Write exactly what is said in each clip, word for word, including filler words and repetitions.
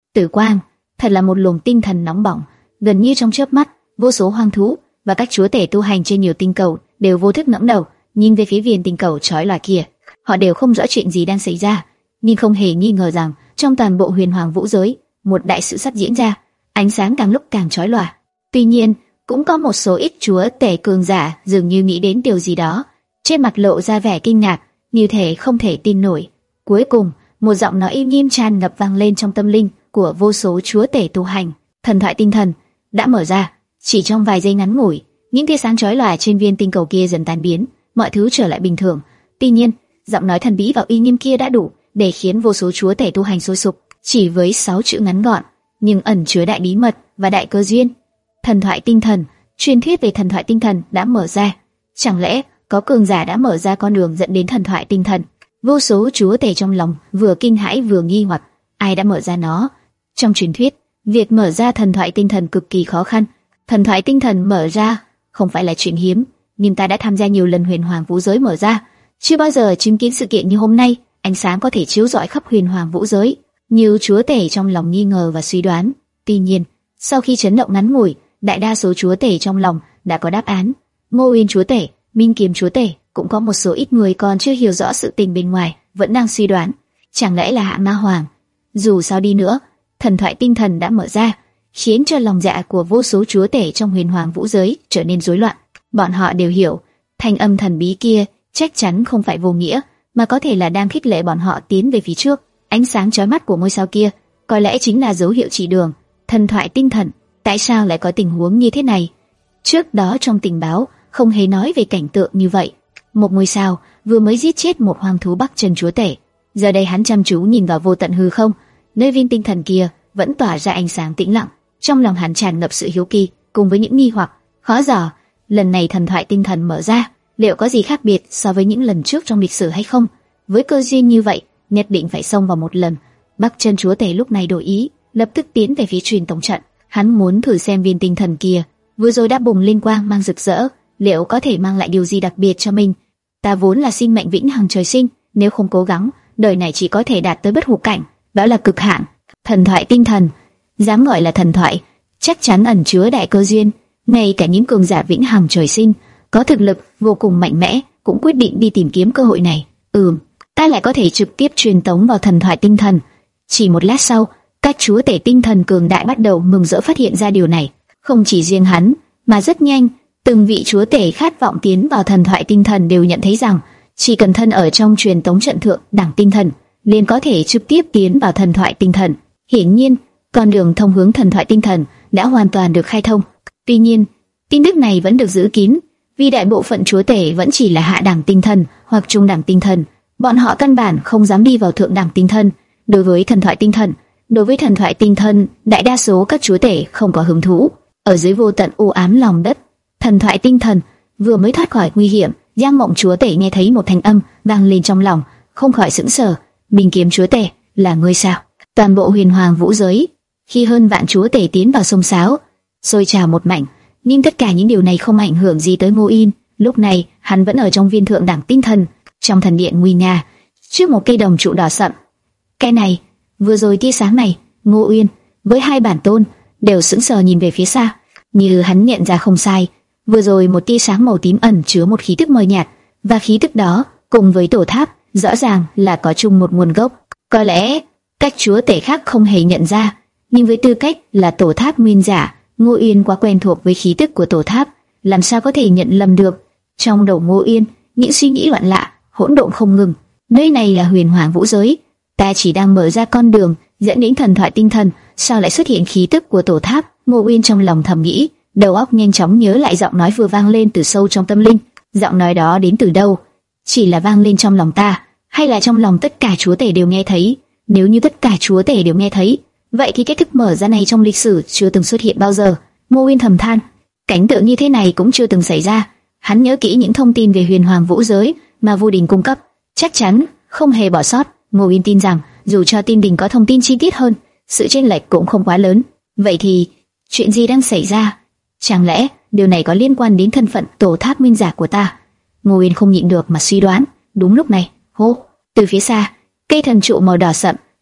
Tử quang, thật là một luồng tinh thần nóng bỏng, gần như trong chớp mắt, vô số hoang thú và các chúa tể tu hành trên nhiều tinh cầu đều vô thức ngẩng đầu, nhìn về phía viên tinh cầu chói lòa kia. Họ đều không rõ chuyện gì đang xảy ra, nhưng không hề nghi ngờ rằng trong toàn bộ huyền hoàng vũ giới, một đại sự sắp diễn ra. Ánh sáng càng lúc càng chói lòa. Tuy nhiên, cũng có một số ít chúa tể cường giả dường như nghĩ đến điều gì đó, trên mặt lộ ra vẻ kinh ngạc, như thể không thể tin nổi. Cuối cùng, một giọng nói im nghiêm tràn ngập vang lên trong tâm linh của vô số chúa tể tu hành. Thần thoại tinh thần đã mở ra. Chỉ trong vài giây ngắn ngủi, những tia sáng chói lòa trên viên tinh cầu kia dần tan biến, mọi thứ trở lại bình thường. Tuy nhiên, giọng nói thần bí và uy nghiêm kia đã đủ để khiến vô số chúa tể tu hành sôi sục. Chỉ với sáu chữ ngắn gọn, nhưng ẩn chứa đại bí mật và đại cơ duyên. Thần thoại tinh thần, truyền thuyết về thần thoại tinh thần đã mở ra. Chẳng lẽ có cường giả đã mở ra con đường dẫn đến thần thoại tinh thần? Vô số chúa tể trong lòng vừa kinh hãi vừa nghi hoặc, ai đã mở ra nó? Trong truyền thuyết, việc mở ra thần thoại tinh thần cực kỳ khó khăn. Thần thoại tinh thần mở ra không phải là chuyện hiếm, nhưng ta đã tham gia nhiều lần huyền hoàng vũ giới mở ra, chưa bao giờ chứng kiến sự kiện như hôm nay. Ánh sáng có thể chiếu rọi khắp huyền hoàng vũ giới. Nhiều chúa tể trong lòng nghi ngờ và suy đoán. Tuy nhiên, sau khi chấn động ngắn ngủi, đại đa số chúa tể trong lòng đã có đáp án. Ngô Uyên chúa tể, Minh Kiếm chúa tể, cũng có một số ít người còn chưa hiểu rõ sự tình bên ngoài, vẫn đang suy đoán, chẳng lẽ là Hạ Ma Hoàng? Dù sao đi nữa, thần thoại tinh thần đã mở ra, khiến cho lòng dạ của vô số chúa tể trong huyền hoàng vũ giới trở nên rối loạn. Bọn họ đều hiểu, thanh âm thần bí kia chắc chắn không phải vô nghĩa, mà có thể là đang khích lệ bọn họ tiến về phía trước. Ánh sáng chói mắt của ngôi sao kia có lẽ chính là dấu hiệu chỉ đường. Thần thoại tinh thần, tại sao lại có tình huống như thế này? Trước đó trong tình báo không hề nói về cảnh tượng như vậy. Một ngôi sao vừa mới giết chết một hoang thú Bắc Chân chúa tể, giờ đây hắn chăm chú nhìn vào vô tận hư không, nơi viên tinh thần kia vẫn tỏa ra ánh sáng tĩnh lặng. Trong lòng hắn tràn ngập sự hiếu kỳ cùng với những nghi hoặc khó dò. Lần này thần thoại tinh thần mở ra, liệu có gì khác biệt so với những lần trước trong lịch sử hay không? Với cơ duyên như vậy, nhất định phải xông vào một lần. Bắc Chân chúa tể lúc này đổi ý, lập tức tiến về phía truyền tống trận. Hắn muốn thử xem viên tinh thần kia vừa rồi đã bùng lên quang mang rực rỡ, liệu có thể mang lại điều gì đặc biệt cho mình. Ta vốn là sinh mệnh vĩnh hằng trời sinh, nếu không cố gắng, đời này chỉ có thể đạt tới bất hủ cảnh, đó là cực hạn. Thần thoại tinh thần, dám gọi là thần thoại, chắc chắn ẩn chứa đại cơ duyên. Ngay cả những cường giả vĩnh hằng trời sinh, có thực lực vô cùng mạnh mẽ, cũng quyết định đi tìm kiếm cơ hội này. Ừm, ta lại có thể trực tiếp truyền tống vào thần thoại tinh thần. Chỉ một lát sau, các chúa tể tinh thần cường đại bắt đầu mừng rỡ phát hiện ra điều này. Không chỉ riêng hắn, mà rất nhanh, từng vị chúa tể khát vọng tiến vào thần thoại tinh thần đều nhận thấy rằng chỉ cần thân ở trong truyền tống trận thượng đẳng tinh thần, liền có thể trực tiếp tiến vào thần thoại tinh thần. Hiển nhiên, con đường thông hướng thần thoại tinh thần đã hoàn toàn được khai thông. Tuy nhiên, tin tức này vẫn được giữ kín, vì đại bộ phận chúa tể vẫn chỉ là hạ đẳng tinh thần hoặc trung đẳng tinh thần. Bọn họ căn bản không dám đi vào thượng đẳng tinh thần. Đối với thần thoại tinh thần, đối với thần thoại tinh thần, đại đa số các chúa tể không có hứng thú. Ở dưới vô tận u ám lòng đất, thần thoại tinh thần vừa mới thoát khỏi nguy hiểm, Giang Mộng chúa tể nghe thấy một thanh âm vang lên trong lòng, không khỏi sững sờ. Minh Kiếm chúa tể, là ngươi sao? Toàn bộ huyền hoàng vũ giới, khi hơn vạn chúa tể tiến vào sông sáo, sôi trào một mảnh, nhưng tất cả những điều này không ảnh hưởng gì tới Ngô Yên. Lúc này, hắn vẫn ở trong viên thượng đẳng tinh thần, trong thần điện nguy nga, trước một cây đồng trụ đỏ sậm. Cái này, vừa rồi tia sáng này, Ngô Uyên với hai bản tôn đều sững sờ nhìn về phía xa, như hắn nhận ra không sai, vừa rồi một tia sáng màu tím ẩn chứa một khí tức mờ nhạt, và khí tức đó cùng với tổ tháp rõ ràng là có chung một nguồn gốc. Có lẽ các chúa tể khác không hề nhận ra, nhưng với tư cách là tổ tháp nguyên giả, Ngô Uyên quá quen thuộc với khí tức của tổ tháp, làm sao có thể nhận lầm được. Trong đầu Ngô Uyên, những suy nghĩ loạn lạ, hỗn độn không ngừng. Nơi này là huyền hoàng vũ giới, ta chỉ đang mở ra con đường dẫn đến thần thoại tinh thần, sao lại xuất hiện khí tức của tổ tháp? Ngô Uyên trong lòng thầm nghĩ, đầu óc nhanh chóng nhớ lại giọng nói vừa vang lên từ sâu trong tâm linh. Giọng nói đó đến từ đâu? Chỉ là vang lên trong lòng ta, hay là trong lòng tất cả chúa tể đều nghe thấy? Nếu như tất cả chúa tể đều nghe thấy, vậy thì cách thức mở ra này trong lịch sử chưa từng xuất hiện bao giờ. Ngô Uyên thầm than, cảnh tượng như thế này cũng chưa từng xảy ra. Hắn nhớ kỹ những thông tin về huyền hoàng vũ giới mà Vu Đình cung cấp, chắc chắn không hề bỏ sót. Ngô Uyên tin rằng dù cho tin đình có thông tin chi tiết hơn, sự chênh lệch cũng không quá lớn. Vậy thì chuyện gì đang xảy ra? Chẳng lẽ điều này có liên quan đến thân phận tổ tháp nguyên giả của ta? Ngô Uyên không nhịn được mà suy đoán. Đúng lúc này, hô, từ phía xa, cây thần trụ màu đỏ sậm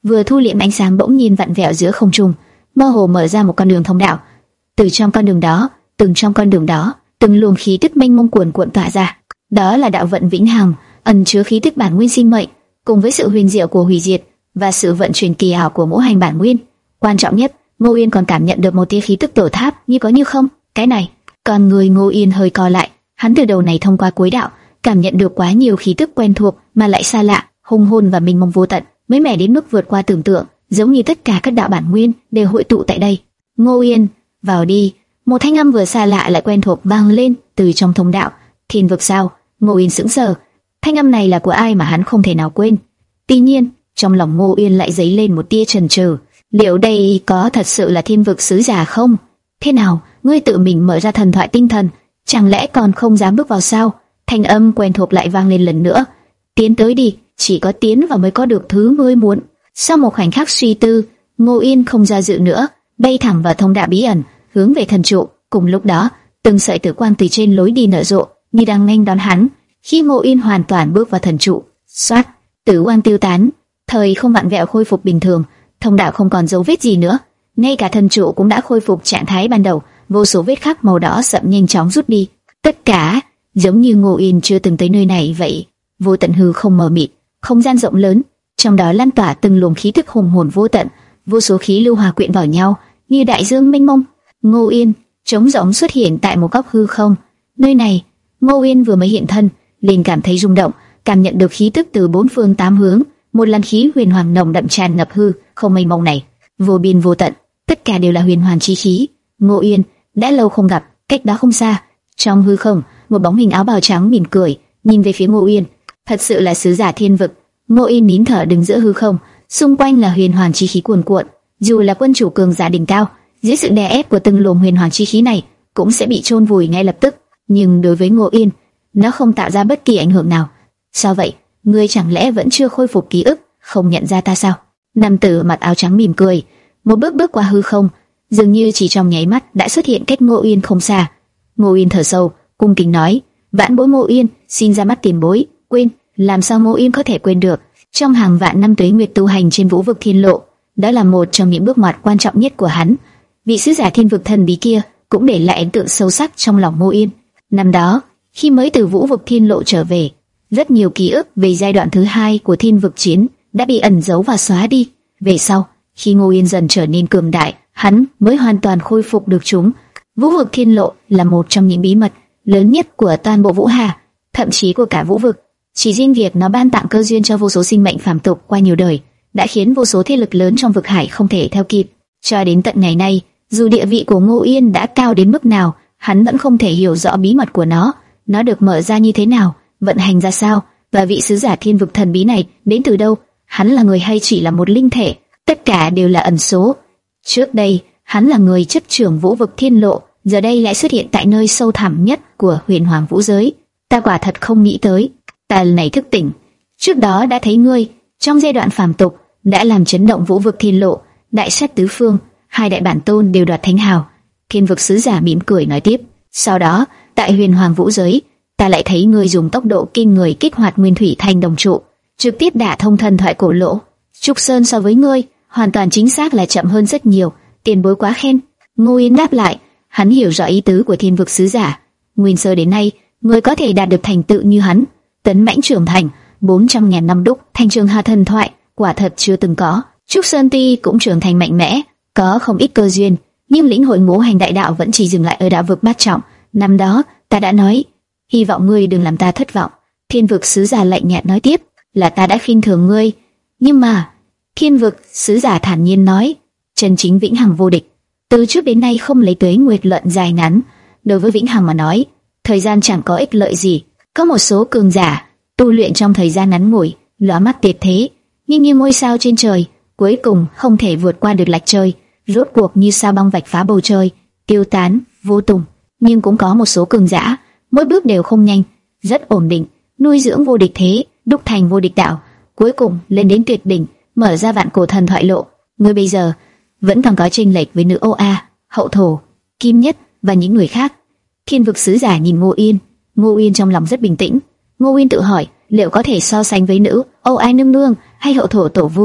vừa thu liễm ánh sáng bỗng nhiên vặn vẹo giữa không trung, mơ hồ mở ra một con đường thông đạo. Từ trong con đường đó, từng trong con đường đó, từng luồng khí tức mênh mông cuồn cuộn tỏa ra. Đó là đạo vận vĩnh hằng, ẩn chứa khí tức bản nguyên sinh mệnh, cùng với sự huyền diệu của hủy diệt và sự vận chuyển kỳ ảo của ngũ hành bản nguyên. Quan trọng nhất, Ngô Yên còn cảm nhận được một tia khí tức tổ tháp, như có như không. Cái này, còn người Ngô Yên hơi co lại, hắn từ đầu này thông qua cuối đạo, cảm nhận được quá nhiều khí tức quen thuộc mà lại xa lạ, hùng hồn và mênh mông vô tận, mới mẻ đến mức vượt qua tưởng tượng, giống như tất cả các đạo bản nguyên đều hội tụ tại đây. Ngô Yên, vào đi. Một thanh âm vừa xa lạ lại quen thuộc vang lên từ trong thông đạo. Thiên vực sao? Ngô Yên sững sờ. Thanh âm này là của ai mà hắn không thể nào quên. Tuy nhiên, trong lòng Ngô Yên lại dấy lên một tia chần chừ. Liệu đây có thật sự là thiên vực sứ giả không? Thế nào, ngươi tự mình mở ra thần thoại tinh thần, chẳng lẽ còn không dám bước vào sao? Thanh âm quen thuộc lại vang lên lần nữa. Tiến tới đi, chỉ có tiến vào mới có được thứ ngươi muốn. Sau một khoảnh khắc suy tư, Ngô Yên không do dự nữa, bay thẳng vào thông đạo bí ẩn, hướng về thần trụ. Cùng lúc đó, từng sợi tử quang từ trên lối đi nở rộ, như đang nghênh đón hắn. Khi Ngô Yên hoàn toàn bước vào thần trụ, xoát, tử quang tiêu tán, thời không vặn vẹo khôi phục bình thường, thông đạo không còn dấu vết gì nữa, ngay cả thần trụ cũng đã khôi phục trạng thái ban đầu, vô số vết khắc màu đỏ sậm nhanh chóng rút đi. Tất cả giống như Ngô Yên chưa từng tới nơi này vậy. Vô tận hư không mờ mịt, không gian rộng lớn, trong đó lan tỏa từng luồng khí tức hùng hồn vô tận, vô số khí lưu hòa quyện vào nhau, như đại dương mênh mông. Ngô Yên trống rỗng xuất hiện tại một góc hư không. Nơi này, Ngô Yên vừa mới hiện thân, liền cảm thấy rung động, cảm nhận được khí tức từ bốn phương tám hướng, một làn khí huyền hoàng nồng đậm tràn ngập hư không mênh mông này, vô biên vô tận, tất cả đều là huyền hoàng chi khí. Ngô Yên đã lâu không gặp, cách đó không xa, trong hư không, một bóng hình áo bào trắng mỉm cười, nhìn về phía Ngô Yên. Thật sự là sứ giả thiên vực. Ngô Yên nín thở đứng giữa hư không, xung quanh là huyền hoàng chi khí cuồn cuộn. Dù là quân chủ cường giả đỉnh cao, dưới sự đè ép của từng luồng huyền hoàng chi khí này, cũng sẽ bị chôn vùi ngay lập tức. Nhưng đối với Ngô Yên, nó không tạo ra bất kỳ ảnh hưởng nào. Sao vậy? Ngươi chẳng lẽ vẫn chưa khôi phục ký ức, không nhận ra ta sao? Nam tử mặc áo trắng mỉm cười, một bước bước qua hư không, dường như chỉ trong nháy mắt đã xuất hiện cách Ngô Yên không xa. Ngô Yên thở sâu, cung kính nói: "Vãn bối Ngô Yên, xin ra mắt tiền bối." Quên? Làm sao Ngô Yên có thể quên được? Trong hàng vạn năm tuế nguyệt tu hành trên Vũ vực Thiên Lộ, đó là một trong những bước ngoặt quan trọng nhất của hắn. Vị sứ giả thiên vực thần bí kia cũng để lại ấn tượng sâu sắc trong lòng Ngô Yên. Năm đó, khi mới từ Vũ vực Thiên Lộ trở về, rất nhiều ký ức về giai đoạn thứ hai của thiên vực chiến đã bị ẩn giấu và xóa đi. Về sau, khi Ngô Yên dần trở nên cường đại, hắn mới hoàn toàn khôi phục được chúng. Vũ vực Thiên Lộ là một trong những bí mật lớn nhất của toàn bộ Vũ Hà, thậm chí của cả Vũ vực. Chỉ riêng việc nó ban tặng cơ duyên cho vô số sinh mệnh phàm tục qua nhiều đời, đã khiến vô số thế lực lớn trong vực hải không thể theo kịp. Cho đến tận ngày nay, dù địa vị của Ngô Yên đã cao đến mức nào, hắn vẫn không thể hiểu rõ bí mật của nó. Nó được mở ra như thế nào, vận hành ra sao, và vị sứ giả thiên vực thần bí này đến từ đâu? Hắn là người hay chỉ là một linh thể? Tất cả đều là ẩn số. Trước đây, hắn là người chấp trưởng Vũ vực Thiên Lộ, giờ đây lại xuất hiện tại nơi sâu thẳm nhất của huyền hoàng vũ giới. Ta quả thật không nghĩ tới. Ta lần này thức tỉnh, trước đó đã thấy ngươi trong giai đoạn phàm tục, đã làm chấn động Vũ vực Thiên Lộ, đại sát tứ phương, hai đại bản tôn đều đoạt thánh hào. Thiên vực sứ giả mỉm cười nói tiếp: sau đó, tại huyền hoàng vũ giới, ta lại thấy ngươi dùng tốc độ kinh người kích hoạt nguyên thủy thành đồng trụ, trực tiếp đả thông thần thoại cổ lỗ. Trúc Sơn so với ngươi, hoàn toàn chính xác là chậm hơn rất nhiều, tiền bối quá khen. Ngô Yên đáp lại, hắn hiểu rõ ý tứ của thiên vực sứ giả. Nguyên sơ đến nay, ngươi có thể đạt được thành tựu như hắn, tấn mãnh trưởng thành, bốn trăm ngàn năm đúc thành trường hà thần thoại, quả thật chưa từng có. Trúc Sơn Ti cũng trưởng thành mạnh mẽ, có không ít cơ duyên, nhưng lĩnh hội ngũ hành đại đạo vẫn chỉ dừng lại ở đạo vực bát trọng. Năm đó, ta đã nói, hy vọng ngươi đừng làm ta thất vọng. Thiên vực sứ giả lạnh nhạt nói tiếp, là ta đã khinh thường ngươi, nhưng mà, thiên vực sứ giả thản nhiên nói, chân chính vĩnh hằng vô địch, từ trước đến nay không lấy tuế nguyệt luận dài ngắn. Đối với vĩnh hằng mà nói, thời gian chẳng có ích lợi gì. Có một số cường giả tu luyện trong thời gian ngắn ngủi, lóa mắt tuyệt thế, nhưng như ngôi sao trên trời, cuối cùng không thể vượt qua được lạch trời, rốt cuộc như sao băng vạch phá bầu trời, tiêu tán vô tùng. Nhưng cũng có một số cường giả, mỗi bước đều không nhanh, rất ổn định, nuôi dưỡng vô địch thế, đúc thành vô địch đạo, cuối cùng lên đến tuyệt đỉnh, mở ra vạn cổ thần thoại lộ. Ngươi bây giờ vẫn còn có chênh lệch với nữ Ô A, Hậu Thổ, Kim Nhất và những người khác. Thiên vực sứ giả nhìn Ngô Yên, Ngô Yên trong lòng rất bình tĩnh. Ngô Yên tự hỏi, liệu có thể so sánh với nữ Ô A nương nương hay Hậu Thổ tổ vu?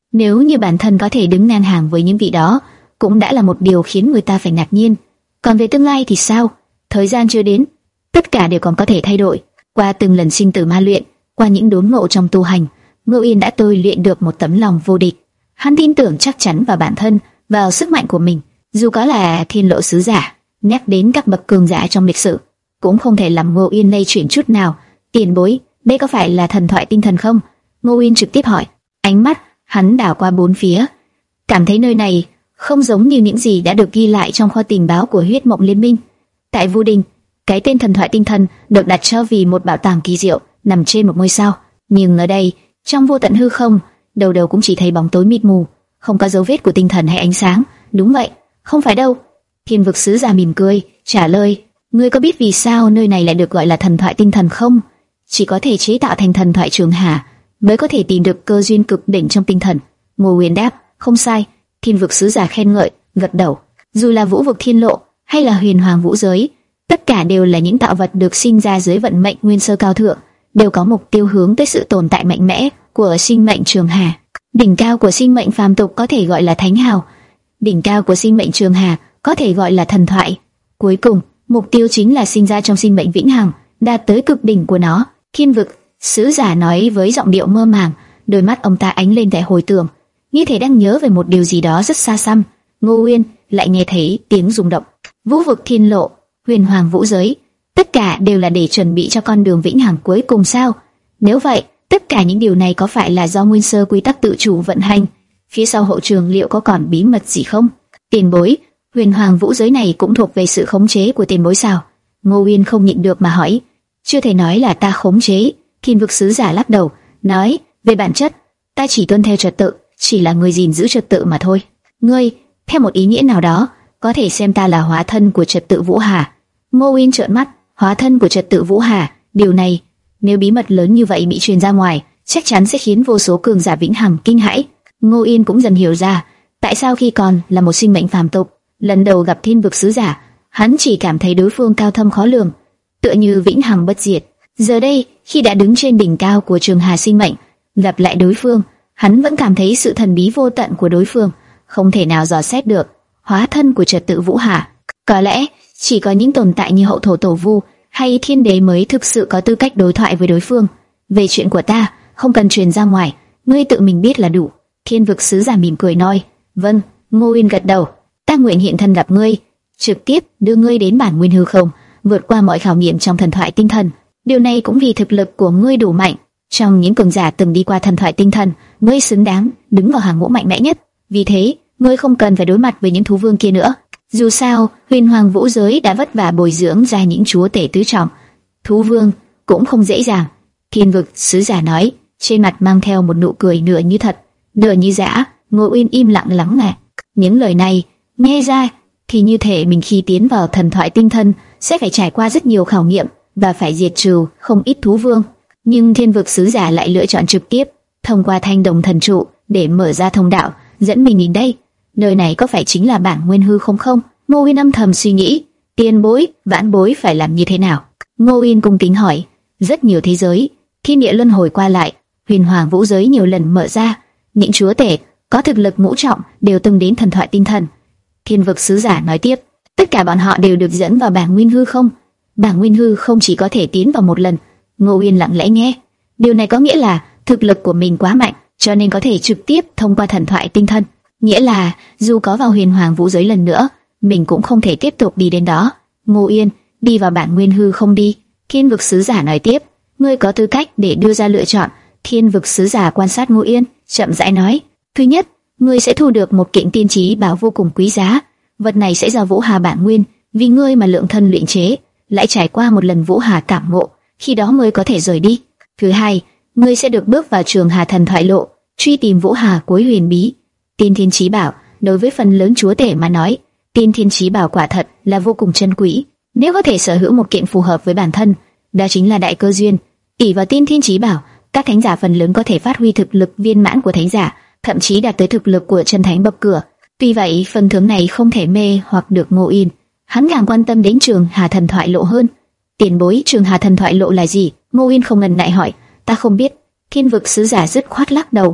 Nếu như bản thân có thể đứng ngang hàng với những vị đó, cũng đã là một điều khiến người ta phải ngạc nhiên. Còn về tương lai thì sao? Thời gian chưa đến, tất cả đều còn có thể thay đổi. Qua từng lần sinh tử ma luyện, qua những đốn ngộ trong tu hành, Ngô Yên đã tôi luyện được một tấm lòng vô địch. Hắn tin tưởng chắc chắn vào bản thân, vào sức mạnh của mình. Dù có là thiên lộ sứ giả, nhắc đến các bậc cường giả trong lịch sử, cũng không thể làm Ngô Yên lay chuyển chút nào. Tiền bối, đây có phải là thần thoại tinh thần không? Ngô Yên trực tiếp hỏi. Ánh mắt hắn đảo qua bốn phía, cảm thấy nơi này không giống như những gì đã được ghi lại trong kho tình báo của Huyết Mộng Liên Minh. Tại Vu Đình, cái tên thần thoại tinh thần được đặt cho vì một bảo tàng kỳ diệu nằm trên một ngôi sao. Nhưng ở đây, trong vô tận hư không, đầu đầu cũng chỉ thấy bóng tối mịt mù, không có dấu vết của tinh thần hay ánh sáng. Đúng vậy, không phải đâu. Thiên vực sứ giả mỉm cười, trả lời. Ngươi có biết vì sao nơi này lại được gọi là thần thoại tinh thần không? Chỉ có thể chế tạo thành thần thoại Trường Hà mới có thể tìm được cơ duyên cực đỉnh trong tinh thần. Ngô Uyên đáp, không sai. Thiên vực sứ giả khen ngợi, gật đầu. Dù là vũ vực thiên lộ hay là huyền hoàng vũ giới, tất cả đều là những tạo vật được sinh ra dưới vận mệnh nguyên sơ cao thượng, đều có mục tiêu hướng tới sự tồn tại mạnh mẽ của sinh mệnh Trường Hà. Đỉnh cao của sinh mệnh phàm tục có thể gọi là thánh hào, đỉnh cao của sinh mệnh Trường Hà có thể gọi là thần thoại. Cuối cùng, mục tiêu chính là sinh ra trong sinh mệnh vĩnh hằng, đạt tới cực đỉnh của nó. Thiên vực sứ giả nói với giọng điệu mơ màng, đôi mắt ông ta ánh lên vẻ hồi tưởng, như thể đang nhớ về một điều gì đó rất xa xăm. Ngô Uyên lại nghe thấy tiếng rung động. Vũ vực thiên lộ, huyền hoàng vũ giới, tất cả đều là để chuẩn bị cho con đường vĩnh hằng cuối cùng sao? Nếu vậy, tất cả những điều này có phải là do nguyên sơ quy tắc tự chủ vận hành? Phía sau hậu trường liệu có còn bí mật gì không? Tiền bối, huyền hoàng vũ giới này cũng thuộc về sự khống chế của tiền bối sao? Ngô Uyên không nhịn được mà hỏi. Chưa thể nói là ta khống chế. Thiên vực sứ giả lắc đầu, nói, về bản chất, ta chỉ tuân theo trật tự, chỉ là người gìn giữ trật tự mà thôi. Ngươi, theo một ý nghĩa nào đó, có thể xem ta là hóa thân của trật tự Vũ Hà. Ngô Uyên trợn mắt, hóa thân của trật tự Vũ Hà, điều này, nếu bí mật lớn như vậy bị truyền ra ngoài, chắc chắn sẽ khiến vô số cường giả vĩnh hằng kinh hãi. Ngô Uyên cũng dần hiểu ra, tại sao khi còn là một sinh mệnh phàm tục, lần đầu gặp thiên vực sứ giả, hắn chỉ cảm thấy đối phương cao thâm khó lường, tựa như vĩnh hằng bất diệt. Giờ đây, khi đã đứng trên đỉnh cao của Trường Hà sinh mệnh, gặp lại đối phương, hắn vẫn cảm thấy sự thần bí vô tận của đối phương, không thể nào dò xét được. Hóa thân của trật tự Vũ Hà, có lẽ chỉ có những tồn tại như hậu thổ tổ vu hay thiên đế mới thực sự có tư cách đối thoại với đối phương. Về chuyện của ta, không cần truyền ra ngoài, ngươi tự mình biết là đủ. Thiên vực sứ giả mỉm cười nói, vâng. Ngô Uyên gật đầu, ta nguyện hiện thân gặp ngươi, trực tiếp đưa ngươi đến bản nguyên hư không, vượt qua mọi khảo nghiệm trong thần thoại tinh thần. Điều này cũng vì thực lực của ngươi đủ mạnh, trong những cường giả từng đi qua thần thoại tinh thần, ngươi xứng đáng đứng vào hàng ngũ mạnh mẽ nhất. Vì thế, ngươi không cần phải đối mặt với những thú vương kia nữa. Dù sao, huyền hoàng vũ giới đã vất vả bồi dưỡng ra những chúa tể tứ trọng, thú vương cũng không dễ dàng. Thiên vực sứ giả nói, trên mặt mang theo một nụ cười nửa như thật, nửa như giả. Ngô Uyên im lặng lắng nghe. Những lời này nghe ra thì như thể mình khi tiến vào thần thoại tinh thần sẽ phải trải qua rất nhiều khảo nghiệm và phải diệt trừ không ít thú vương. Nhưng thiên vực sứ giả lại lựa chọn trực tiếp thông qua thanh đồng thần trụ để mở ra thông đạo dẫn mình đến đây. Nơi này có phải chính là bản nguyên hư không không? Ngô Uyên âm thầm suy nghĩ, tiền bối, vãn bối phải làm như thế nào? Ngô Uyên cung kính hỏi. Rất nhiều thế giới, thiên địa luân hồi qua lại, huyền hoàng vũ giới nhiều lần mở ra, những chúa tể có thực lực ngũ trọng đều từng đến thần thoại tinh thần. Thiên vực sứ giả nói tiếp, tất cả bọn họ đều được dẫn vào bản nguyên hư không. Bản nguyên hư không chỉ có thể tiến vào một lần. Ngô Uyên lặng lẽ nghe, điều này có nghĩa là thực lực của mình quá mạnh, cho nên có thể trực tiếp thông qua thần thoại tinh thần. Nghĩa là dù có vào huyền hoàng vũ giới lần nữa, mình cũng không thể tiếp tục đi đến đó. Ngô Uyên, đi vào bản nguyên hư không đi. Thiên vực sứ giả nói tiếp, ngươi có tư cách để đưa ra lựa chọn. Thiên vực sứ giả quan sát Ngô Uyên, chậm rãi nói, thứ nhất, ngươi sẽ thu được một kiện tiên trí bảo vô cùng quý giá. Vật này sẽ do Vũ Hà bản nguyên vì ngươi mà lượng thân luyện chế, lại trải qua một lần Vũ Hà cảm ngộ, khi đó mới có thể rời đi. Thứ hai, ngươi sẽ được bước vào Trường Hà thần thoại lộ, truy tìm Vũ Hà cuối huyền bí. Tiên thiên chí bảo, đối với phần lớn chúa tể mà nói, tiên thiên chí bảo quả thật là vô cùng chân quý. Nếu có thể sở hữu một kiện phù hợp với bản thân, đó chính là đại cơ duyên. ỷ vào tiên thiên chí bảo, các thánh giả phần lớn có thể phát huy thực lực viên mãn của thánh giả, thậm chí đạt tới thực lực của chân thánh bậc cửa. Tuy vậy, phần thưởng này không thể mê hoặc được Ngô Uyên. Hắn càng quan tâm đến Trường Hà thần thoại lộ hơn. Tiền bối, Trường Hà thần thoại lộ là gì? Ngô Uyên không ngần ngại hỏi. Ta không biết. Thiên vực sứ giả dứt khoát lắc đầu.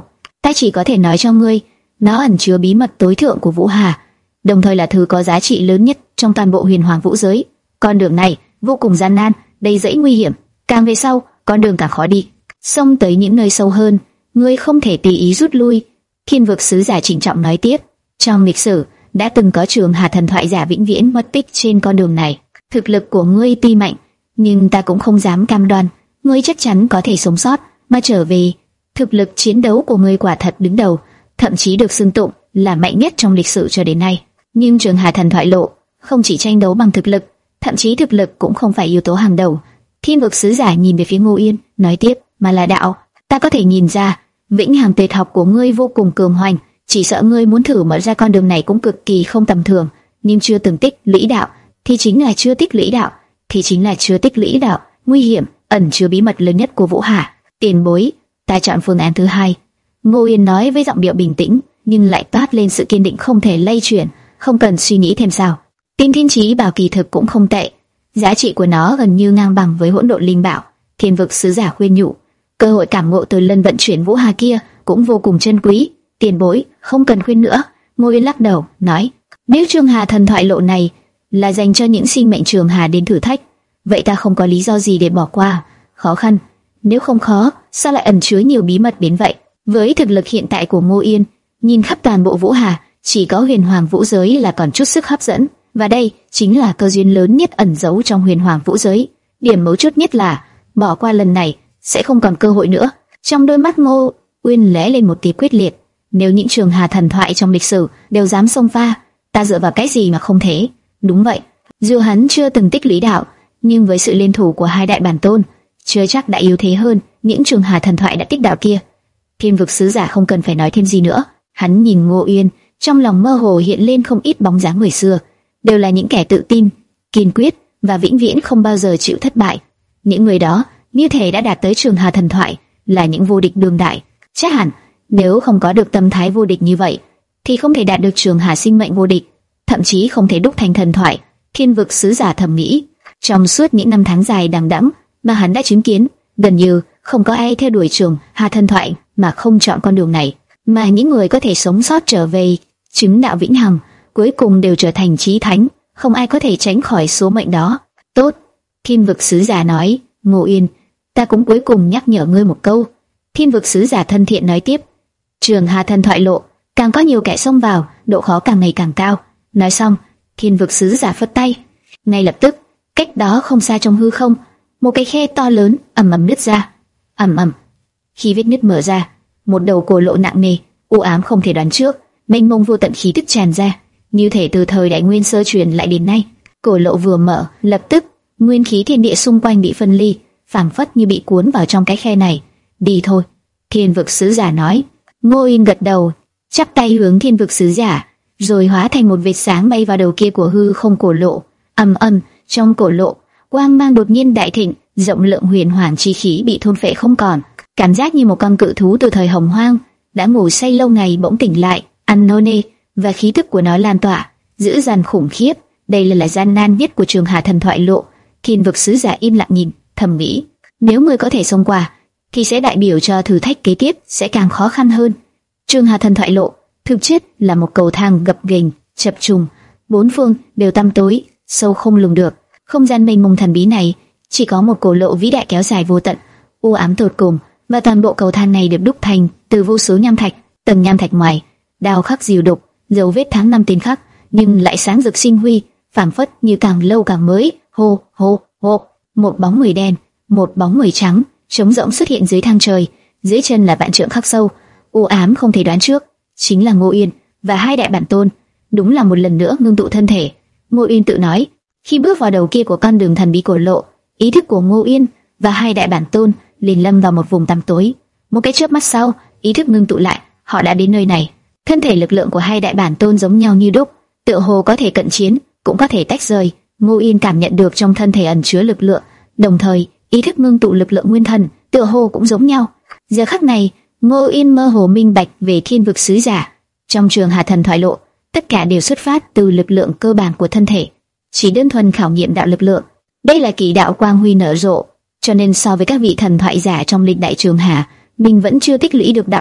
ta chỉ có thể nói cho ngươi, nó ẩn chứa bí mật tối thượng của Vũ Hà, đồng thời là thứ có giá trị lớn nhất trong toàn bộ huyền hoàng vũ giới. Con đường này vô cùng gian nan, đầy rẫy nguy hiểm, càng về sau, con đường càng khó đi. Xông tới những nơi sâu hơn, ngươi không thể tùy ý rút lui. Thiên vực sứ giả trịnh trọng nói tiếp, trong lịch sử đã từng có Trường Hà thần thoại giả vĩnh viễn mất tích trên con đường này. Thực lực của ngươi tuy mạnh, nhưng ta cũng không dám cam đoan ngươi chắc chắn có thể sống sót mà trở về. Thực lực chiến đấu của ngươi quả thật đứng đầu, thậm chí được xưng tụng là mạnh nhất trong lịch sử cho đến nay. Nhưng Trường Hà thần thoại lộ không chỉ tranh đấu bằng thực lực, thậm chí thực lực cũng không phải yếu tố hàng đầu. Thiên vực sứ giả nhìn về phía Ngô Yên, nói tiếp, mà là đạo. Ta có thể nhìn ra, vĩnh hằng tuyệt học của ngươi vô cùng cường hoành, chỉ sợ ngươi muốn thử mở ra con đường này cũng cực kỳ không tầm thường. Nhưng chưa từng tích lũy đạo, thì chính là chưa tích lũy đạo, thì chính là chưa tích lũy đạo. Nguy hiểm ẩn chứa bí mật lớn nhất của Vũ Hà. Tiền bối, ta chọn phương án thứ hai. Ngô Yên nói với giọng điệu bình tĩnh, nhưng lại toát lên sự kiên định không thể lay chuyển. Không cần suy nghĩ thêm sao. Tiên Thiên Chí Bảo kỳ thực cũng không tệ, giá trị của nó gần như ngang bằng với Hỗn Độn Linh Bảo. Thiên vực sứ giả khuyên nhủ, cơ hội cảm ngộ từ lần vận chuyển Vũ Hà kia cũng vô cùng chân quý. Tiền bối, không cần khuyên nữa. Ngô Yên lắc đầu, nói, nếu Trường Hà thần thoại lộ này là dành cho những sinh mệnh Trường Hà đến thử thách, vậy ta không có lý do gì để bỏ qua. Khó khăn, nếu không khó, sao lại ẩn chứa nhiều bí mật đến vậy? Với thực lực hiện tại của Ngô Yên, nhìn khắp toàn bộ Vũ Hà, chỉ có huyền hoàng vũ giới là còn chút sức hấp dẫn, và đây chính là cơ duyên lớn nhất ẩn giấu trong huyền hoàng vũ giới. Điểm mấu chốt nhất là bỏ qua lần này sẽ không còn cơ hội nữa. Trong đôi mắt Ngô Uyên lóe lên một tia quyết liệt. Nếu những Trường Hà thần thoại trong lịch sử đều dám xông pha, ta dựa vào cái gì mà không thể? Đúng vậy, dù hắn chưa từng tích lũy đạo, nhưng với sự liên thủ của hai đại bản tôn, chưa chắc đã yếu thế hơn những Trường Hà thần thoại đã tích đạo kia. Thiên vực sứ giả không cần phải nói thêm gì nữa. Hắn nhìn Ngô Uyên, trong lòng mơ hồ hiện lên không ít bóng dáng người xưa, đều là những kẻ tự tin, kiên quyết và vĩnh viễn không bao giờ chịu thất bại. Những người đó như thể đã đạt tới Trường Hà thần thoại, là những vô địch đương đại. Chắc hẳn nếu không có được tâm thái vô địch như vậy, thì không thể đạt được Trường Hà sinh mệnh vô địch, thậm chí không thể đúc thành thần thoại. Thiên vực sứ giả thầm nghĩ, trong suốt những năm tháng dài đằng đẵng mà hắn đã chứng kiến, gần như không có ai theo đuổi Trường Hà thần thoại mà không chọn con đường này, mà những người có thể sống sót trở về chứng đạo vĩnh hằng, cuối cùng đều trở thành chí thánh, không ai có thể tránh khỏi số mệnh đó. Tốt, Thiên vực sứ giả nói, Ngô Yên, ta cũng cuối cùng nhắc nhở ngươi một câu. Thiên vực sứ giả thân thiện nói tiếp, Trường Hà thần thoại lộ càng có nhiều kẻ xông vào, độ khó càng ngày càng cao. Nói xong, Thiên vực sứ giả phất tay, ngay lập tức, cách đó không xa trong hư không, một cái khe to lớn ầm ầm nứt ra. Ầm ầm, khi vết nứt mở ra, một đầu cổ lộ nặng nề, u ám không thể đoán trước, mênh mông vô tận khí tức tràn ra, như thể từ thời đại nguyên sơ truyền lại đến nay. Cổ lộ vừa mở, lập tức nguyên khí thiên địa xung quanh bị phân ly, phảng phất như bị cuốn vào trong cái khe này. Đi thôi, Thiên vực sứ giả nói. Ngô Yên gật đầu, chắp tay hướng Thiên vực sứ giả, rồi hóa thành một vệt sáng bay vào đầu kia của hư không cổ lộ. Ầm ầm, trong cổ lộ, quang mang đột nhiên đại thịnh, rộng lượng huyền hoàng chi khí bị thôn phệ không còn. Cảm giác như một con cự thú từ thời hồng hoang đã ngủ say lâu ngày bỗng tỉnh lại, ăn no nê, và khí tức của nó lan tỏa, dữ dằn khủng khiếp. Đây là là gian nan nhất của Trường Hà thần thoại lộ. Thiên vực sứ giả im lặng nhìn, thầm nghĩ, nếu người có thể xông qua, thì sẽ đại biểu cho thử thách kế tiếp sẽ càng khó khăn hơn. Trường Hà thần thoại lộ thực chất là một cầu thang gập ghềnh, chập trùng, bốn phương đều tăm tối, sâu không lường được. Không gian mênh mông thần bí này chỉ có một cổ lộ vĩ đại kéo dài vô tận, u ám tột cùng, và toàn bộ cầu thang này được đúc thành từ vô số nham thạch. Tầng nham thạch ngoài đào khắc dìu đục, dấu vết tháng năm tiên khắc, nhưng lại sáng rực sinh huy, phảng phất như càng lâu càng mới. Hô hô hô, một bóng người đen, một bóng người trắng, trống rỗng xuất hiện dưới thang trời. Dưới chân là vạn trượng khắc sâu, u ám không thể đoán trước, chính là Ngô Yên và hai đại bản tôn. Đúng là một lần nữa ngưng tụ thân thể. Ngô Yên tự nói, khi bước vào đầu kia của con đường thần bí cổ lộ, ý thức của Ngô Yên và hai đại bản tôn liền lâm vào một vùng tăm tối. Một cái chớp mắt sau, ý thức ngưng tụ lại, họ đã đến nơi này. Thân thể lực lượng của hai đại bản tôn giống nhau như đúc, tựa hồ có thể cận chiến, cũng có thể tách rời. Ngô Yên cảm nhận được trong thân thể ẩn chứa lực lượng, đồng thời ý thức ngưng tụ lực lượng nguyên thần, tựa hồ cũng giống nhau. Giờ khắc này, Ngô Yên mơ hồ minh bạch về Thiên vực sứ giả. Trong Trường Hà thần thoại lộ, tất cả đều xuất phát từ lực lượng cơ bản của thân thể, chỉ đơn thuần khảo nghiệm đạo lực lượng. Đây là kỳ đạo quang huy nở rộ, cho nên so với các vị thần thoại giả trong lịch đại Trường Hà, mình vẫn chưa tích lũy được đạo lực,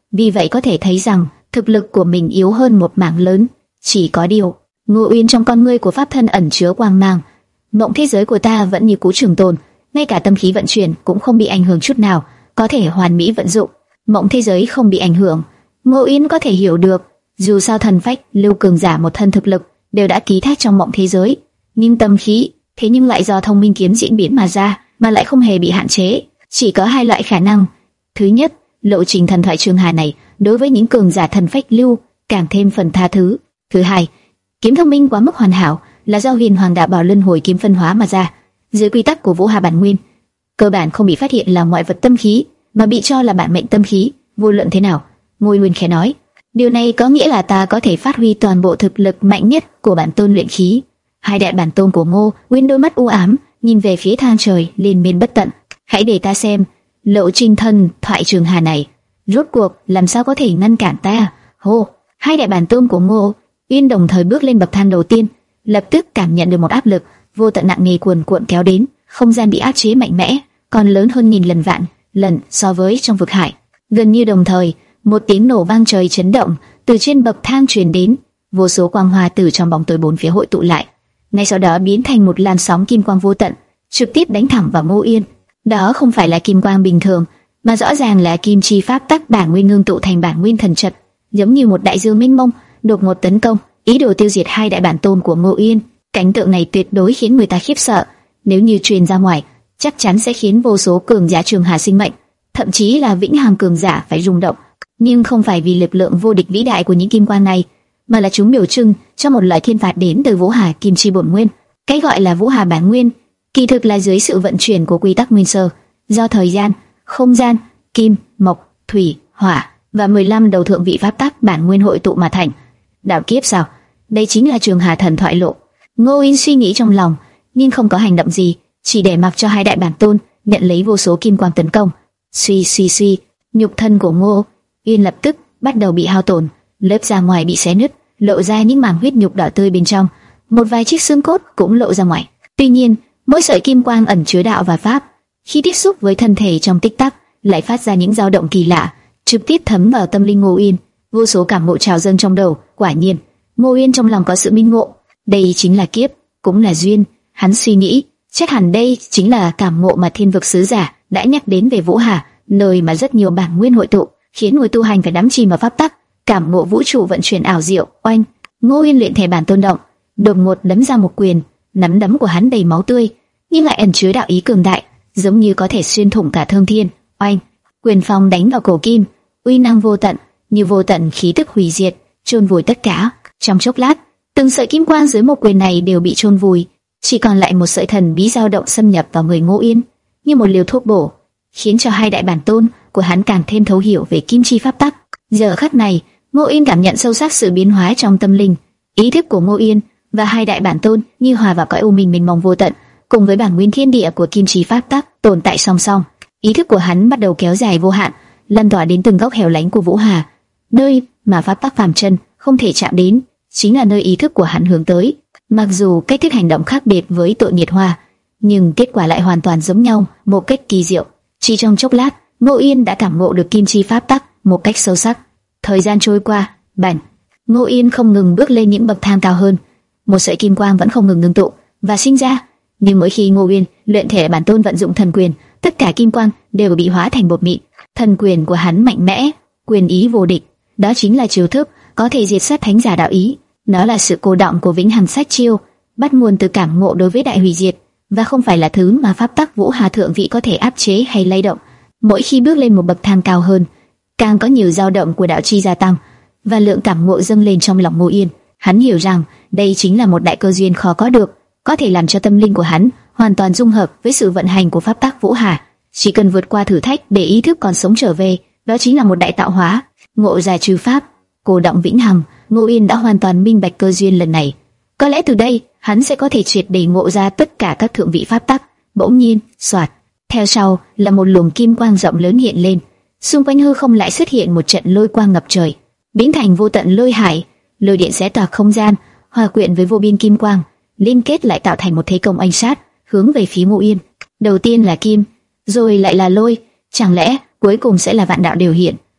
vì vậy có thể thấy rằng thực lực của mình yếu hơn một mảng lớn. Chỉ có điều, Ngô Uyên trong con ngươi của pháp thân ẩn chứa quang mang. Mộng thế giới của ta vẫn như cũ trường tồn, ngay cả tâm khí vận chuyển cũng không bị ảnh hưởng chút nào, có thể hoàn mỹ vận dụng. Mộng thế giới không bị ảnh hưởng, Ngô Uyên có thể hiểu được. Dù sao thần phách, lưu cường giả một thân thực lực đều đã ký thác trong mộng thế giới, nhưng tâm khí thế nhưng lại do thông minh kiếm diễn biến mà ra, mà lại không hề bị hạn chế. Chỉ có hai loại khả năng. Thứ nhất, lộ trình thần thoại Trường Hà này đối với những cường giả thần phách lưu càng thêm phần tha thứ. Thứ hai, kiếm thông minh quá mức hoàn hảo là do Huyền Hoàng Đạo Bảo Luân Hồi kiếm phân hóa mà ra. Dưới quy tắc của Vũ Hà bản nguyên, cơ bản không bị phát hiện là ngoại vật tâm khí, mà bị cho là bản mệnh tâm khí. Vô luận thế nào, Ngô Uyên khẽ nói, điều này có nghĩa là ta có thể phát huy toàn bộ thực lực mạnh nhất của bản tôn luyện khí. Hai đại bản tôn của Ngô Uyên đôi mắt u ám nhìn về phía thang trời liên miên bất tận. Hãy để ta xem lộ trình thần thoại Trường Hà này rốt cuộc làm sao có thể ngăn cản ta. Hô, hai đại bản tôn của Ngô Uyên đồng thời bước lên bậc thang đầu tiên, lập tức cảm nhận được một áp lực vô tận nặng nề cuồn cuộn kéo đến. Không gian bị áp chế mạnh mẽ, còn lớn hơn nghìn lần vạn lần so với trong vực hải. Gần như đồng thời, một tiếng nổ vang trời chấn động từ trên bậc thang truyền đến, vô số quang hoa từ trong bóng tối bốn phía hội tụ lại, ngay sau đó biến thành một làn sóng kim quang vô tận, trực tiếp đánh thẳng vào Ngô Uyên. Đó không phải là kim quang bình thường, mà rõ ràng là kim chi pháp tắc bản nguyên ngưng tụ thành bản nguyên thần trận, giống như một đại dương mênh mông đột ngột tấn công, ý đồ tiêu diệt hai đại bản tôn của Ngô Uyên. Cảnh tượng này tuyệt đối khiến người ta khiếp sợ, nếu như truyền ra ngoài, chắc chắn sẽ khiến vô số cường giả Trường Hà sinh mệnh, thậm chí là vĩnh hằng cường giả phải rung động. Nhưng không phải vì lực lượng vô địch vĩ đại của những kim quang này, mà là chúng biểu trưng cho một loại thiên phạt đến từ Vũ Hà kim chi bổn nguyên. Cái gọi là Vũ Hà bản nguyên, kỳ thực là dưới sự vận chuyển của quy tắc nguyên sơ, do thời gian, không gian, kim, mộc, thủy, hỏa và mười lăm đầu thượng vị pháp tắc bản nguyên hội tụ mà thành. Đạo kiếp sao? Đây chính là Trường Hà thần thoại lộ. Ngô Uyên suy nghĩ trong lòng, nhưng không có hành động gì, chỉ để mặc cho hai đại bản tôn nhận lấy vô số kim quang tấn công. Suy suy suy, nhục thân của Ngô Uyên lập tức bắt đầu bị hao tổn, lớp da ngoài bị xé nứt, lộ ra những mảng huyết nhục đỏ tươi bên trong, một vài chiếc xương cốt cũng lộ ra ngoài. Tuy nhiên, mỗi sợi kim quang ẩn chứa đạo và pháp, khi tiếp xúc với thân thể trong tích tắc, lại phát ra những dao động kỳ lạ, trực tiếp thấm vào tâm linh Ngô Uyên. Vô số cảm ngộ trào dâng trong đầu. Quả nhiên, Ngô Uyên trong lòng có sự minh ngộ, đây chính là kiếp, cũng là duyên. Hắn suy nghĩ, chắc hẳn đây chính là cảm ngộ mà Thiên Vực sứ giả đã nhắc đến về Vũ Hà, nơi mà rất nhiều bản nguyên hội tụ, khiến người tu hành phải đắm chìm vào pháp tắc, cảm ngộ vũ trụ vận chuyển ảo diệu. Oanh, Ngô Uyên luyện thể bản tôn động, đột ngột đấm ra một quyền, nắm đấm của hắn đầy máu tươi, nhưng lại ẩn chứa đạo ý cường đại, giống như có thể xuyên thủng cả thương thiên. Oanh, quyền phong đánh vào cổ kim, uy năng vô tận, như vô tận khí tức hủy diệt, chôn vùi tất cả. Trong chốc lát, từng sợi kim quang dưới một quyền này đều bị chôn vùi, chỉ còn lại một sợi thần bí dao động xâm nhập vào người Ngô Uyên, như một liều thuốc bổ, khiến cho hai đại bản tôn của hắn càng thêm thấu hiểu về kim chi pháp tắc. Giờ khắc này, Ngô Uyên cảm nhận sâu sắc sự biến hóa trong tâm linh, ý thức của Ngô Uyên và hai đại bản tôn như hòa vào cõi u minh mênh mông vô tận, cùng với bản nguyên thiên địa của kim chi pháp tắc tồn tại song song. Ý thức của hắn bắt đầu kéo dài vô hạn, lan tỏa đến từng góc hẻo lánh của Vũ Hà, nơi mà pháp tắc phàm trần không thể chạm đến, chính là nơi ý thức của hắn hướng tới. Mặc dù cách thức hành động khác biệt với Tội Nghiệt Hoa, nhưng kết quả lại hoàn toàn giống nhau, một cách kỳ diệu. Chỉ trong chốc lát, Ngô Uyên đã cảm ngộ được kim chi pháp tắc một cách sâu sắc. Thời gian trôi qua, bảnh, Ngô Uyên không ngừng bước lên những bậc thang cao hơn. Một sợi kim quang vẫn không ngừng ngưng tụ và sinh ra, nhưng mỗi khi Ngô Uyên luyện thể bản tôn vận dụng thần quyền, tất cả kim quang đều bị hóa thành bột mịn. Thần quyền của hắn mạnh mẽ, quyền ý vô địch, đó chính là chiêu thức có thể diệt sát thánh giả đạo ý. Nó là sự cô động của vĩnh hằng sát chiêu, bắt nguồn từ cảm ngộ đối với đại hủy diệt, và không phải là thứ mà pháp tắc Vũ Hà thượng vị có thể áp chế hay lay động. Mỗi khi bước lên một bậc thang cao hơn, càng có nhiều dao động của đạo chi gia tăng, và lượng cảm ngộ dâng lên trong lòng Ngô Uyên. Hắn hiểu rằng đây chính là một đại cơ duyên khó có được, có thể làm cho tâm linh của hắn hoàn toàn dung hợp với sự vận hành của pháp tắc Vũ Hà. Chỉ cần vượt qua thử thách để ý thức còn sống trở về, đó chính là một đại tạo hóa. Ngộ ra chư pháp, cô động vĩnh hằng. Ngô Uyên đã hoàn toàn minh bạch cơ duyên lần này. Có lẽ từ đây hắn sẽ có thể triệt để ngộ ra tất cả các thượng vị pháp tắc. Bỗng nhiên, xoạt, theo sau là một luồng kim quang rộng lớn hiện lên, xung quanh hư không lại xuất hiện một trận lôi quang ngập trời, biến thành vô tận lôi hải. Lôi điện xé toạc không gian, hòa quyện với vô biên kim quang, liên kết lại tạo thành một thế công oanh sát hướng về phía Ngô Uyên. Đầu tiên là kim, rồi lại là lôi, chẳng lẽ cuối cùng sẽ là vạn đạo đều hiện,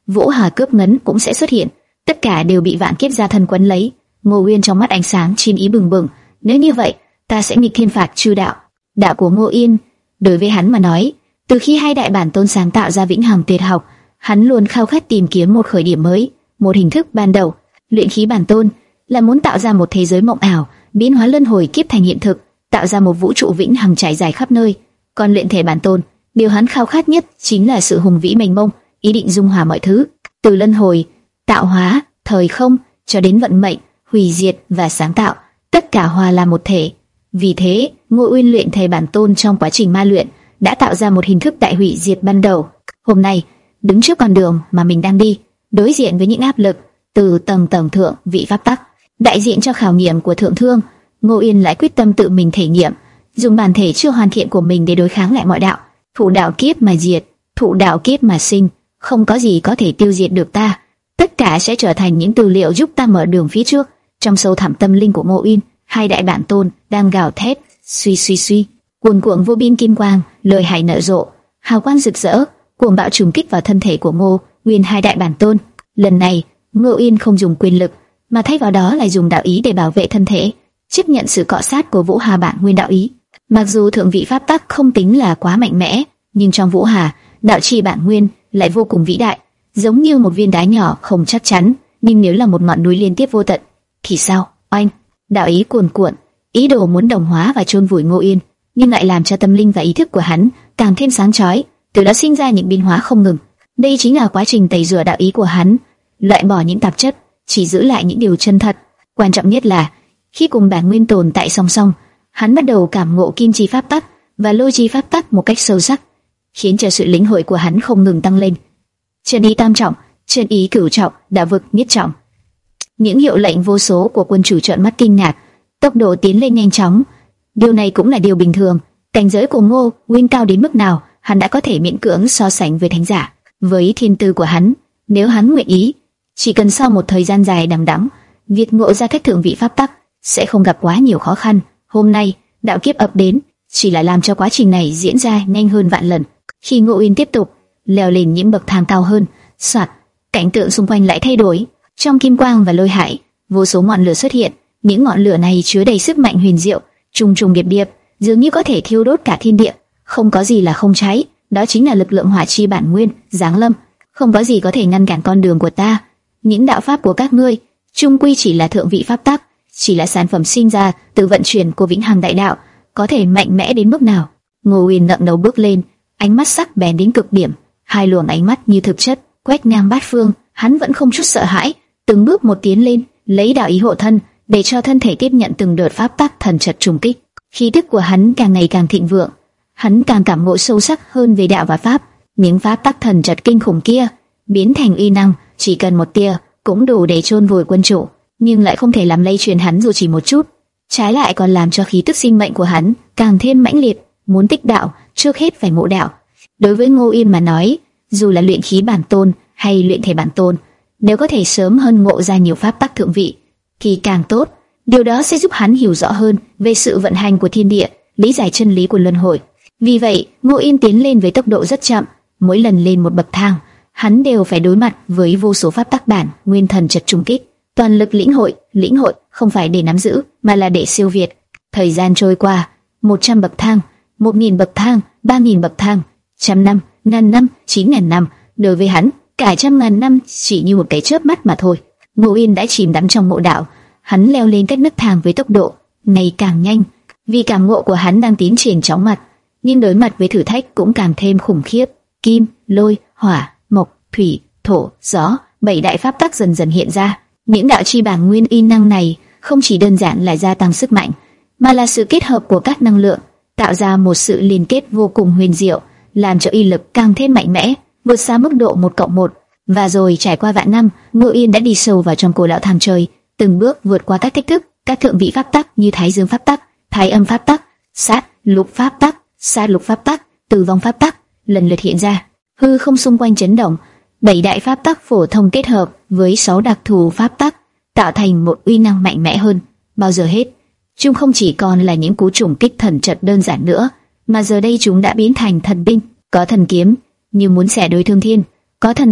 Vũ Hà cướp ngấn cũng sẽ xuất hiện, tất cả đều bị vạn kiếp gia thân quấn lấy. Ngô Uyên trong mắt ánh sáng chiến ý bừng bừng, nếu như vậy, ta sẽ nghịch thiên phạt chư đạo. Đạo của Ngô Yên, đối với hắn mà nói, từ khi hai đại bản tôn sáng tạo ra vĩnh hằng tuyệt học, hắn luôn khao khát tìm kiếm một khởi điểm mới, một hình thức ban đầu. Luyện khí bản tôn là muốn tạo ra một thế giới mộng ảo, biến hóa luân hồi kiếp thành hiện thực, tạo ra một vũ trụ vĩnh hằng trải dài khắp nơi. Còn luyện thể bản tôn, điều hắn khao khát nhất chính là sự hùng vĩ mênh mông, ý định dung hòa mọi thứ, từ luân hồi, tạo hóa, thời không cho đến vận mệnh, hủy diệt và sáng tạo, tất cả hòa là một thể. Vì thế, Ngô Uyên luyện thể bản tôn trong quá trình ma luyện đã tạo ra một hình thức đại hủy diệt ban đầu. Hôm nay, đứng trước con đường mà mình đang đi, đối diện với những áp lực từ tầng tầng thượng vị pháp tắc, đại diện cho khảo nghiệm của thượng thương, Ngô Uyên lại quyết tâm tự mình thể nghiệm, dùng bản thể chưa hoàn thiện của mình để đối kháng lại mọi đạo. Thụ đạo kiếp mà diệt, thụ đạo kiếp mà sinh, không có gì có thể tiêu diệt được ta. Tất cả sẽ trở thành những tư liệu giúp ta mở đường phía trước. Trong sâu thẳm tâm linh của Ngô Uyên, hai đại bản tôn đang gào thét, suy suy suy, cuồn cuộn vô biên kim quang, lời hài nở rộ, hào quang rực rỡ, cuồng bạo trùng kích vào thân thể của Ngô Uyên hai đại bản tôn. Lần này, Ngô Uyên không dùng quyền lực, mà thay vào đó là dùng đạo ý để bảo vệ thân thể, chấp nhận sự cọ sát của Vũ Hà bản nguyên đạo ý. Mặc dù thượng vị pháp tắc không tính là quá mạnh mẽ, nhưng trong Vũ Hà, đạo chi bản nguyên lại vô cùng vĩ đại, giống như một viên đá nhỏ không chắc chắn, nhưng nếu là một ngọn núi liên tiếp vô tận, thì sao? Oanh, đạo ý cuồn cuộn, ý đồ muốn đồng hóa và chôn vùi Ngô Uyên, nhưng lại làm cho tâm linh và ý thức của hắn càng thêm sáng chói, từ đó sinh ra những biến hóa không ngừng. Đây chính là quá trình tẩy rửa đạo ý của hắn, loại bỏ những tạp chất, chỉ giữ lại những điều chân thật. Quan trọng nhất là khi cùng bản nguyên tồn tại song song, hắn bắt đầu cảm ngộ kim chi pháp tắc và lôi chi pháp tắc một cách sâu sắc, khiến cho sự lĩnh hội của hắn không ngừng tăng lên. Chân ý tam trọng, chân ý cửu trọng, đạo vực nhất trọng. Những hiệu lệnh vô số của quân chủ trợn mắt kinh ngạc, tốc độ tiến lên nhanh chóng. Điều này cũng là điều bình thường. Cảnh giới của Ngô Uyên cao đến mức nào, hắn đã có thể miễn cưỡng so sánh với thánh giả. Với thiên tư của hắn, nếu hắn nguyện ý, chỉ cần sau một thời gian dài đằng đẵng, việc ngộ ra các thượng vị pháp tắc sẽ không gặp quá nhiều khó khăn. Hôm nay, đạo kiếp ập đến, chỉ là làm cho quá trình này diễn ra nhanh hơn vạn lần. Khi Ngô Uyên tiếp tục leo lên những bậc thang cao hơn, soạt, cảnh tượng xung quanh lại thay đổi. Trong kim quang và lôi hải, vô số ngọn lửa xuất hiện. Những ngọn lửa này chứa đầy sức mạnh huyền diệu, trùng trùng điệp điệp, dường như có thể thiêu đốt cả thiên địa. Không có gì là không cháy, đó chính là lực lượng hỏa chi bản nguyên giáng lâm. Không có gì có thể ngăn cản con đường của ta. Những đạo pháp của các ngươi, chung quy chỉ là thượng vị pháp tắc, chỉ là sản phẩm sinh ra từ vận chuyển của vĩnh hằng đại đạo, có thể mạnh mẽ đến mức nào? Ngô Uyên ngẩng đầu bước lên, ánh mắt sắc bén đến cực điểm, hai luồng ánh mắt như thực chất quét ngang bát phương. Hắn vẫn không chút sợ hãi, từng bước một tiến lên, lấy đạo ý hộ thân, để cho thân thể tiếp nhận từng đợt pháp tắc thần trật trùng kích. Khí tức của hắn càng ngày càng thịnh vượng, hắn càng cảm ngộ sâu sắc hơn về đạo và pháp. Những pháp tắc thần trật kinh khủng kia biến thành uy năng, chỉ cần một tia cũng đủ để chôn vùi quân chủ, nhưng lại không thể làm lây truyền hắn dù chỉ một chút. Trái lại còn làm cho khí tức sinh mệnh của hắn càng thêm mãnh liệt. Muốn tích đạo, trước hết phải ngộ đạo. Đối với Ngô Uyên mà nói, dù là luyện khí bản tôn hay luyện thể bản tôn, nếu có thể sớm hơn ngộ ra nhiều pháp tắc thượng vị thì càng tốt. Điều đó sẽ giúp hắn hiểu rõ hơn về sự vận hành của thiên địa, lý giải chân lý của luân hồi. Vì vậy, Ngô Uyên tiến lên với tốc độ rất chậm, mỗi lần lên một bậc thang, hắn đều phải đối mặt với vô số pháp tắc bản nguyên thần trật trùng kích. Toàn lực lĩnh hội, lĩnh hội không phải để nắm giữ, mà là để siêu việt. Thời gian trôi qua, một trăm bậc thang, một nghìn bậc thang, ba nghìn bậc thang, trăm năm, ngàn năm, chín ngàn năm. Đối với hắn, cả trăm ngàn năm chỉ như một cái chớp mắt mà thôi. Ngô Uyên đã chìm đắm trong ngộ đạo, hắn leo lên các nấc thang với tốc độ ngày càng nhanh, vì cảm ngộ của hắn đang tiến triển chóng mặt, nhưng đối mặt với thử thách cũng càng thêm khủng khiếp. Kim, lôi, hỏa, mộc, thủy, thổ, gió, bảy đại pháp tắc dần dần hiện ra. Những đạo chi bản nguyên uy năng này không chỉ đơn giản là gia tăng sức mạnh, mà là sự kết hợp của các năng lượng, tạo ra một sự liên kết vô cùng huyền diệu, làm cho uy lực càng thêm mạnh mẽ, vượt xa mức độ một cộng một. Và rồi trải qua vạn năm, Ngô Uyên đã đi sâu vào trong cổ lão thang trời, từng bước vượt qua các thách thức, các thượng vị pháp tắc như Thái Dương pháp tắc, Thái Âm pháp tắc, Sát Lục pháp tắc, Sát Lục pháp tắc, Tử Vong pháp tắc lần lượt hiện ra. Hư không xung quanh chấn động, bảy đại pháp tắc phổ thông kết hợp với sáu đặc thù pháp tắc, tạo thành một uy năng mạnh mẽ hơn bao giờ hết. Chúng không chỉ còn là những cú trùng kích thần trật đơn giản nữa, mà giờ đây chúng đã biến thành thần binh. Có thần kiếm như muốn xẻ đôi thương thiên, có thần diều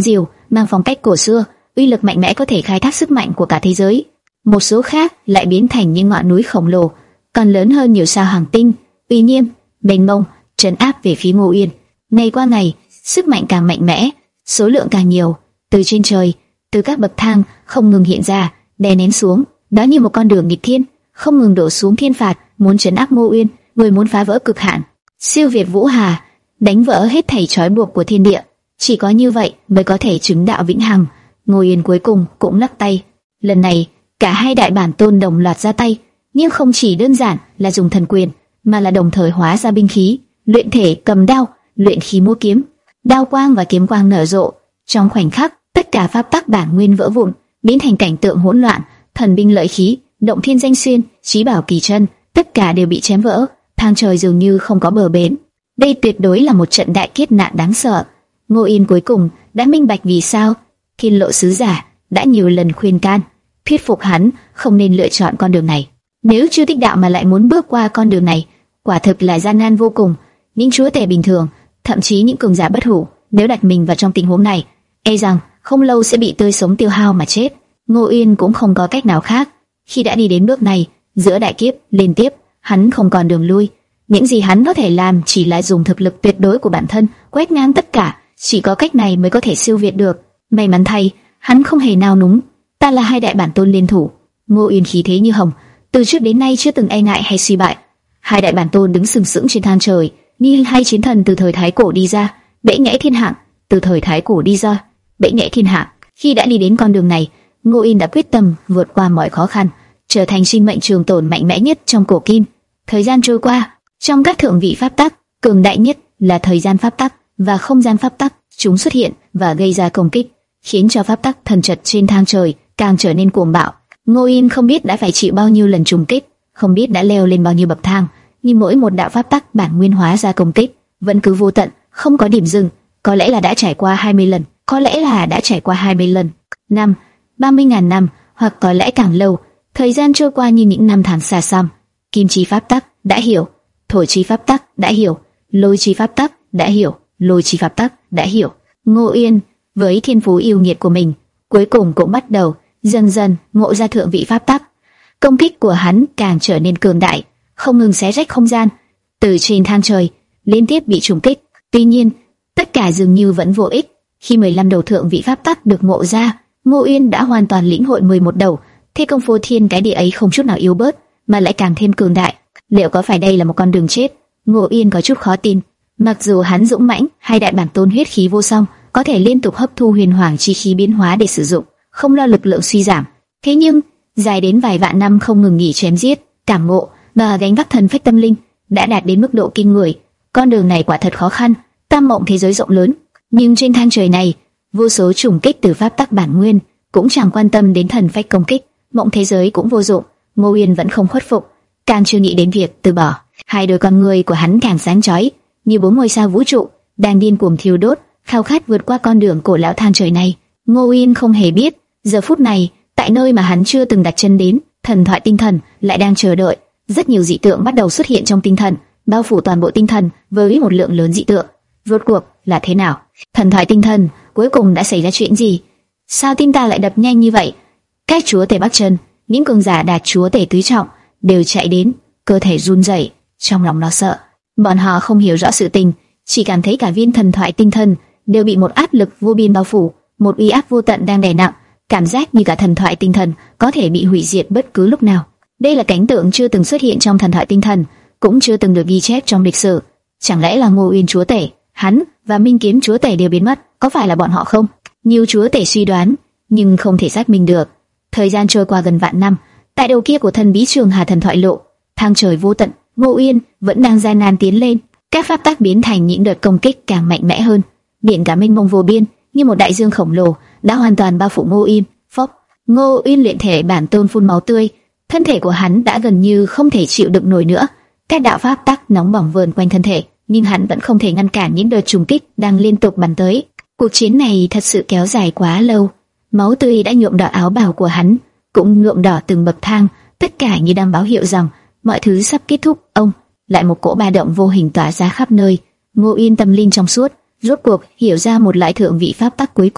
mang phong cách cổ xưa, uy lực mạnh mẽ có thể khai thác sức mạnh của cả thế giới. Một số khác lại biến thành những ngọn núi khổng lồ, còn lớn hơn nhiều sao hành tinh, uy nghiêm, mênh mông, trấn áp về phía Ngô Uyên. Ngày qua ngày, sức mạnh càng mạnh mẽ, số lượng càng nhiều, từ trên trời, từ các bậc thang không ngừng hiện ra, đè nén xuống, đó như một con đường nghịch thiên, không ngừng đổ xuống thiên phạt, muốn trấn áp Ngô Uyên, người muốn phá vỡ cực hạn, siêu việt vũ hà, đánh vỡ hết thảy trói buộc của thiên địa. Chỉ có như vậy mới có thể chứng đạo vĩnh hằng. Ngô Uyên cuối cùng cũng lắc tay. Lần này, cả hai đại bản tôn đồng loạt ra tay, nhưng không chỉ đơn giản là dùng thần quyền, mà là đồng thời hóa ra binh khí, luyện thể cầm đao, luyện khí múa kiếm. Đao quang và kiếm quang nở rộ, trong khoảnh khắc, tất cả pháp tắc bản nguyên vỡ vụn, biến thành cảnh tượng hỗn loạn. Thần binh lợi khí, động thiên danh xuyên, chí bảo kỳ chân, tất cả đều bị chém vỡ. Thang trời dường như không có bờ bến. Đây tuyệt đối là một trận đại kiếp nạn đáng sợ. Ngô Yên cuối cùng đã minh bạch vì sao Thiên Lộ sứ giả đã nhiều lần khuyên can, thuyết phục hắn không nên lựa chọn con đường này. Nếu chưa thích đạo mà lại muốn bước qua con đường này, quả thực là gian nan vô cùng. Những chúa tể bình thường, thậm chí những cường giả bất hủ, nếu đặt mình vào trong tình huống này, e rằng không lâu sẽ bị tươi sống tiêu hao mà chết. Ngô Yên cũng không có cách nào khác. Khi đã đi đến bước này, giữa đại kiếp liên tiếp, hắn không còn đường lui. Những gì hắn có thể làm chỉ là dùng thực lực tuyệt đối của bản thân quét ngang tất cả. Chỉ có cách này mới có thể siêu việt được. May mắn thay, hắn không hề nao núng. Ta là hai đại bản tôn liên thủ. Ngô Uyên khí thế như hồng, từ trước đến nay chưa từng e ngại hay suy bại. Hai đại bản tôn đứng sừng sững trên thang trời, như hai chiến thần từ thời thái cổ đi ra, bẽ nghẽ thiên hạ, từ thời thái cổ đi ra, bẽ nghẽ thiên hạ. Khi đã đi đến con đường này, Ngô Uyên đã quyết tâm vượt qua mọi khó khăn, trở thành sinh mệnh trường tồn mạnh mẽ nhất trong cổ kim. Thời gian trôi qua, trong các thượng vị pháp tắc, cường đại nhất là thời gian pháp tắc và không gian pháp tắc, chúng xuất hiện và gây ra công kích, khiến cho pháp tắc thần trật trên thang trời càng trở nên cuồng bạo. Ngô Yên không biết đã phải chịu bao nhiêu lần trùng kích, không biết đã leo lên bao nhiêu bậc thang, nhưng mỗi một đạo pháp tắc bản nguyên hóa ra công kích vẫn cứ vô tận, không có điểm dừng. Có lẽ là đã trải qua hai mươi lần, có lẽ là đã trải qua hai mươi lần, năm, ba mươi ngàn năm, hoặc có lẽ càng lâu. Thời gian trôi qua như những năm tháng xa xăm. Kim chi pháp tắc đã hiểu, thổ chi pháp tắc đã hiểu, lôi chi pháp tắc đã hiểu, lôi chi pháp tắc đã hiểu. Ngô Yên với thiên phú yêu nghiệt của mình, cuối cùng cũng bắt đầu dần dần ngộ ra thượng vị pháp tắc. Công kích của hắn càng trở nên cường đại, không ngừng xé rách không gian, từ trên thang trời liên tiếp bị trùng kích. Tuy nhiên, tất cả dường như vẫn vô ích. Khi mười lăm đầu thượng vị pháp tắc được ngộ ra, Ngô Uyên đã hoàn toàn lĩnh hội mười một đầu, thế công phô thiên cái địa ấy không chút nào yếu bớt, mà lại càng thêm cường đại. Liệu có phải đây là một con đường chết? Ngô Uyên có chút khó tin. Mặc dù hắn dũng mãnh, hai đại bản tôn huyết khí vô song, có thể liên tục hấp thu huyền hoàng chi khí biến hóa để sử dụng, không lo lực lượng suy giảm. Thế nhưng, dài đến vài vạn năm không ngừng nghỉ chém giết, cảm ngộ và gánh vác thần phách tâm linh, đã đạt đến mức độ kinh người. Con đường này quả thật khó khăn, tam mộng thế giới rộng lớn, nhưng trên thang trời này, vô số trùng kích từ pháp tắc bản nguyên cũng chẳng quan tâm đến thần phách công kích, mộng thế giới cũng vô dụng. Ngô Uyên vẫn không khuất phục, càng chưa nghĩ đến việc từ bỏ. Hai đôi con người của hắn càng sáng chói, như bốn ngôi sao vũ trụ đang điên cuồng thiêu đốt, khao khát vượt qua con đường cổ lão thang trời này. Ngô Uyên không hề biết, giờ phút này, tại nơi mà hắn chưa từng đặt chân đến, thần thoại tinh thần lại đang chờ đợi. Rất nhiều dị tượng bắt đầu xuất hiện trong tinh thần, bao phủ toàn bộ tinh thần với một lượng lớn dị tượng. Rốt cuộc là thế nào? Thần thoại tinh thần, cuối cùng đã xảy ra chuyện gì? Sao tim ta lại đập nhanh như vậy? Các chúa tể Bắc Chân, những cường giả đạt chúa tể tứ trọng đều chạy đến, cơ thể run rẩy, trong lòng lo sợ. Bọn họ không hiểu rõ sự tình, chỉ cảm thấy cả viên thần thoại tinh thần đều bị một áp lực vô biên bao phủ, một uy áp vô tận đang đè nặng, cảm giác như cả thần thoại tinh thần có thể bị hủy diệt bất cứ lúc nào. Đây là cảnh tượng chưa từng xuất hiện trong thần thoại tinh thần, cũng chưa từng được ghi chép trong lịch sử. Chẳng lẽ là Ngô Uyên chúa tể, hắn và Minh Kiếm chúa tể đều biến mất? Có phải là bọn họ không? Nhiều chúa tể suy đoán, nhưng không thể xác minh được. Thời gian trôi qua gần vạn năm, tại đầu kia của thần bí trường hà thần thoại lộ, thang trời vô tận, Ngô Uyên vẫn đang gian nan tiến lên. Các pháp tắc biến thành những đợt công kích càng mạnh mẽ hơn, biển cả mênh mông vô biên như một đại dương khổng lồ đã hoàn toàn bao phủ Ngô Uyên. Phốc, Ngô Uyên luyện thể bản tôn phun máu tươi, thân thể của hắn đã gần như không thể chịu đựng nổi nữa. Các đạo pháp tắc nóng bỏng vờn quanh thân thể, nhưng hắn vẫn không thể ngăn cản những đợt trùng kích đang liên tục bắn tới. Cuộc chiến này thật sự kéo dài quá lâu, máu tươi đã nhuộm đỏ áo bào của hắn, cũng nhuộm đỏ từng bậc thang, tất cả như đang báo hiệu rằng mọi thứ sắp kết thúc. Ông lại một cỗ ba động vô hình tỏa ra khắp nơi. Ngô Uyên tâm linh trong suốt, rốt cuộc hiểu ra một loại thượng vị pháp tắc cuối cùng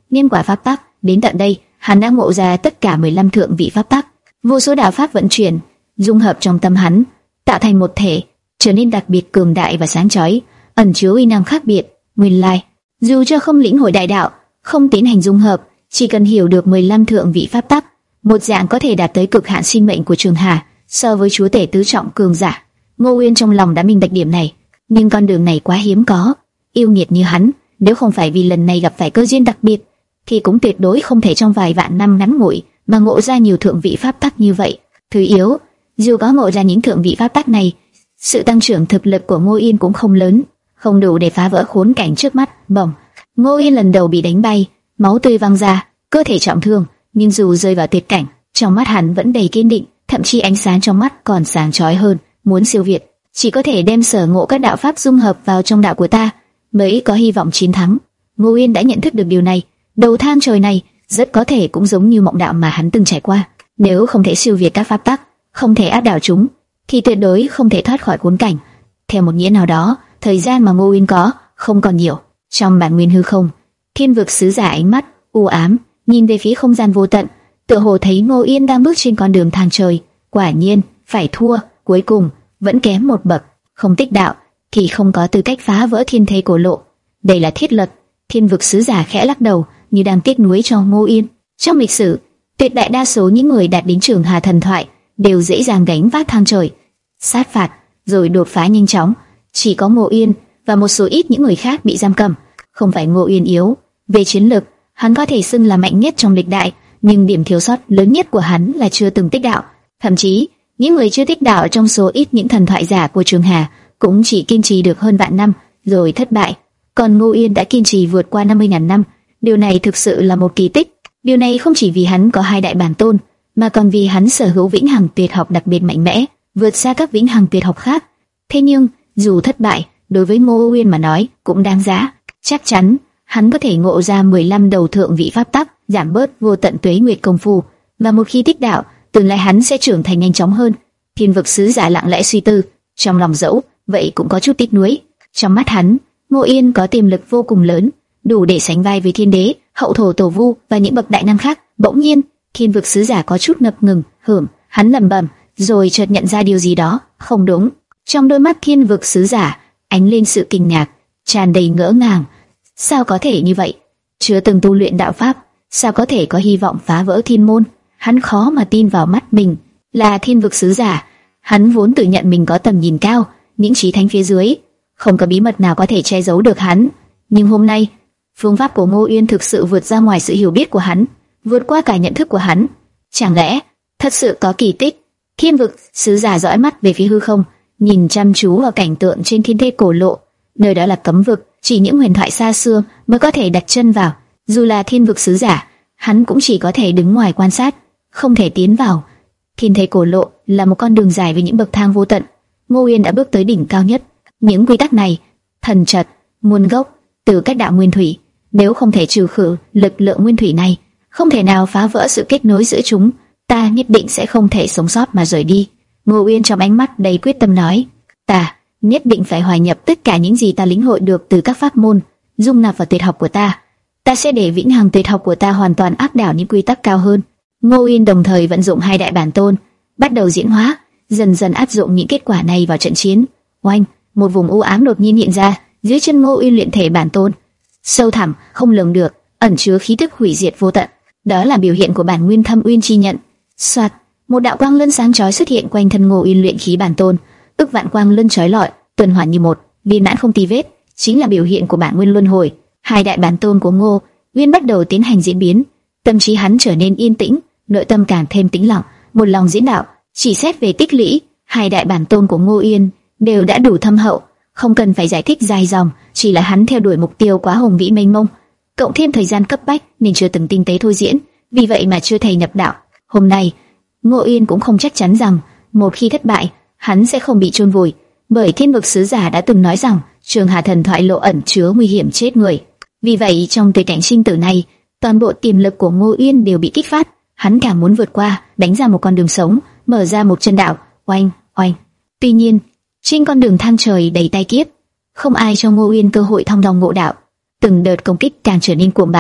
niên quả pháp tắc. Đến tận đây, hắn đã ngộ ra tất cả mười lăm thượng vị pháp tắc. Vô số đạo pháp vận chuyển, dung hợp trong tâm hắn, tạo thành một thể, trở nên đặc biệt cường đại và sáng chói, ẩn chứa uy năng khác biệt. Nguyên lai, dù cho không lĩnh hội đại đạo, không tiến hành dung hợp, chỉ cần hiểu được mười lăm thượng vị pháp tắc, một dạng có thể đạt tới cực hạn sinh mệnh của Trường Hà, so với chúa tể tứ trọng cường giả. Ngô Uyên trong lòng đã minh bạch điểm này, nhưng con đường này quá hiếm có, yêu nghiệt như hắn, nếu không phải vì lần này gặp phải cơ duyên đặc biệt, thì cũng tuyệt đối không thể trong vài vạn năm ngắn ngủi mà ngộ ra nhiều thượng vị pháp tắc như vậy. Thứ yếu, dù có ngộ ra những thượng vị pháp tắc này, sự tăng trưởng thực lực của Ngô Yên cũng không lớn, không đủ để phá vỡ khốn cảnh trước mắt. Bỗng, Ngô Yên lần đầu bị đánh bay, máu tươi văng ra, cơ thể trọng thương, nhưng dù rơi vào tuyệt cảnh, trong mắt hắn vẫn đầy kiên định, thậm chí ánh sáng trong mắt còn sáng chói hơn. Muốn siêu việt, chỉ có thể đem sở ngộ các đạo pháp dung hợp vào trong đạo của ta, mới có hy vọng chiến thắng. Ngô Yên đã nhận thức được điều này. Đầu thang trời này rất có thể cũng giống như mộng đạo mà hắn từng trải qua. Nếu không thể siêu việt các pháp tắc, không thể áp đảo chúng, thì tuyệt đối không thể thoát khỏi khốn cảnh. Theo một nghĩa nào đó, thời gian mà Ngô Yên có không còn nhiều. Trong bản nguyên hư không, Thiên vực sứ giả ánh mắt u ám nhìn về phía không gian vô tận, tựa hồ thấy Ngô Yên đang bước trên con đường thang trời. Quả nhiên phải thua, cuối cùng vẫn kém một bậc. Không tích đạo thì không có tư cách phá vỡ thiên thế cổ lộ. Đây là thiết luật. Thiên vực sứ giả khẽ lắc đầu, như đang tiếc nuối cho Ngô Yên. Trong lịch sử, tuyệt đại đa số những người đạt đến Trường Hà thần thoại đều dễ dàng gánh vác thang trời, sát phạt, rồi đột phá nhanh chóng. Chỉ có Ngô Yên và một số ít những người khác bị giam cầm. Không phải Ngô Yên yếu, về chiến lực, hắn có thể xưng là mạnh nhất trong lịch đại, nhưng điểm thiếu sót lớn nhất của hắn là chưa từng tích đạo. Thậm chí, những người chưa tích đạo trong số ít những thần thoại giả của Trường Hà cũng chỉ kiên trì được hơn vạn năm rồi thất bại. Còn Ngô Yên đã kiên trì vượt qua năm mươi nghìn năm. Điều này thực sự là một kỳ tích. Điều này không chỉ vì hắn có hai đại bản tôn, mà còn vì hắn sở hữu vĩnh hằng tuyệt học đặc biệt mạnh mẽ, vượt xa các vĩnh hằng tuyệt học khác. Thế nhưng, dù thất bại, đối với Ngô Uyên mà nói cũng đáng giá. Chắc chắn, hắn có thể ngộ ra mười lăm đầu thượng vị pháp tắc, giảm bớt vô tận tuế nguyệt công phu, và một khi tích đạo, tương lai hắn sẽ trưởng thành nhanh chóng hơn. Thiên vực sứ giả lặng lẽ suy tư, trong lòng dẫu vậy cũng có chút tiếc nuối. Trong mắt hắn, Ngô Yên có tiềm lực vô cùng lớn, đủ để sánh vai với Thiên Đế, Hậu Thổ Tổ Vu và những bậc đại năng khác. Bỗng nhiên, Thiên vực sứ giả có chút ngập ngừng, hửm, hắn lẩm bẩm, rồi chợt nhận ra điều gì đó không đúng. Trong đôi mắt Thiên vực sứ giả ánh lên sự kinh ngạc, tràn đầy ngỡ ngàng. Sao có thể như vậy? Chưa từng tu luyện đạo pháp, sao có thể có hy vọng phá vỡ thiên môn? Hắn khó mà tin vào mắt mình, là Thiên vực sứ giả. Hắn vốn tự nhận mình có tầm nhìn cao, những chí thánh phía dưới, không có bí mật nào có thể che giấu được hắn. Nhưng hôm nay, phương pháp của Ngô Uyên thực sự vượt ra ngoài sự hiểu biết của hắn, vượt qua cả nhận thức của hắn. Chẳng lẽ thật sự có kỳ tích? Thiên vực sứ giả dõi mắt về phía hư không, nhìn chăm chú vào cảnh tượng trên thiên thế cổ lộ. Nơi đó là cấm vực, chỉ những huyền thoại xa xưa mới có thể đặt chân vào. Dù là thiên vực sứ giả, hắn cũng chỉ có thể đứng ngoài quan sát, không thể tiến vào. Thiên thế cổ lộ là một con đường dài với những bậc thang vô tận. Ngô Uyên đã bước tới đỉnh cao nhất. Những quy tắc này, thần trật, nguồn gốc từ các đạo nguyên thủy, nếu không thể trừ khử lực lượng nguyên thủy này, không thể nào phá vỡ sự kết nối giữa chúng, ta nhất định sẽ không thể sống sót mà rời đi. Ngô Uyên trong ánh mắt đầy quyết tâm nói, ta nhất định phải hòa nhập tất cả những gì ta lĩnh hội được từ các pháp môn, dung nạp vào tuyệt học của ta. Ta sẽ để vĩnh hằng tuyệt học của ta hoàn toàn áp đảo những quy tắc cao hơn. Ngô Uyên đồng thời vận dụng hai đại bản tôn, bắt đầu diễn hóa, dần dần áp dụng những kết quả này vào trận chiến. Oanh, một vùng u ám đột nhiên hiện ra dưới chân Ngô Uyên luyện thể bản tôn, sâu thẳm không lường được, ẩn chứa khí tức hủy diệt vô tận. Đó là biểu hiện của bản nguyên thâm uyên chi nhận. Soạt, một đạo quang lân sáng chói xuất hiện quanh thân Ngô Uyên luyện khí bản tôn, ức vạn quang lân chói lọi, tuần hoàn như một, viên mãn không tì vết, chính là biểu hiện của bản nguyên luân hồi. Hai đại bản tôn của Ngô Uyên bắt đầu tiến hành diễn biến, tâm trí hắn trở nên yên tĩnh, nội tâm càng thêm tĩnh lặng, một lòng diễn đạo. Chỉ xét về tích lũy, hai đại bản tôn của Ngô Uyên đều đã đủ thâm hậu, không cần phải giải thích dài dòng, chỉ là hắn theo đuổi mục tiêu quá hùng vĩ mênh mông, cộng thêm thời gian cấp bách nên chưa từng tinh tế thôi diễn, vì vậy mà chưa thể nhập đạo. Hôm nay, Ngô Uyên cũng không chắc chắn rằng một khi thất bại, hắn sẽ không bị chôn vùi, bởi thiên vực sứ giả đã từng nói rằng Trường Hà thần thoại lộ ẩn chứa nguy hiểm chết người. Vì vậy trong tuyệt cảnh sinh tử này, toàn bộ tiềm lực của Ngô Uyên đều bị kích phát. Hắn càng muốn vượt qua, đánh ra một con đường sống, mở ra một chân đạo. Oanh, oanh. Tuy nhiên, trên con đường thang trời đầy tai kiếp, không ai cho Ngô Uyên cơ hội thông dong ngộ đạo. Từng đợt công kích càng trở nên cuồng bạo,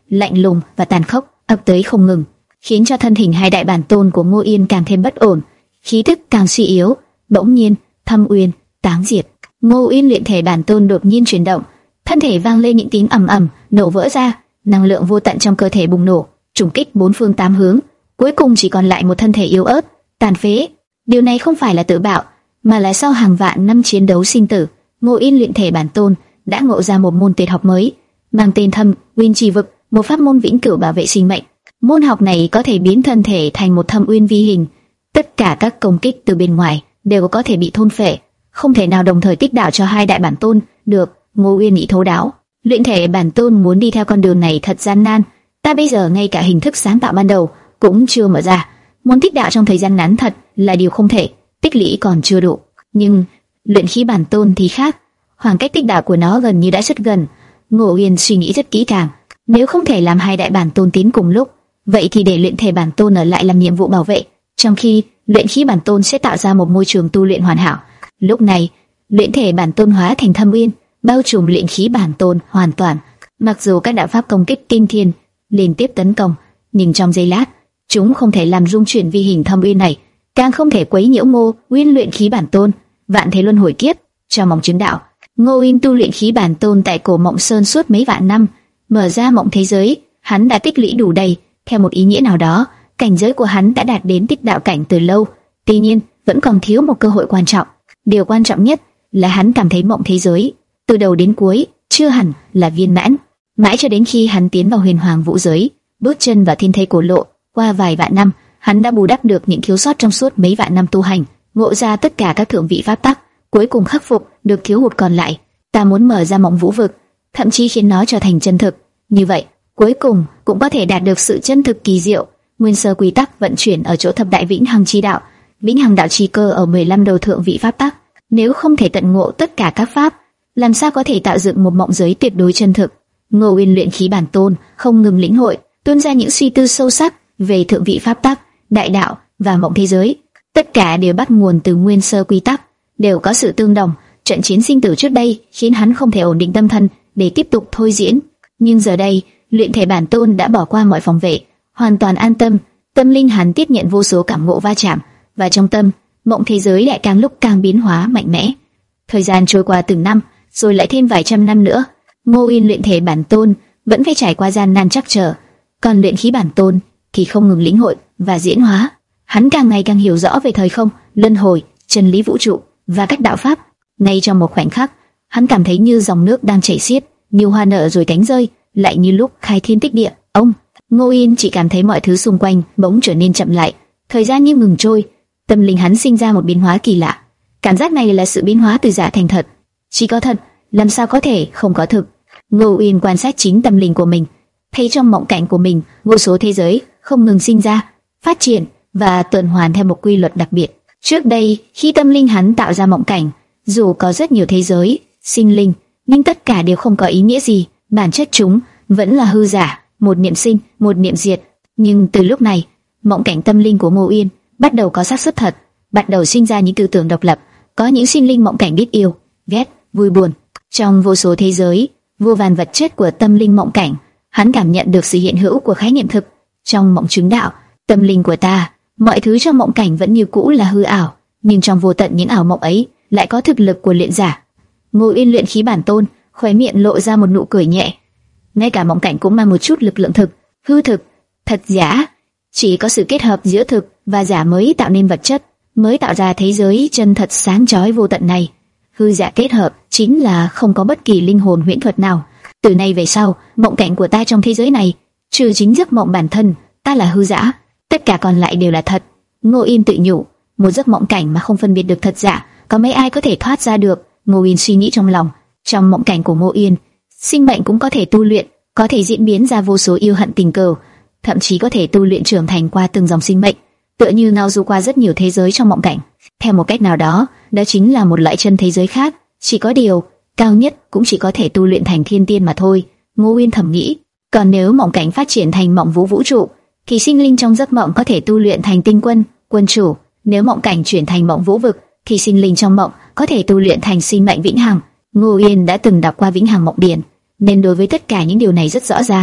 lạnh lùng và tàn khốc ập tới không ngừng, khiến cho thân hình hai đại bản tôn của Ngô Yên càng thêm bất ổn, khí tức càng suy yếu. Bỗng nhiên, Thâm Uyên, Táng Diệt, Ngô Yên luyện thể bản tôn đột nhiên chuyển động, thân thể vang lên những tiếng ầm ầm, nổ vỡ ra, năng lượng vô tận trong cơ thể bùng nổ, trùng kích bốn phương tám hướng, cuối cùng chỉ còn lại một thân thể yếu ớt, tàn phế. Điều này không phải là tự bạo, mà là sau hàng vạn năm chiến đấu sinh tử, Ngô Yên luyện thể bản tôn đã ngộ ra một môn tuyệt học mới, mang tên Thâm Uyên Chi Vực, một pháp môn vĩnh cửu bảo vệ sinh mệnh. Môn học này có thể biến thân thể thành một thâm uyên vi hình, tất cả các công kích từ bên ngoài đều có thể bị thôn phệ, không thể nào đồng thời kích đảo cho hai đại bản tôn được. Ngô Uyên nghĩ thấu đáo, luyện thể bản tôn muốn đi theo con đường này thật gian nan. Ta bây giờ ngay cả hình thức sáng tạo ban đầu cũng chưa mở ra, muốn kích đảo trong thời gian ngắn thật là điều không thể, tích lũy còn chưa đủ. Nhưng luyện khí bản tôn thì khác, khoảng cách kích đảo của nó gần như đã rất gần. Ngô Uyên suy nghĩ rất kỹ càng, nếu không thể làm hai đại bản tôn tiến cùng lúc, vậy thì để luyện thể bản tôn ở lại làm nhiệm vụ bảo vệ, trong khi luyện khí bản tôn sẽ tạo ra một môi trường tu luyện hoàn hảo. Lúc này, luyện thể bản tôn hóa thành Thâm Uyên, bao trùm luyện khí bản tôn hoàn toàn. Mặc dù các đạo pháp công kích kinh thiên liên tiếp tấn công, nhưng trong giây lát, chúng không thể làm rung chuyển vi hình Thâm Uyên này, càng không thể quấy nhiễu Ngô Uyên luyện khí bản tôn. Vạn thế luân hồi kiếp, cho mộng chứng đạo. Ngô Uyên tu luyện khí bản tôn tại Cổ Mộng Sơn suốt mấy vạn năm, mở ra mộng thế giới, hắn đã tích lũy đủ đầy. Theo một ý nghĩa nào đó, cảnh giới của hắn đã đạt đến tích đạo cảnh từ lâu. Tuy nhiên, vẫn còn thiếu một cơ hội quan trọng. Điều quan trọng nhất là hắn cảm thấy mộng thế giới từ đầu đến cuối chưa hẳn là viên mãn. Mãi cho đến khi hắn tiến vào huyền hoàng vũ giới, bước chân vào thiên thây cổ lộ, qua vài vạn năm, hắn đã bù đắp được những thiếu sót trong suốt mấy vạn năm tu hành, ngộ ra tất cả các thượng vị pháp tắc, cuối cùng khắc phục được thiếu hụt còn lại. Ta muốn mở ra mộng vũ vực, thậm chí khiến nó trở thành chân thực. Như vậy, cuối cùng cũng có thể đạt được sự chân thực kỳ diệu. Nguyên sơ quy tắc vận chuyển ở chỗ thập đại vĩnh hằng chi đạo, vĩnh hằng đạo chi cơ ở mười lăm đầu thượng vị pháp tắc. Nếu không thể tận ngộ tất cả các pháp, làm sao có thể tạo dựng một mộng giới tuyệt đối chân thực? Ngô Uyên luyện khí bản tôn không ngừng lĩnh hội, tuôn ra những suy tư sâu sắc về thượng vị pháp tắc, đại đạo và mộng thế giới. Tất cả đều bắt nguồn từ nguyên sơ quy tắc, đều có sự tương đồng. Trận chiến sinh tử trước đây khiến hắn không thể ổn định tâm thần để tiếp tục thôi diễn, nhưng giờ đây, luyện thể bản tôn đã bỏ qua mọi phòng vệ, hoàn toàn an tâm. Tâm linh hắn tiếp nhận vô số cảm ngộ va chạm, và trong tâm, mộng thế giới lại càng lúc càng biến hóa mạnh mẽ. Thời gian trôi qua từng năm, rồi lại thêm vài trăm năm nữa, Ngô Uyên luyện thể bản tôn vẫn phải trải qua gian nan trắc trở, còn luyện khí bản tôn thì không ngừng lĩnh hội và diễn hóa. Hắn càng ngày càng hiểu rõ về thời không, luân hồi, chân lý vũ trụ và các đạo pháp. Ngay trong một khoảnh khắc, hắn cảm thấy như dòng nước đang chảy xiết, như hoa nở rồi cánh rơi, lại như lúc khai thiên tích địa. Ông Ngô Uyên chỉ cảm thấy mọi thứ xung quanh bỗng trở nên chậm lại, thời gian như ngừng trôi. Tâm linh hắn sinh ra một biến hóa kỳ lạ. Cảm giác này là sự biến hóa từ giả thành thật. Chỉ có thật, làm sao có thể không có thực? Ngô Uyên quan sát chính tâm linh của mình, thấy trong mộng cảnh của mình vô số thế giới không ngừng sinh ra, phát triển và tuần hoàn theo một quy luật đặc biệt. Trước đây, khi tâm linh hắn tạo ra mộng cảnh, dù có rất nhiều thế giới, sinh linh, nhưng tất cả đều không có ý nghĩa gì, bản chất chúng vẫn là hư giả, một niệm sinh, một niệm diệt. Nhưng từ lúc này, mộng cảnh tâm linh của Ngô Uyên bắt đầu có xác suất thật, bắt đầu sinh ra những tư tưởng độc lập, có những sinh linh mộng cảnh biết yêu, ghét, vui buồn. Trong vô số thế giới, vô vàn vật chất của tâm linh mộng cảnh, hắn cảm nhận được sự hiện hữu của khái niệm thực. Trong mộng chứng đạo, tâm linh của ta, mọi thứ trong mộng cảnh vẫn như cũ là hư ảo, nhưng trong vô tận những ảo mộng ấy lại có thực lực của luyện giả. Ngô Uyên luyện khí bản tôn, khóe miệng lộ ra một nụ cười nhẹ. Ngay cả mộng cảnh cũng mang một chút lực lượng thực, hư thực, thật giả. Chỉ có sự kết hợp giữa thực và giả mới tạo nên vật chất, mới tạo ra thế giới chân thật sáng chói vô tận này. Hư giả kết hợp chính là không có bất kỳ linh hồn huyễn thuật nào. Từ nay về sau, mộng cảnh của ta trong thế giới này, trừ chính giấc mộng bản thân, ta là hư giả, tất cả còn lại đều là thật. Ngô Uyên tự nhủ, một giấc mộng cảnh mà không phân biệt được thật giả, có mấy ai có thể thoát ra được? Ngô Uyên suy nghĩ trong lòng. Trong mộng cảnh của Ngô Uyên, sinh mệnh cũng có thể tu luyện, có thể diễn biến ra vô số yêu hận tình cờ, thậm chí có thể tu luyện trưởng thành qua từng dòng sinh mệnh, tựa như ngao du qua rất nhiều thế giới trong mộng cảnh. Theo một cách nào đó, đó chính là một loại chân thế giới khác. Chỉ có điều, cao nhất cũng chỉ có thể tu luyện thành thiên tiên mà thôi. Ngô Uyên thầm nghĩ. Còn nếu mộng cảnh phát triển thành mộng vũ vũ trụ, thì sinh linh trong giấc mộng có thể tu luyện thành tinh quân, quân chủ. Nếu mộng cảnh chuyển thành mộng vũ vực, thì sinh linh trong mộng có thể tu luyện thành sinh mệnh vĩnh hằng. Ngô Uyên đã từng đọc qua Vĩnh Hằng Mộng Điển, nên đối với tất cả những điều này rất rõ ràng.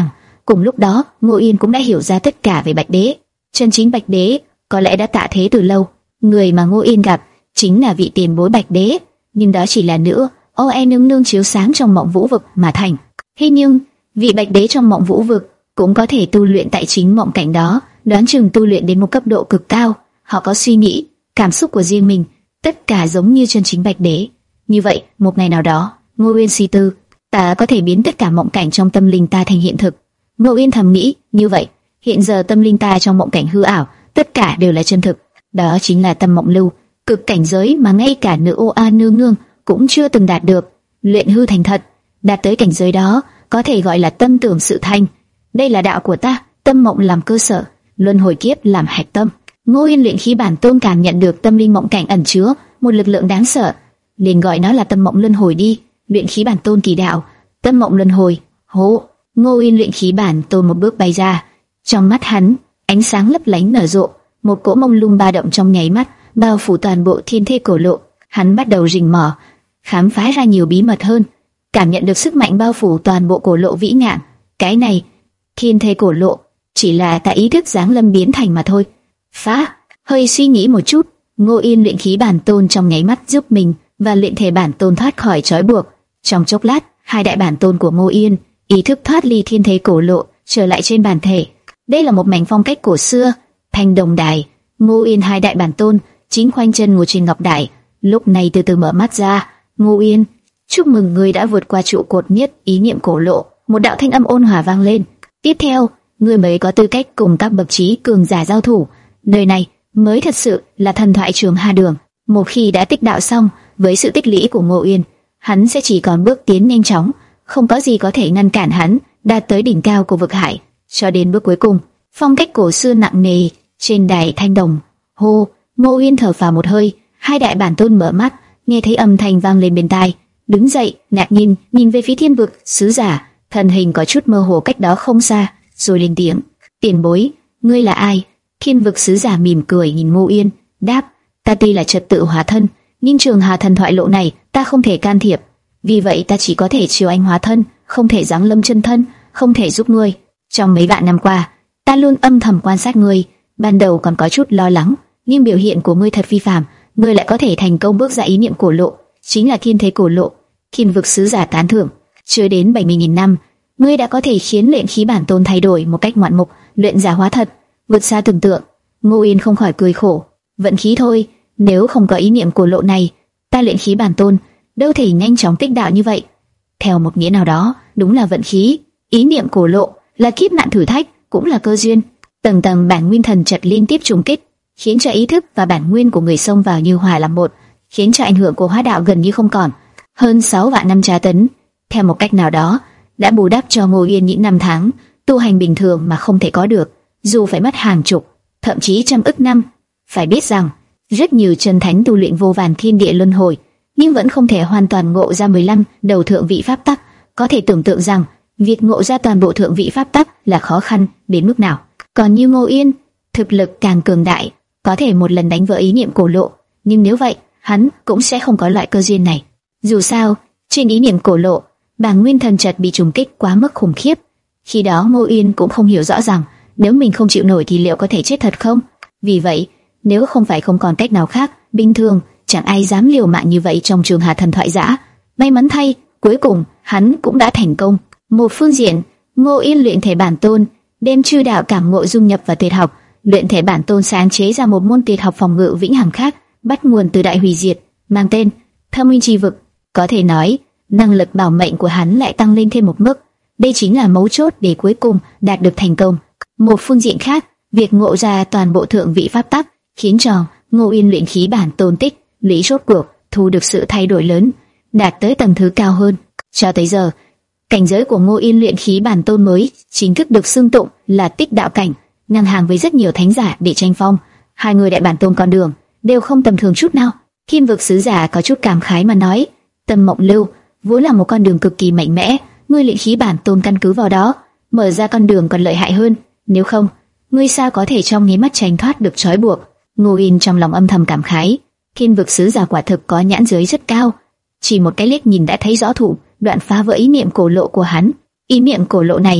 Cùng lúc đó, Ngô Yên cũng đã hiểu ra tất cả về Bạch Đế. Chân chính Bạch Đế có lẽ đã tạ thế từ lâu. Người mà Ngô Yên gặp chính là vị tiền bối Bạch Đế, nhưng đó chỉ là nữ ô e nương nương chiếu sáng trong mộng vũ vực mà thành. Thế nhưng vị Bạch Đế trong mộng vũ vực cũng có thể tu luyện tại chính mộng cảnh đó, đoán chừng tu luyện đến một cấp độ cực cao. Họ có suy nghĩ, cảm xúc của riêng mình, tất cả giống như chân chính Bạch Đế. Như vậy, một ngày nào đó, Ngô Uyên suy tư, ta có thể biến tất cả mộng cảnh trong tâm linh ta thành hiện thực. Ngô Uyên thầm nghĩ, như vậy, hiện giờ tâm linh ta trong mộng cảnh hư ảo, tất cả đều là chân thực. Đó chính là tâm mộng lưu, cực cảnh giới mà ngay cả nữ ô a nương nương cũng chưa từng đạt được. Luyện hư thành thật, đạt tới cảnh giới đó, có thể gọi là tâm tưởng sự thành. Đây là đạo của ta, tâm mộng làm cơ sở, luân hồi kiếp làm hạch tâm. Ngô Uyên luyện khí bản tôn cảm nhận được tâm linh mộng cảnh ẩn chứa một lực lượng đáng sợ, liền gọi nó là tâm mộng luân hồi đi. Luyện khí bản tôn kỳ đạo, tâm mộng luân hồi. Hô, Ngô Uyên luyện khí bản tôn một bước bay ra, trong mắt hắn ánh sáng lấp lánh nở rộ, một cỗ mông lung ba động trong nháy mắt bao phủ toàn bộ thiên thế cổ lộ. Hắn bắt đầu rình mò, khám phá ra nhiều bí mật hơn, cảm nhận được sức mạnh bao phủ toàn bộ cổ lộ vĩ ngạn. Cái này, thiên thế cổ lộ, chỉ là tại ý thức giáng lâm biến thành mà thôi. Phá, hơi suy nghĩ một chút, Ngô Yên luyện khí bản tôn trong nháy mắt giúp mình và luyện thể bản tôn thoát khỏi trói buộc. Trong chốc lát, hai đại bản tôn của Ngô Yên ý thức thoát ly thiên thế cổ lộ, trở lại trên bản thể. Đây là một mảnh phong cách cổ xưa, thanh đồng đài. Ngô Yên hai đại bản tôn chính khoanh chân ngồi trên ngọc đài, lúc này từ từ mở mắt ra. Ngô Yên, chúc mừng ngươi đã vượt qua trụ cột nhất ý niệm cổ lộ. Một đạo thanh âm ôn hòa vang lên. Tiếp theo, ngươi mới có tư cách cùng các bậc trí cường giả giao thủ. Nơi này mới thật sự là thần thoại Trường Hà Đường. Một khi đã tích đạo xong, với sự tích lũy của Ngô Yên, hắn sẽ chỉ còn bước tiến nhanh chóng, không có gì có thể ngăn cản hắn đạt tới đỉnh cao của vực hải. Cho đến bước cuối cùng, phong cách cổ xưa nặng nề trên đài thanh đồng. Hô, Ngô Yên thở phào một hơi, hai đại bản tôn mở mắt, nghe thấy âm thanh vang lên bên tai, đứng dậy, ngạc nhiên nhìn về phía thiên vực sứ giả, thân hình có chút mơ hồ cách đó không xa, rồi lên tiếng: "Tiền bối, ngươi là ai?" Thiên vực sứ giả mỉm cười nhìn Ngô Yên, đáp: "Ta tuy là trật tự hóa thân, nhưng Trường Hà thần thoại lộ này ta không thể can thiệp, vì vậy ta chỉ có thể chiếu anh hóa thân, không thể giáng lâm chân thân, không thể giúp ngươi. Trong mấy vạn năm qua, ta luôn âm thầm quan sát ngươi, ban đầu còn có chút lo lắng, nhưng biểu hiện của ngươi thật phi phàm, ngươi lại có thể thành công bước ra ý niệm cổ lộ, chính là thiên thế cổ lộ." Thiên vực sứ giả tán thưởng: "Chưa đến bảy mươi nghìn năm, ngươi đã có thể khiến luyện khí bản tôn thay đổi một cách ngoạn mục, luyện giả hóa thật, vượt xa tưởng tượng." Ngô Yên không khỏi cười khổ: "Vận khí thôi, nếu không có ý niệm cổ lộ này, ta luyện khí bản tôn đâu thể nhanh chóng tích đạo như vậy." Theo một nghĩa nào đó, đúng là vận khí. Ý niệm cổ lộ là kiếp nạn thử thách, cũng là cơ duyên. Tầng tầng bản nguyên thần chợt liên tiếp trùng kích, khiến cho ý thức và bản nguyên của người xông vào như hòa làm một, khiến cho ảnh hưởng của hóa đạo gần như không còn. Hơn sáu vạn năm tra tấn, theo một cách nào đó, đã bù đắp cho Ngô Yên những năm tháng tu hành bình thường mà không thể có được, dù phải mất hàng chục, thậm chí trăm ức năm. Phải biết rằng, rất nhiều chân thánh tu luyện vô vàn thiên địa luân hồi, nhưng vẫn không thể hoàn toàn ngộ ra mười lăm đầu thượng vị pháp tắc. Có thể tưởng tượng rằng, việc ngộ ra toàn bộ thượng vị pháp tắc là khó khăn đến mức nào. Còn như Ngô Yên, thực lực càng cường đại, có thể một lần đánh vỡ ý niệm cổ lộ, nhưng nếu vậy, hắn cũng sẽ không có loại cơ duyên này. Dù sao, trên ý niệm cổ lộ, bản nguyên thần chợt bị trùng kích quá mức khủng khiếp. Khi đó Ngô Yên cũng không hiểu rõ rằng, nếu mình không chịu nổi thì liệu có thể chết thật không. Vì vậy, nếu không phải không còn cách nào khác, bình thường chẳng ai dám liều mạng như vậy trong Trường Hà thần thoại giả. May mắn thay, cuối cùng hắn cũng đã thành công. Một phương diện, Ngô Yên luyện thể bản tôn, đem chư đạo cảm ngộ dung nhập vào tuyệt học, luyện thể bản tôn sáng chế ra một môn tuyệt học phòng ngự vĩnh hằng khác, bắt nguồn từ đại hủy diệt, mang tên Thâm Nguyên Chi Vực. Có thể nói, năng lực bảo mệnh của hắn lại tăng lên thêm một mức. Đây chính là mấu chốt để cuối cùng đạt được thành công. Một phương diện khác, việc ngộ ra toàn bộ thượng vị pháp tắc khiến cho Ngô Yên luyện khí bản tôn tích lũy rốt cuộc thu được sự thay đổi lớn, đạt tới tầng thứ cao hơn. Cho tới giờ, cảnh giới của Ngô Yên luyện khí bản tôn mới chính thức được xưng tụng là tích đạo cảnh, ngang hàng với rất nhiều thánh giả để tranh phong. Hai người đại bản tôn con đường đều không tầm thường chút nào. Thiên vực sứ giả có chút cảm khái mà nói: "Tâm mộng lưu vốn là một con đường cực kỳ mạnh mẽ, ngươi luyện khí bản tôn căn cứ vào đó mở ra con đường còn lợi hại hơn, nếu không, ngươi sao có thể trong nháy mắt tránh thoát được trói buộc?" Ngô Yên trong lòng âm thầm cảm khái, thiên vực sứ giả quả thực có nhãn giới rất cao, chỉ một cái liếc nhìn đã thấy rõ thủ đoạn phá vỡ ý niệm cổ lộ của hắn. Ý niệm cổ lộ này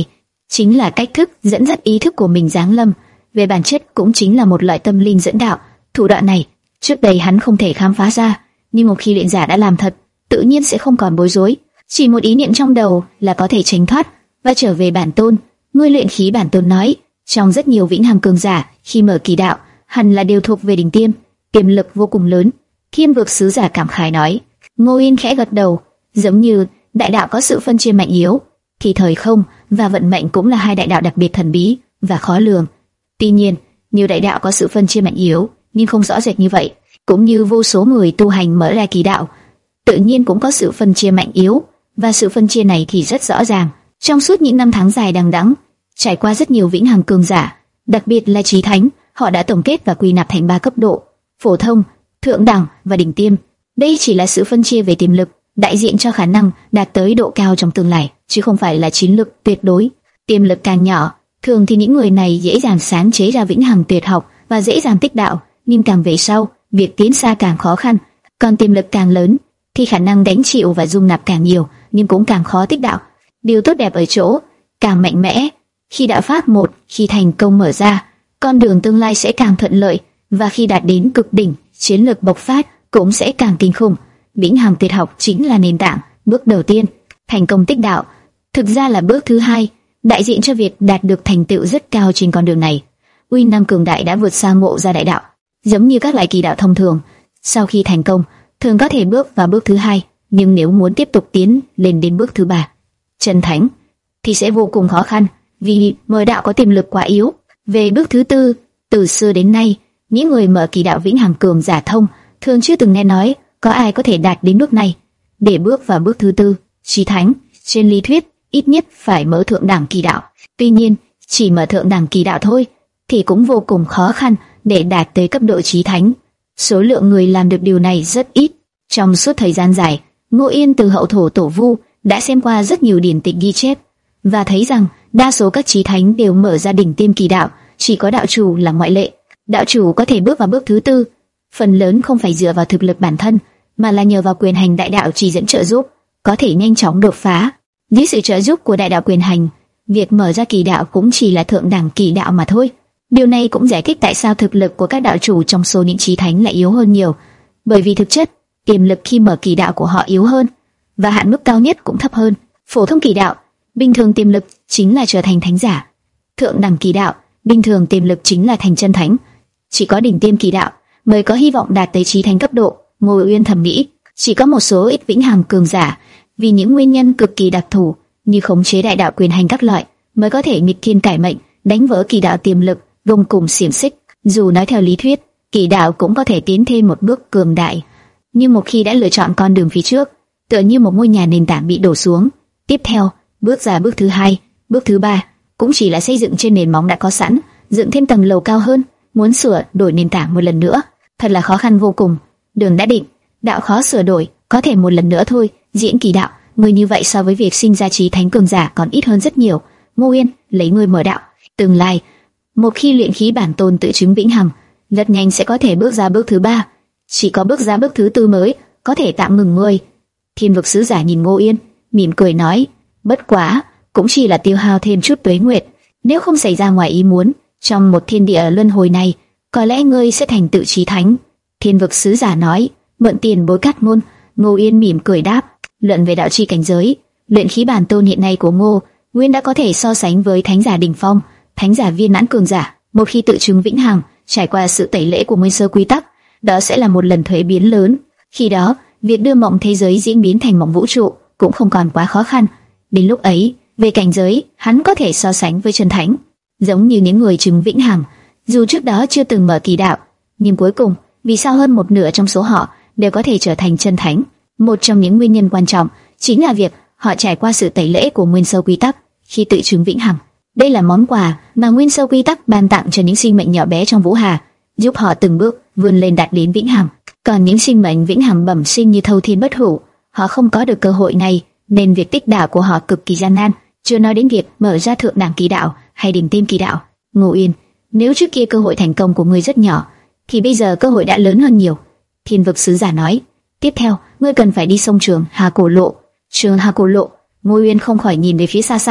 chính là cách thức dẫn dắt ý thức của mình giáng lâm, về bản chất cũng chính là một loại tâm linh dẫn đạo. Thủ đoạn này trước đây hắn không thể khám phá ra, nhưng một khi luyện giả đã làm thật, tự nhiên sẽ không còn bối rối. Chỉ một ý niệm trong đầu là có thể tránh thoát và trở về bản tôn. Ngươi luyện khí bản tôn nói, trong rất nhiều vĩnh hằng cường giả khi mở kỳ đạo, hẳn là đều thuộc về đỉnh tiêm, tiềm lực vô cùng lớn. Thiên vực sứ giả cảm khái nói. Ngô Yên khẽ gật đầu, giống như đại đạo có sự phân chia mạnh yếu, thì thời không và vận mệnh cũng là hai đại đạo đặc biệt thần bí và khó lường. Tuy nhiên, nhiều đại đạo có sự phân chia mạnh yếu, nhưng không rõ rệt như vậy. Cũng như vô số người tu hành mở ra kỳ đạo, tự nhiên cũng có sự phân chia mạnh yếu, và sự phân chia này thì rất rõ ràng. Trong suốt những năm tháng dài đằng đẵng, trải qua rất nhiều vĩnh hằng cường giả, đặc biệt là chí thánh, họ đã tổng kết và quy nạp thành ba cấp độ: phổ thông, thượng đẳng và đỉnh tiêm. Đây chỉ là sự phân chia về tiềm lực, đại diện cho khả năng đạt tới độ cao trong tương lai, chứ không phải là chiến lực tuyệt đối. Tiềm lực càng nhỏ, thường thì những người này dễ dàng sáng chế ra vĩnh hằng tuyệt học và dễ dàng tích đạo, nhưng càng về sau, việc tiến xa càng khó khăn. Còn tiềm lực càng lớn, thì khả năng đánh chịu và dung nạp càng nhiều, nhưng cũng càng khó tích đạo. Điều tốt đẹp ở chỗ, càng mạnh mẽ, khi đạo pháp một khi thành công mở ra, con đường tương lai sẽ càng thuận lợi, và khi đạt đến cực đỉnh, chiến lược bộc phát cũng sẽ càng kinh khủng. Vĩnh hằng tuyệt học chính là nền tảng, bước đầu tiên. Thành công tích đạo thực ra là bước thứ hai, đại diện cho việc đạt được thành tựu rất cao trên con đường này. Uy năng cường đại đã vượt xa ngộ ra đại đạo. Giống như các loại kỳ đạo thông thường, sau khi thành công, thường có thể bước vào bước thứ hai, nhưng nếu muốn tiếp tục tiến lên đến bước thứ ba, chân thánh, thì sẽ vô cùng khó khăn, vì mở đạo có tiềm lực quá yếu. Về bước thứ tư, từ xưa đến nay, những người mở kỳ đạo vĩnh hằng cường giả thông thường chưa từng nghe nói có ai có thể đạt đến bước này. Để bước vào bước thứ tư, chí thánh, trên lý thuyết ít nhất phải mở thượng đẳng kỳ đạo. Tuy nhiên, chỉ mở thượng đẳng kỳ đạo thôi thì cũng vô cùng khó khăn để đạt tới cấp độ chí thánh. Số lượng người làm được điều này rất ít. Trong suốt thời gian dài, Ngô Yên từ hậu thổ tổ vu đã xem qua rất nhiều điển tịch ghi chép và thấy rằng đa số các chí thánh đều mở ra đỉnh tiêm kỳ đạo, chỉ có đạo chủ là ngoại lệ. Đạo chủ có thể bước vào bước thứ tư, phần lớn không phải dựa vào thực lực bản thân, mà là nhờ vào quyền hành đại đạo chỉ dẫn trợ giúp, có thể nhanh chóng đột phá. Dưới sự trợ giúp của đại đạo quyền hành, việc mở ra kỳ đạo cũng chỉ là thượng đẳng kỳ đạo mà thôi. Điều này cũng giải thích tại sao thực lực của các đạo chủ trong số những chí thánh lại yếu hơn nhiều, bởi vì thực chất tiềm lực khi mở kỳ đạo của họ yếu hơn, và hạn mức cao nhất cũng thấp hơn. Phổ thông kỳ đạo, bình thường tiềm lực chính là trở thành thánh giả. Thượng đẳng kỳ đạo, bình thường tiềm lực chính là thành chân thánh. Chỉ có đỉnh tiêm kỳ đạo mới có hy vọng đạt tới chí thánh cấp độ. Ngô Uyên thầm nghĩ, chỉ có một số ít vĩnh hằng cường giả, vì những nguyên nhân cực kỳ đặc thù như khống chế đại đạo quyền hành các loại, mới có thể nghịch thiên cải mệnh, đánh vỡ kỳ đạo tiềm lực, gông cùng xiềng xích. Dù nói theo lý thuyết, kỳ đạo cũng có thể tiến thêm một bước cường đại, nhưng một khi đã lựa chọn con đường phía trước, tựa như một ngôi nhà nền tảng bị đổ xuống. Tiếp theo, bước ra bước thứ hai, bước thứ ba, cũng chỉ là xây dựng trên nền móng đã có sẵn, dựng thêm tầng lầu cao hơn. Muốn sửa đổi nền tảng một lần nữa, thật là khó khăn vô cùng. Đường đã định, đạo khó sửa đổi, có thể một lần nữa thôi. Diễn kỳ đạo, người như vậy so với việc sinh ra chí thánh cường giả còn ít hơn rất nhiều. Ngô Yên, lấy người mở đạo, tương lai, một khi luyện khí bản tôn tự chứng vĩnh hằng, rất nhanh sẽ có thể bước ra bước thứ ba. Chỉ có bước ra bước thứ tư mới có thể tạm ngừng ngươi. Thiên vực sứ giả nhìn Ngô Yên, mỉm cười nói, bất quá cũng chỉ là tiêu hao thêm chút tuế nguyệt. Nếu không xảy ra ngoài ý muốn, trong một thiên địa luân hồi này, có lẽ ngươi sẽ thành tựu chí thánh. Thiên vực sứ giả nói, mượn tiền bối cát môn. Ngô Yên mỉm cười đáp, luận về đạo chi cảnh giới, luyện khí bản tôn hiện nay của Ngô Nguyên đã có thể so sánh với thánh giả đỉnh phong, thánh giả viên mãn cường giả. Một khi tự chứng vĩnh hằng, trải qua sự tẩy lễ của nguyên sơ quy tắc, đó sẽ là một lần thuế biến lớn. Khi đó, việc đưa mộng thế giới diễn biến thành mộng vũ trụ cũng không còn quá khó khăn. Đến lúc ấy, về cảnh giới, hắn có thể so sánh với chân thánh. Giống như những người chứng vĩnh hằng, dù trước đó chưa từng mở kỳ đạo, nhưng cuối cùng, vì sao hơn một nửa trong số họ đều có thể trở thành chân thánh? Một trong những nguyên nhân quan trọng chính là việc họ trải qua sự tẩy lễ của nguyên sơ quy tắc khi tự chứng vĩnh hằng. Đây là món quà mà nguyên sơ quy tắc ban tặng cho những sinh mệnh nhỏ bé trong vũ hà, giúp họ từng bước vươn lên đạt đến vĩnh hằng. Còn những sinh mệnh vĩnh hằng bẩm sinh như thâu thiên bất hủ, họ không có được cơ hội này, nên việc tích đạo của họ cực kỳ gian nan. Chưa nói đến việc mở ra thượng đẳng kỳ đạo hay đỉnh tiêm kỳ đạo. Ngô Yên, nếu trước kia cơ hội thành công của ngươi rất nhỏ, thì bây giờ cơ hội đã lớn hơn nhiều. Thiên vực sứ giả nói, tiếp theo, ngươi cần phải đi sông Trường Hà Cổ Lộ. Trường Hà Cổ Lộ. Ngô Uyên không khỏi nhìn về phía xa xa.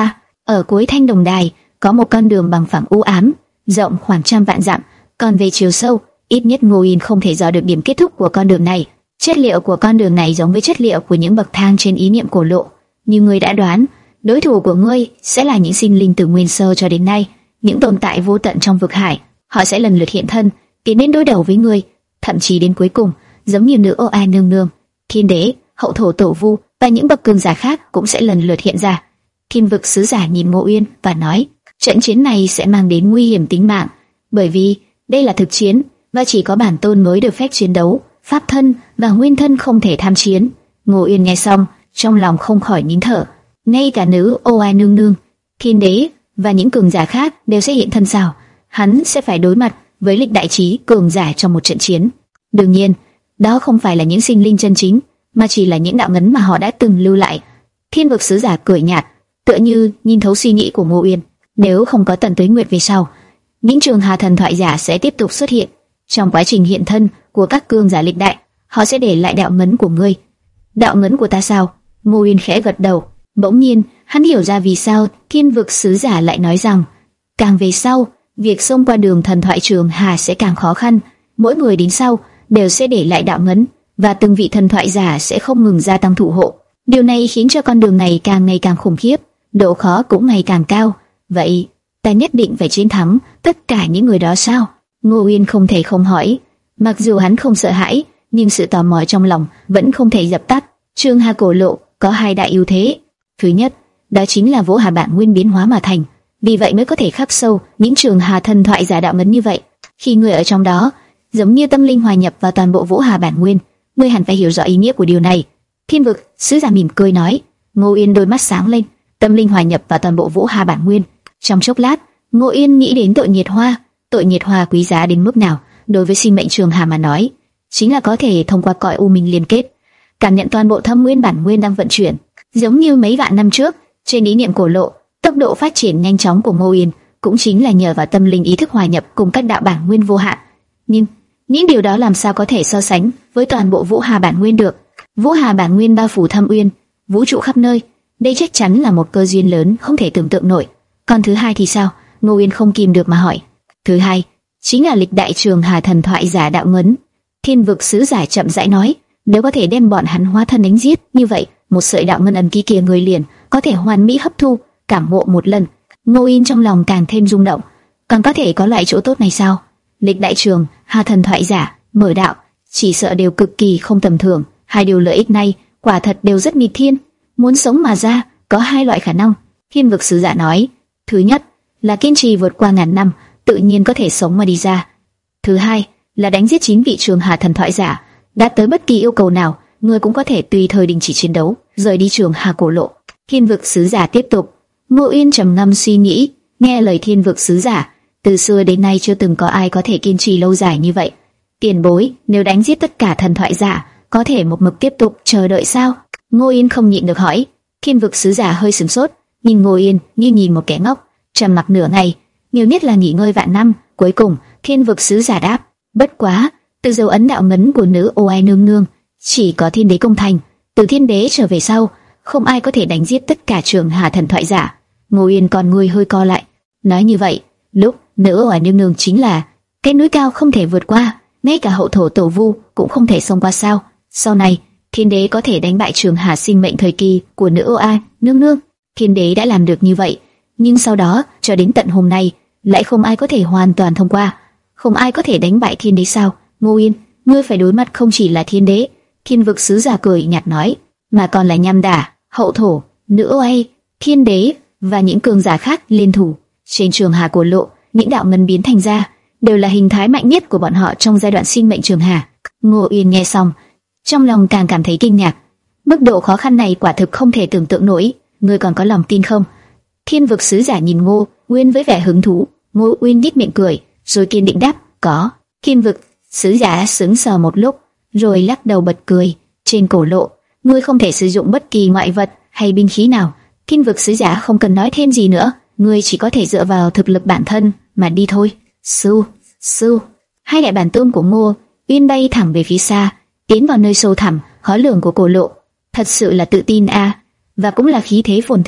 Ở cuối thanh đồng đài có một con đường bằng phẳng u ám, rộng khoảng trăm vạn dặm. Còn về chiều sâu, ít nhất Ngô Yên không thể dò được điểm kết thúc của con đường này. Chất liệu của con đường này giống với chất liệu của những bậc thang trên ý niệm cổ lộ. Như ngươi đã đoán, đối thủ của ngươi sẽ là những sinh linh từ nguyên sơ cho đến nay, những tồn tại vô tận trong vực hải. Họ sẽ lần lượt hiện thân, tiến đến đối đầu với ngươi, thậm chí đến cuối cùng, giống như nữ ô ai nương nương, thiên đế, hậu thổ tổ vu và những bậc cường giả khác cũng sẽ lần lượt hiện ra. Thiên vực sứ giả nhìn Ngô Uyên và nói, trận chiến này sẽ mang đến nguy hiểm tính mạng, bởi vì đây là thực chiến và chỉ có bản tôn mới được phép chiến đấu, pháp thân và nguyên thân không thể tham chiến. Ngô Uyên nghe xong, trong lòng không khỏi nín thở. Ngay cả nữ ô ai nương nương, thiên đế và những cường giả khác đều sẽ hiện thân sao? Hắn sẽ phải đối mặt với lịch đại trí cường giả trong một trận chiến. Đương nhiên, đó không phải là những sinh linh chân chính, mà chỉ là những đạo ngấn mà họ đã từng lưu lại. Thiên vực sứ giả cười nhạt, tựa như nhìn thấu suy nghĩ của Ngô Uyên. Nếu không có Tần Tuế Nguyệt về sau, những trường hà thần thoại giả sẽ tiếp tục xuất hiện. Trong quá trình hiện thân của các cường giả lịch đại, họ sẽ để lại đạo ngấn của ngươi. Đạo ngấn của ta sao? Ngô Uyên khẽ gật đầu. Bỗng nhiên, hắn hiểu ra vì sao thiên vực sứ giả lại nói rằng, càng về sau, việc xông qua đường thần thoại trường hà sẽ càng khó khăn. Mỗi người đến sau đều sẽ để lại đạo ngấn, và từng vị thần thoại giả sẽ không ngừng gia tăng thủ hộ. Điều này khiến cho con đường này càng ngày càng khủng khiếp, độ khó cũng ngày càng cao. Vậy, ta nhất định phải chiến thắng tất cả những người đó sao? Ngô Uyên không thể không hỏi. Mặc dù hắn không sợ hãi, nhưng sự tò mò trong lòng vẫn không thể dập tắt. Trường hà cổ lộ có hai đại ưu thế. Thứ nhất, đó chính là Vũ Hà bản nguyên biến hóa mà thành, vì vậy mới có thể khắc sâu những trường hà thần thoại giả đạo ngấn như vậy. Khi người ở trong đó, giống như tâm linh hòa nhập vào toàn bộ Vũ Hà bản nguyên, ngươi hẳn phải hiểu rõ ý nghĩa của điều này. Thiên vực sứ giả mỉm cười nói. Ngô Uyên đôi mắt sáng lên, tâm linh hòa nhập vào toàn bộ Vũ Hà bản nguyên. Trong chốc lát, Ngô Uyên nghĩ đến tội nhiệt hoa. Tội nhiệt hoa quý giá đến mức nào đối với sinh mệnh trường hà mà nói, chính là có thể thông qua cõi u minh liên kết, cảm nhận toàn bộ thâm nguyên bản nguyên đang vận chuyển. Giống như mấy vạn năm trước, trên ý niệm cổ lộ, tốc độ phát triển nhanh chóng của Ngô Uyên cũng chính là nhờ vào tâm linh ý thức hòa nhập cùng các đạo bản nguyên vô hạn. Nhưng những điều đó làm sao có thể so sánh với toàn bộ Vũ Hà bản nguyên được? Vũ Hà bản nguyên bao phủ thâm uyên, vũ trụ khắp nơi, đây chắc chắn là một cơ duyên lớn không thể tưởng tượng nổi. Còn thứ hai thì sao? Ngô Uyên không kìm được mà hỏi. Thứ hai chính là lịch đại trường hà thần thoại giả đạo ngấn. Thiên vực sứ giả chậm rãi nói, nếu có thể đem bọn hắn hóa thân đánh giết, như vậy một sợi đạo ngân ấn ký kia người liền có thể hoàn mỹ hấp thu, cảm ngộ một lần. Ngô Uyên trong lòng càng thêm rung động. Còn có thể có loại chỗ tốt này sao? Lịch đại trường hà thần thoại giả mở đạo, chỉ sợ đều cực kỳ không tầm thường. Hai điều lợi ích này quả thật đều rất nghịch thiên. Muốn sống mà ra, có hai loại khả năng. Thiên vực sứ giả nói, thứ nhất là kiên trì vượt qua ngàn năm, tự nhiên có thể sống mà đi ra. Thứ hai là đánh giết chín vị trường hà thần thoại giả, đạt tới bất kỳ yêu cầu nào, người cũng có thể tùy thời đình chỉ chiến đấu, rời đi trường hà cổ lộ. Thiên vực sứ giả tiếp tục. Ngô Uyên trầm ngâm suy nghĩ, nghe lời thiên vực sứ giả, từ xưa đến nay chưa từng có ai có thể kiên trì lâu dài như vậy. Tiền bối, nếu đánh giết tất cả thần thoại giả, có thể một mực tiếp tục chờ đợi sao? Ngô Uyên không nhịn được hỏi. Thiên vực sứ giả hơi sửng sốt, nhìn Ngô Uyên như nhìn một kẻ ngốc, trầm mặc nửa ngày, nhiều nhất là nghỉ ngơi vạn năm. Cuối cùng, thiên vực sứ giả đáp, bất quá, từ dấu ấn đạo ngấn của nữ ô ai nương nương, chỉ có thiên đế công thành, từ thiên đế trở về sau, không ai có thể đánh giết tất cả trường hà thần thoại giả. Ngô Uyên con ngươi hơi co lại, nói như vậy, lúc nữ ô ai nương nương chính là cái núi cao không thể vượt qua, ngay cả hậu thổ tổ vu cũng không thể xông qua sao? Sau này, thiên đế có thể đánh bại trường hà sinh mệnh thời kỳ của nữ ô ai nương nương. Thiên đế đã làm được như vậy, nhưng sau đó cho đến tận hôm nay, lại không ai có thể hoàn toàn thông qua. Không ai có thể đánh bại thiên đế sao? Ngô Uyên, ngươi phải đối mặt không chỉ là thiên đế. Thiên vực sứ giả cười nhạt nói, mà còn là Nham Đả, hậu thổ, nữ oai, thiên đế và những cường giả khác liên thủ. Trên trường hà cổ lộ, những đạo ngân biến thành ra đều là hình thái mạnh nhất của bọn họ trong giai đoạn sinh mệnh trường hà. Ngô Uyên nghe xong, trong lòng càng cảm thấy kinh ngạc. Mức độ khó khăn này quả thực không thể tưởng tượng nổi. Ngươi còn có lòng tin không? Thiên vực sứ giả nhìn Ngô Uyên với vẻ hứng thú. Ngô Uyên nhếch miệng cười, rồi kiên định đáp, có. Thiên vực sứ giả sững sờ một lúc, rồi lắc đầu bật cười. Trên cổ lộ, ngươi không thể sử dụng bất kỳ ngoại vật hay binh khí nào. Thiên vực sứ giả không cần nói thêm gì nữa, ngươi chỉ có thể dựa vào thực lực bản thân mà đi thôi. Su, su. Hai đại bản tôn của Ngô Uyên bay thẳng về phía xa, tiến vào nơi sâu thẳm khó lường của cổ lộ. Thật sự là tự tin a, và cũng là khí thế phồn thịnh.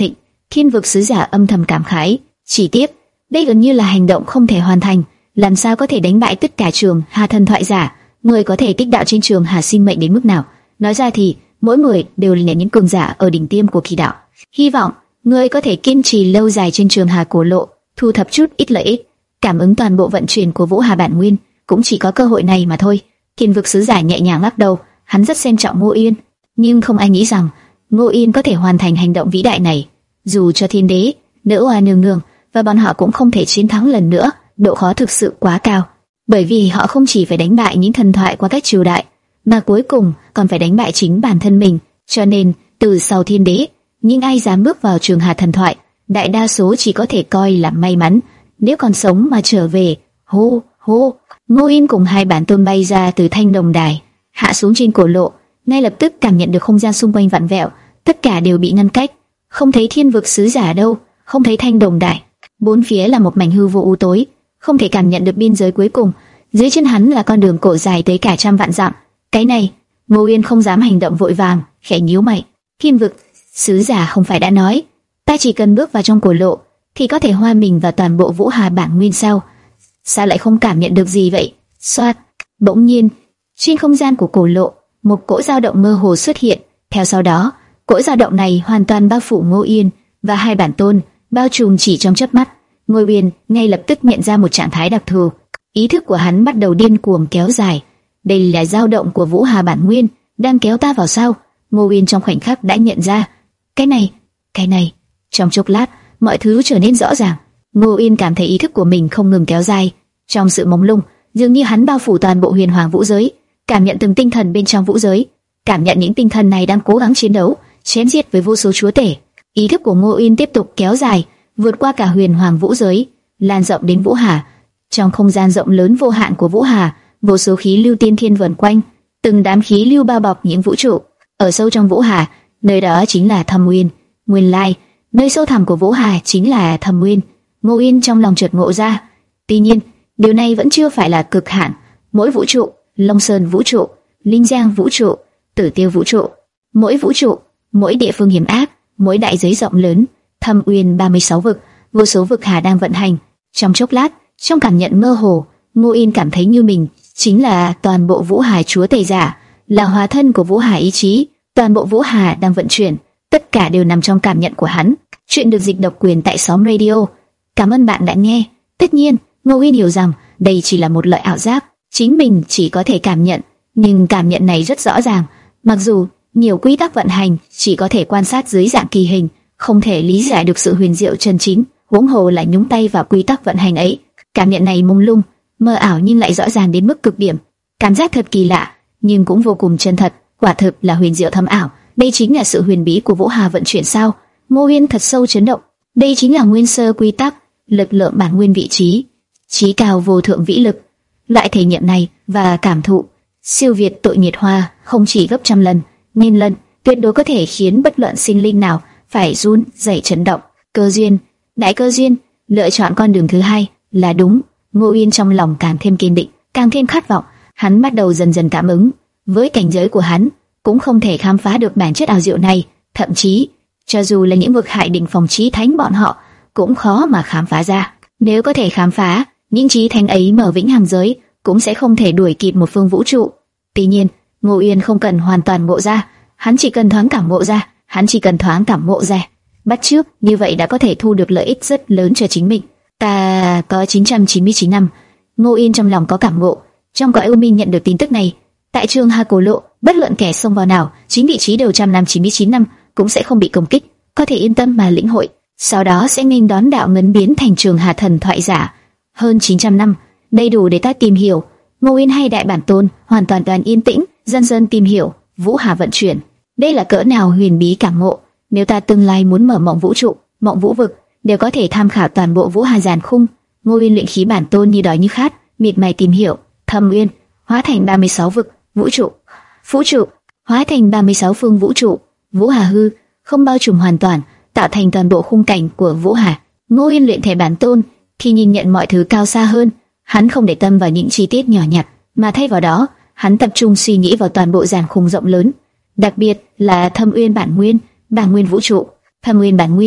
Thiên vực sứ giả âm thầm cảm khái, chỉ tiếc, đây gần như là hành động không thể hoàn thành, làm sao có thể đánh bại tất cả Trường Hà thần thoại giả, người có thể kích đạo trên Trường Hà sinh mệnh đến mức nào? Nói ra thì, mỗi người đều là những cường giả ở đỉnh tiêm của kỳ đạo. Hy vọng người có thể kiên trì lâu dài trên Trường Hà cổ lộ, thu thập chút ít lợi ích, cảm ứng toàn bộ vận chuyển của Vũ Hà bản nguyên, cũng chỉ có cơ hội này mà thôi. Thiên vực sứ giả nhẹ nhàng lắc đầu, hắn rất xem trọng Ngô Yên, nhưng không ai nghĩ rằng Ngô Yên có thể hoàn thành hành động vĩ đại này. Dù cho thiên đế, nữ oa nương nương và bọn họ cũng không thể chiến thắng lần nữa, độ khó thực sự quá cao, bởi vì họ không chỉ phải đánh bại những thần thoại qua các triều đại, mà cuối cùng còn phải đánh bại chính bản thân mình. Cho nên, từ sau thiên đế, những ai dám bước vào Trường Hà thần thoại, đại đa số chỉ có thể coi là may mắn, nếu còn sống mà trở về. Hô hô, Ngô Yên cùng hai bản tôn bay ra từ thanh đồng đài, hạ xuống trên cổ lộ, ngay lập tức cảm nhận được không gian xung quanh vặn vẹo, tất cả đều bị ngăn cách, không thấy thiên vực sứ giả đâu, không thấy thanh đồng đài, bốn phía là một mảnh hư vô u tối, không thể cảm nhận được biên giới cuối cùng. Dưới chân hắn là con đường cổ dài tới cả trăm vạn dặm. Cái này, Ngô Yên không dám hành động vội vàng, khẽ nhíu mày. Thiên vực sứ giả không phải đã nói, ta chỉ cần bước vào trong cổ lộ thì có thể hòa mình vào toàn bộ Vũ Hà bản nguyên sao? Sao lại không cảm nhận được gì vậy? Xoát, bỗng nhiên, trên không gian của cổ lộ, một cỗ dao động mơ hồ xuất hiện. Theo sau đó, cỗ dao động này hoàn toàn bao phủ Ngô Yên và hai bản tôn, bao trùm chỉ trong chớp mắt. Ngô Yên ngay lập tức nhận ra một trạng thái đặc thù, ý thức của hắn bắt đầu điên cuồng kéo dài. Đây là dao động của Vũ Hà bản nguyên đang kéo ta vào sao? Ngô Yên trong khoảnh khắc đã nhận ra, cái này, cái này. Trong chốc lát, mọi thứ trở nên rõ ràng. Ngô Yên cảm thấy ý thức của mình không ngừng kéo dài, trong sự mông lung, dường như hắn bao phủ toàn bộ huyền hoàng vũ giới, cảm nhận từng tinh thần bên trong vũ giới, cảm nhận những tinh thần này đang cố gắng chiến đấu, chém giết với vô số chúa tể. Ý thức của Ngô Yên tiếp tục kéo dài, vượt qua cả huyền hoàng vũ giới, lan rộng đến Vũ Hà. Trong không gian rộng lớn vô hạn của Vũ Hà, vô số khí lưu tiên thiên vần quanh, từng đám khí lưu bao bọc những vũ trụ. Ở sâu trong Vũ Hà, nơi đó chính là Thâm Nguyên. Nguyên lai, nơi sâu thẳm của Vũ Hà chính là Thâm Nguyên. Ngô Yên trong lòng chợt ngộ ra. Tuy nhiên, điều này vẫn chưa phải là cực hạn. Mỗi vũ trụ, Long Sơn vũ trụ, Linh Giang vũ trụ, Tử Tiêu vũ trụ, mỗi vũ trụ, mỗi địa phương hiểm ác, mỗi đại giới rộng lớn, Thâm Uyên ba mươi sáu vực, vô số vực hà đang vận hành. Trong chốc lát, trong cảm nhận mơ hồ, Ngô Yên cảm thấy như mình chính là toàn bộ Vũ Hà chúa tể giả, là hóa thân của Vũ Hà ý chí. Toàn bộ Vũ Hà đang vận chuyển, tất cả đều nằm trong cảm nhận của hắn. Chuyện được dịch độc quyền tại Xóm Radio. Cảm ơn bạn đã nghe. Tất nhiên, Ngô Yên hiểu rằng đây chỉ là một loại ảo giác, chính mình chỉ có thể cảm nhận, nhưng cảm nhận này rất rõ ràng. Mặc dù nhiều quy tắc vận hành chỉ có thể quan sát dưới dạng kỳ hình, không thể lý giải được sự huyền diệu chân chính, huống hồ lại nhúng tay vào quy tắc vận hành ấy. Cảm nhận này mông lung, mơ ảo nhưng lại rõ ràng đến mức cực điểm. Cảm giác thật kỳ lạ, nhưng cũng vô cùng chân thật. Quả thực là huyền diệu thâm ảo. Đây chính là sự huyền bí của Vũ Hà vận chuyển sao? Ngô Yên thật sâu chấn động. Đây chính là nguyên sơ quy tắc, lực lượng bản nguyên vị trí, trí cao vô thượng vĩ lực. Loại thể nghiệm này và cảm thụ siêu việt tội nhiệt hoa không chỉ gấp trăm lần, nghìn lần, tuyệt đối có thể khiến bất luận sinh linh nào phải run rẩy chấn động. Cơ duyên, đại cơ duyên, lựa chọn con đường thứ hai là đúng. Ngô Yên trong lòng càng thêm kiên định, càng thêm khát vọng. Hắn bắt đầu dần dần cảm ứng. Với cảnh giới của hắn, cũng không thể khám phá được bản chất ảo diệu này, thậm chí, cho dù là những vực hại đỉnh phòng chí thánh bọn họ, cũng khó mà khám phá ra. Nếu có thể khám phá, những chí thánh ấy mở vĩnh hằng giới, cũng sẽ không thể đuổi kịp một phương vũ trụ. Tuy nhiên, Ngô Yên không cần hoàn toàn ngộ ra, hắn chỉ cần thoáng cảm ngộ ra, hắn chỉ cần thoáng cảm ngộ ra, bắt chước, như vậy đã có thể thu được lợi ích rất lớn cho chính mình. Ta có chín trăm chín mươi chín năm, Ngô Yên trong lòng có cảm ngộ, trong cõi u minh nhận được tin tức này. Tại Trường Hà cổ lộ, bất luận kẻ xông vào nào, chính vị trí đều trăm năm chín mươi chín năm cũng sẽ không bị công kích, có thể yên tâm mà lĩnh hội. Sau đó sẽ nghênh đón đạo ngấn biến thành Trường Hà thần thoại giả. Hơn chín trăm năm, đầy đủ để ta tìm hiểu. Ngô Yên hay đại bản tôn hoàn toàn toàn yên tĩnh, dần dần tìm hiểu Vũ Hà vận chuyển. Đây là cỡ nào huyền bí cảm ngộ. Nếu ta tương lai muốn mở mộng vũ trụ, mộng vũ vực, đều có thể tham khảo toàn bộ Vũ Hà giàn khung. Ngô Yên luyện khí bản tôn như đói như khát, miệt mài tìm hiểu. Thâm Uyên hóa thành ba mươi sáu vực, vũ trụ, vũ trụ hóa thành ba mươi sáu phương vũ trụ. Vũ Hà hư không bao trùm hoàn toàn, tạo thành toàn bộ khung cảnh của Vũ Hà. Ngô Yên luyện thể bản tôn, khi nhìn nhận mọi thứ cao xa hơn, hắn không để tâm vào những chi tiết nhỏ nhặt, mà thay vào đó, hắn tập trung suy nghĩ vào toàn bộ giàn khung rộng lớn, đặc biệt là Thâm Uyên bản nguyên, bản nguyên vũ trụ. Thâm Uyên bản nguyên,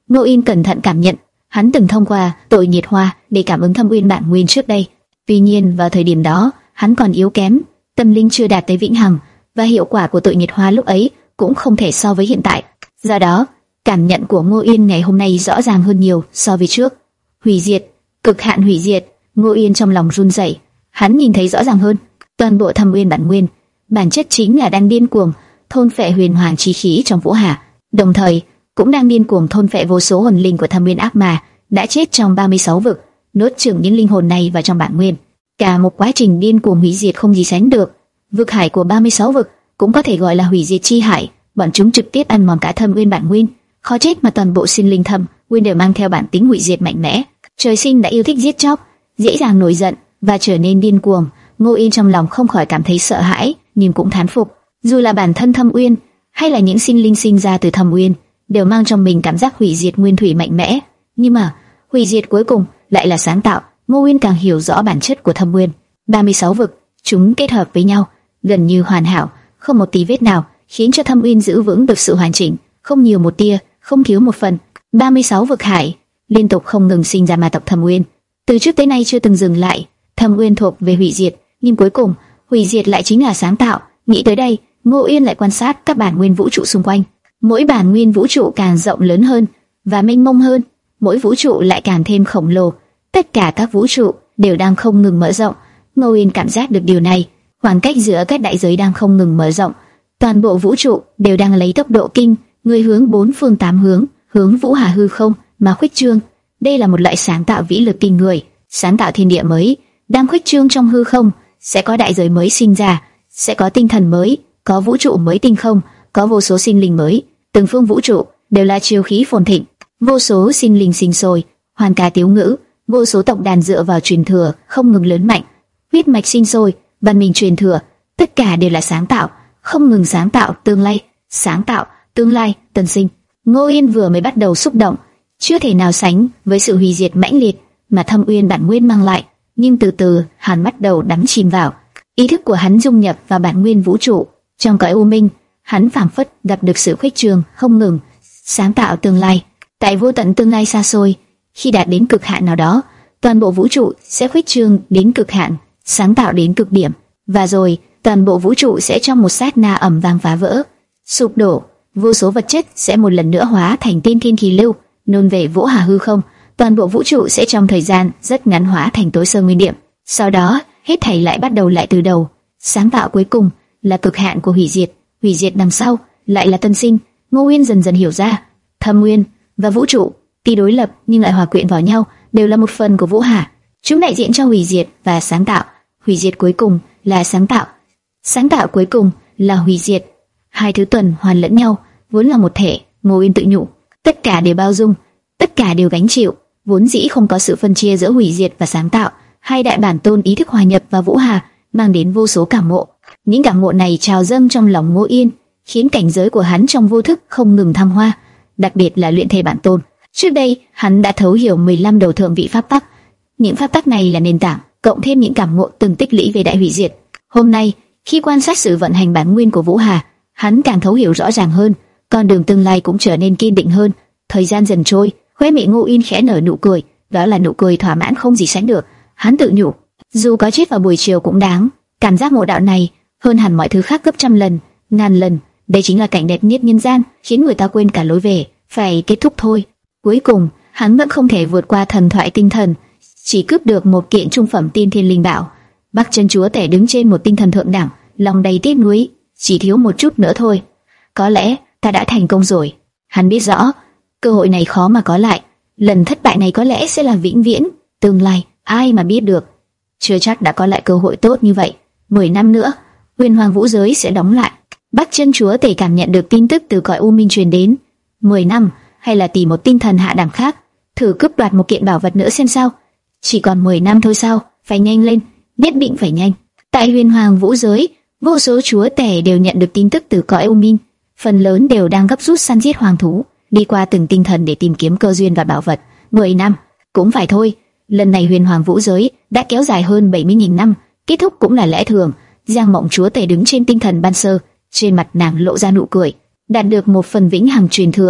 Ngô Yên cẩn thận cảm nhận, hắn từng thông qua tội nhiệt hoa để cảm ứng thâm uyên bản nguyên trước đây. Tuy nhiên vào thời điểm đó, hắn còn yếu kém, tâm linh chưa đạt tới vĩnh hằng, và hiệu quả của tội nhiệt hoa lúc ấy cũng không thể so với hiện tại. Do đó, cảm nhận của Ngô Yên ngày hôm nay rõ ràng hơn nhiều so với trước. Hủy diệt, cực hạn hủy diệt. Ngô Yên trong lòng run rẩy, hắn nhìn thấy rõ ràng hơn, toàn bộ thâm uyên bản nguyên, bản chất chính là đang điên cuồng thôn phệ huyền hoàng chi khí trong Vũ Hà, đồng thời cũng đang điên cuồng thôn phệ vô số hồn linh của thâm uyên ác ma đã chết trong ba mươi sáu vực, nuốt chửng những linh hồn này vào trong bản nguyên. Cả một quá trình điên cuồng hủy diệt không gì sánh được. Vực hải của ba mươi sáu vực cũng có thể gọi là hủy diệt chi hải, bọn chúng trực tiếp ăn mòn cả thâm uyên bản nguyên. Khó trách mà toàn bộ sinh linh thâm uyên đều mang theo bản tính hủy diệt mạnh mẽ. Trời sinh đã yêu thích giết chóc, dễ dàng nổi giận và trở nên điên cuồng. Ngô Yên trong lòng không khỏi cảm thấy sợ hãi, nhưng cũng thán phục. Dù là bản thân thâm uyên hay là những sinh linh sinh ra từ thâm uyên, đều mang trong mình cảm giác hủy diệt nguyên thủy mạnh mẽ. Nhưng mà hủy diệt cuối cùng lại là sáng tạo. Ngô Yên càng hiểu rõ bản chất của thâm uyên. ba mươi sáu vực, chúng kết hợp với nhau, gần như hoàn hảo, không một tí vết nào, khiến cho thâm uyên giữ vững được sự hoàn chỉnh, không nhiều một tia, không thiếu một phần. ba mươi sáu vực hải liên tục không ngừng sinh ra ma tộc thâm uyên, từ trước tới nay chưa từng dừng lại. Thâm uyên thuộc về hủy diệt, nhưng cuối cùng hủy diệt lại chính là sáng tạo. Nghĩ tới đây, Ngô Yên lại quan sát các bản nguyên vũ trụ xung quanh. Mỗi bản nguyên vũ trụ càng rộng lớn hơn và mênh mông hơn, mỗi vũ trụ lại càng thêm khổng lồ. Tất cả các vũ trụ đều đang không ngừng mở rộng. Ngô Yên cảm giác được điều này, khoảng cách giữa các đại giới đang không ngừng mở rộng. Toàn bộ vũ trụ đều đang lấy tốc độ kinh người hướng bốn phương tám hướng, hướng Vũ Hà hư không mà khuếch trương. Đây là một loại sáng tạo vĩ lực kinh người, sáng tạo thiên địa mới đang khuếch trương trong hư không. Sẽ có đại giới mới sinh ra, sẽ có tinh thần mới, có vũ trụ mới tinh không, có vô số sinh linh mới. Từng phương vũ trụ đều là chiêu khí phồn thịnh, vô số sinh linh sinh sôi, hoàn ca tiếu ngữ, vô số tộc đàn dựa vào truyền thừa không ngừng lớn mạnh, huyết mạch sinh sôi, văn minh truyền thừa, tất cả đều là sáng tạo, không ngừng sáng tạo tương lai, sáng tạo tương lai tân sinh. Ngô Yên vừa mới bắt đầu xúc động, chưa thể nào sánh với sự hủy diệt mãnh liệt mà thâm uyên bản nguyên mang lại, nhưng từ từ hắn bắt đầu đắm chìm vào, ý thức của hắn dung nhập vào bản nguyên vũ trụ. Trong cõi u minh, hắn phảng phất gặp được sự khuếch trường không ngừng, sáng tạo tương lai. Tại vô tận tương lai xa xôi, khi đạt đến cực hạn nào đó, toàn bộ vũ trụ sẽ khuếch trương đến cực hạn, sáng tạo đến cực điểm, và rồi toàn bộ vũ trụ sẽ trong một sát na ầm vang phá vỡ, sụp đổ. Vô số vật chất sẽ một lần nữa hóa thành tiên thiên khí lưu, nôn về Vũ Hà hư không. Toàn bộ vũ trụ sẽ trong thời gian rất ngắn hóa thành tối sơ nguyên điểm. Sau đó, hết thảy lại bắt đầu lại từ đầu. Sáng tạo cuối cùng là cực hạn của hủy diệt, hủy diệt đằng sau lại là tân sinh. Ngô Uyên dần dần hiểu ra, thâm uyên và vũ trụ tuy đối lập nhưng lại hòa quyện vào nhau, đều là một phần của Vũ Hà. Chúng đại diện cho hủy diệt và sáng tạo. Hủy diệt cuối cùng là sáng tạo, sáng tạo cuối cùng là hủy diệt. Hai thứ tuần hoàn lẫn nhau, vốn là một thể. Ngô Uyên tự nhủ, tất cả đều bao dung, tất cả đều gánh chịu. Vốn dĩ không có sự phân chia giữa hủy diệt và sáng tạo. Hai đại bản tôn ý thức hòa nhập vào Vũ Hà, mang đến vô số cảm ngộ. Những cảm ngộ này trào dâng trong lòng Ngô Yên, khiến cảnh giới của hắn trong vô thức không ngừng thăng hoa, đặc biệt là luyện thể bản tôn. Trước đây, hắn đã thấu hiểu mười lăm đầu thượng vị pháp tắc. Những pháp tắc này là nền tảng, cộng thêm những cảm ngộ từng tích lũy về đại hủy diệt. Hôm nay, khi quan sát sự vận hành bản nguyên của Vũ Hà, hắn càng thấu hiểu rõ ràng hơn, con đường tương lai cũng trở nên kiên định hơn. Thời gian dần trôi, khóe miệng Ngô Yên khẽ nở nụ cười, đó là nụ cười thỏa mãn không gì sánh được. Hắn tự nhủ, dù có chết vào buổi chiều cũng đáng. Cảm giác ngộ đạo này hơn hẳn mọi thứ khác gấp trăm lần, ngàn lần. Đây chính là cảnh đẹp nhất nhân gian, khiến người ta quên cả lối về. Phải kết thúc thôi. Cuối cùng, hắn vẫn không thể vượt qua thần thoại tinh thần, chỉ cướp được một kiện trung phẩm tiên thiên linh bảo. Bắc Chân Chúa Tể đứng trên một tinh thần thượng đẳng, lòng đầy tiếc nuối, chỉ thiếu một chút nữa thôi. Có lẽ ta đã thành công rồi. Hắn biết rõ, cơ hội này khó mà có lại. Lần thất bại này có lẽ sẽ là vĩnh viễn. Tương lai, ai mà biết được. Chưa chắc đã có lại cơ hội tốt như vậy. Mười năm nữa, huyền hoàng vũ giới sẽ đóng lại. Bắc Chân Chúa Tể cảm nhận được tin tức từ cõi u minh truyền đến. Mười năm, hay là tìm một tinh thần hạ đẳng khác, thử cướp đoạt một kiện bảo vật nữa xem sao. Chỉ còn mười năm thôi sao? Phải nhanh lên, nhất định phải nhanh. Tại huyền hoàng vũ giới, vô số chúa tể đều nhận được tin tức từ cõi u minh, phần lớn đều đang gấp rút săn giết hoàng thú, đi qua từng tinh thần để tìm kiếm cơ duyên và bảo vật. Mười năm cũng phải thôi. Lần này huyền hoàng vũ giới đã kéo dài hơn bảy mươi nghìn năm, kết thúc cũng là lẽ thường. Giang Mộng chúa tể đứng trên tinh thần ban sơ, trên mặt nàng lộ ra nụ cười. Đạt được một phần vĩnh hằng truyền thừa,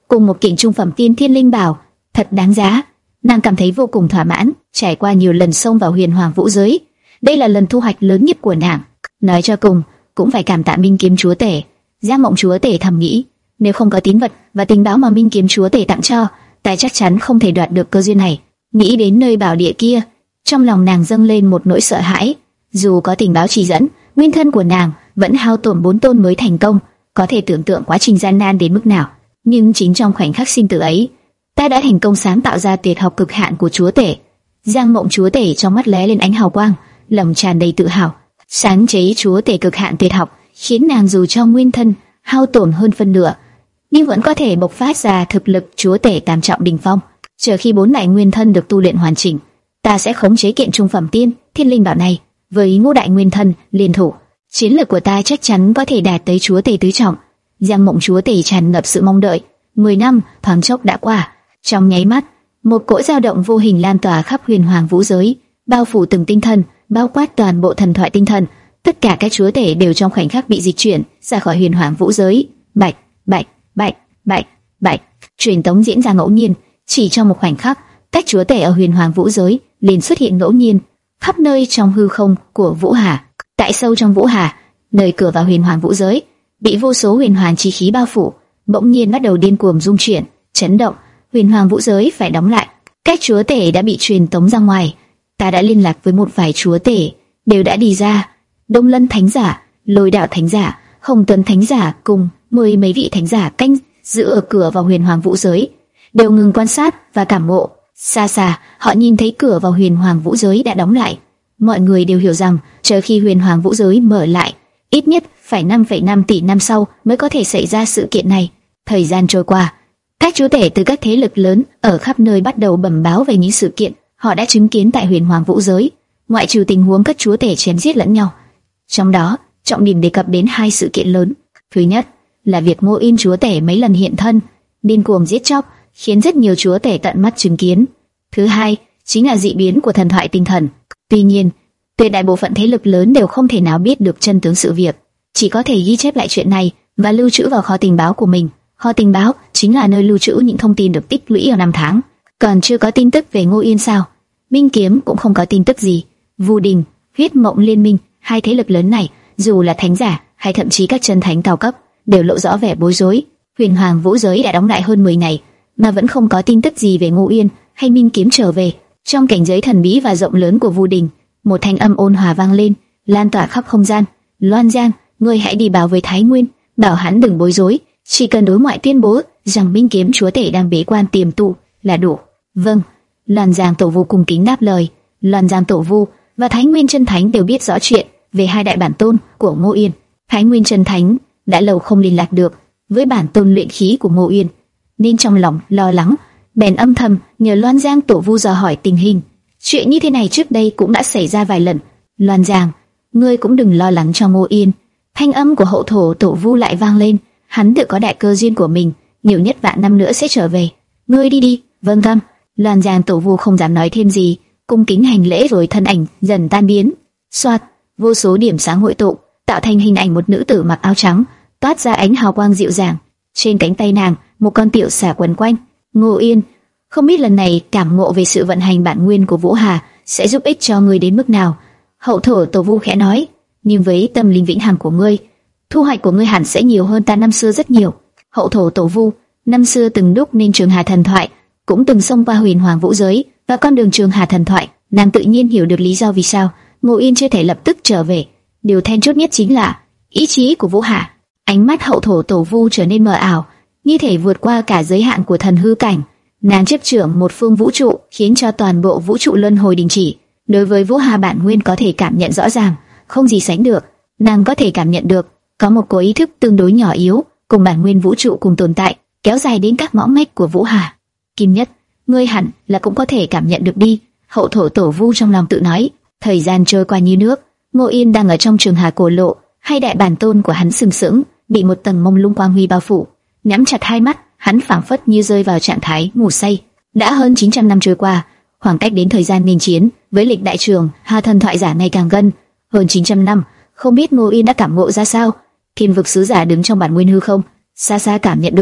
cùng một kiện trung phẩm tiên thiên linh bảo, thật đáng giá. Nàng cảm thấy vô cùng thỏa mãn. Trải qua nhiều lần xông vào huyền hoàng vũ giới, đây là lần thu hoạch lớn nhất của nàng. Nói cho cùng, cũng phải cảm tạ Minh Kiếm Chúa Tể. Giang Mộng Chúa Tể thầm nghĩ, nếu không có tín vật và tình báo mà Minh Kiếm Chúa Tể tặng cho, ta chắc chắn không thể đoạt được cơ duyên này. Nghĩ đến nơi bảo địa kia, trong lòng nàng dâng lên một nỗi sợ hãi. Dù có tình báo chỉ dẫn, nguyên thân của nàng vẫn hao tổn bốn tôn mới thành công, có thể tưởng tượng quá trình gian nan đến mức nào. Nhưng chính trong khoảnh khắc sinh tử ấy, ta đã thành công sáng tạo ra tuyệt học cực hạn của Chúa Tể. Giang Mộng Chúa Tể trong mắt lóe lên ánh hào quang, lòng tràn đầy tự hào. Sáng chế Chúa Tể cực hạn tuyệt học khiến nàng dù cho nguyên thân hao tổn hơn phân nửa, nhưng vẫn có thể bộc phát ra thực lực Chúa Tể tam trọng đỉnh phong. Chờ khi bốn đại nguyên thân được tu luyện hoàn chỉnh, ta sẽ khống chế kiện trung phẩm tiên thiên linh bảo này, với ngũ đại nguyên thân liên thủ, chiến lược của ta chắc chắn có thể đạt tới Chúa Tể tứ trọng. Giang Mộng Chúa Tể tràn ngập sự mong đợi. Mười năm thoáng chốc đã qua, trong nháy mắt, một cỗ dao động vô hình lan tỏa khắp huyền hoàng vũ giới, bao phủ từng tinh thần, bao quát toàn bộ thần thoại tinh thần. Tất cả các chúa tể đều trong khoảnh khắc bị dịch chuyển ra khỏi huyền hoàng vũ giới. Bạch, bạch, bạch, bạch, bạch. Truyền tống diễn ra ngẫu nhiên, chỉ trong một khoảnh khắc, các chúa tể ở huyền hoàng vũ giới liền xuất hiện ngẫu nhiên khắp nơi trong hư không của Vũ Hà. Tại sâu trong Vũ Hà, nơi cửa vào huyền hoàng vũ giới bị vô số huyền hoàng chi khí bao phủ, bỗng nhiên bắt đầu điên cuồng rung chuyển, chấn động. Huyền hoàng vũ giới phải đóng lại. Các chúa tể đã bị truyền tống ra ngoài. Ta đã liên lạc với một vài chúa tể, đều đã đi ra. Đông Lân Thánh Giả, Lôi Đạo Thánh Giả, Hồng Tuấn Thánh Giả cùng mười mấy vị thánh giả canh giữ ở cửa vào huyền hoàng vũ giới đều ngừng quan sát và cảm ngộ. Xa xa, họ nhìn thấy cửa vào huyền hoàng vũ giới đã đóng lại. Mọi người đều hiểu rằng, chờ khi huyền hoàng vũ giới mở lại, ít nhất phải năm phẩy năm tỷ năm sau mới có thể xảy ra sự kiện này. Thời gian trôi qua, các chúa tể từ các thế lực lớn ở khắp nơi bắt đầu bẩm báo về những sự kiện họ đã chứng kiến tại huyền hoàng vũ giới, ngoại trừ tình huống các chúa tể chém giết lẫn nhau. Trong đó, trọng điểm đề cập đến hai sự kiện lớn. Thứ nhất là việc Ngô Yên chúa tể mấy lần hiện thân, điên cuồng giết chóc, khiến rất nhiều chúa tể tận mắt chứng kiến. Thứ hai chính là dị biến của thần thoại tinh thần. Tuy nhiên, tuyệt đại bộ phận thế lực lớn đều không thể nào biết được chân tướng sự việc, chỉ có thể ghi chép lại chuyện này và lưu trữ vào kho tình báo của mình. Kho tình báo chính là nơi lưu trữ những thông tin được tích lũy ở năm tháng. Còn chưa có tin tức về Ngô Yên sao? Minh Kiếm cũng không có tin tức gì. Vu Đình, Huyết Mộng Liên Minh, hai thế lực lớn này, dù là thánh giả hay thậm chí các chân thánh cao cấp, đều lộ rõ vẻ bối rối. Huyền Hoàng vũ giới đã đóng lại hơn mười ngày, mà vẫn không có tin tức gì về Ngô Yên hay Minh Kiếm trở về. Trong cảnh giới thần bí và rộng lớn của Vu Đình, một thanh âm ôn hòa vang lên, lan tỏa khắp không gian. Loan Giang, ngươi hãy đi báo với Thái Nguyên, bảo hắn đừng bối rối, chỉ cần đối ngoại tuyên bố rằng Minh Kiếm chúa tể đang bế quan tiềm tu là đủ. Vâng. Loan Giang Tổ Vu cung kính đáp lời. Loan Giang Tổ Vu và Thái Nguyên Chân Thánh đều biết rõ chuyện về hai đại bản tôn của Ngô Yên. Thái Nguyên Chân Thánh đã lâu không liên lạc được với bản tôn luyện khí của Ngô Yên, nên trong lòng lo lắng, bèn âm thầm nhờ Loan Giang Tổ Vu dò hỏi tình hình. Chuyện như thế này trước đây cũng đã xảy ra vài lần. Loan Giang, ngươi cũng đừng lo lắng cho Ngô Yên. Thanh âm của Hậu Thổ Tổ Vu lại vang lên. Hắn tự có đại cơ duyên của mình, nhiều nhất vạn năm nữa sẽ trở về. Ngươi đi đi. Vâng thăm. Loan Giang Tổ Vu không dám nói thêm gì, cung kính hành lễ rồi thân ảnh dần tan biến. Soạt, vô số điểm sáng hội tụ, tạo thành hình ảnh một nữ tử mặc áo trắng, toát ra ánh hào quang dịu dàng. Trên cánh tay nàng, một con tiểu xà quấn quanh. Ngô Yên, không biết lần này cảm ngộ về sự vận hành bản nguyên của Vũ Hà sẽ giúp ích cho ngươi đến mức nào. Hậu Thổ Tổ Vu khẽ nói, nhưng với tâm linh vĩnh hằng của ngươi, thu hoạch của ngươi hẳn sẽ nhiều hơn ta năm xưa rất nhiều. Hậu Thổ Tổ Vu năm xưa từng đúc nên Trường Hà thần thoại, cũng từng xông qua huyền hoàng vũ giới và con đường Trường Hà thần thoại, nàng tự nhiên hiểu được lý do vì sao Ngô Yên chưa thể lập tức trở về. Điều then chốt nhất chính là ý chí của Vũ Hà. Ánh mắt Hậu Thổ Tổ Vu trở nên mờ ảo, như thể vượt qua cả giới hạn của thần hư cảnh. Nàng chấp trưởng một phương vũ trụ, khiến cho toàn bộ vũ trụ luân hồi đình chỉ. Đối với Vũ Hà bản nguyên có thể cảm nhận rõ ràng, không gì sánh được. Nàng có thể cảm nhận được có một cỗ ý thức tương đối nhỏ yếu, cùng bản nguyên vũ trụ cùng tồn tại, kéo dài đến các ngõ ngách của Vũ Hà. Kim Nhất, ngươi hẳn là cũng có thể cảm nhận được đi. Hậu Thổ Tổ Vu trong lòng tự nói. Thời gian trôi qua như nước, Ngô Yên đang ở trong Trường Hà cổ lộ, hai đại bản tôn của hắn sừng sững, bị một tầng mông lung quang huy bao phủ. Nhắm chặt hai mắt, hắn phảng phất như rơi vào trạng thái ngủ say. Đã hơn chín trăm năm trôi qua, khoảng cách đến thời gian nghênh chiến với lịch đại Trường Hà thần thoại giả ngày càng gần. Hơn chín trăm năm, không biết Ngô Yên đã cảm ngộ ra sao. Thiên vực sứ giả đứng trong bản nguyên hư không, xa xa cảm nhận được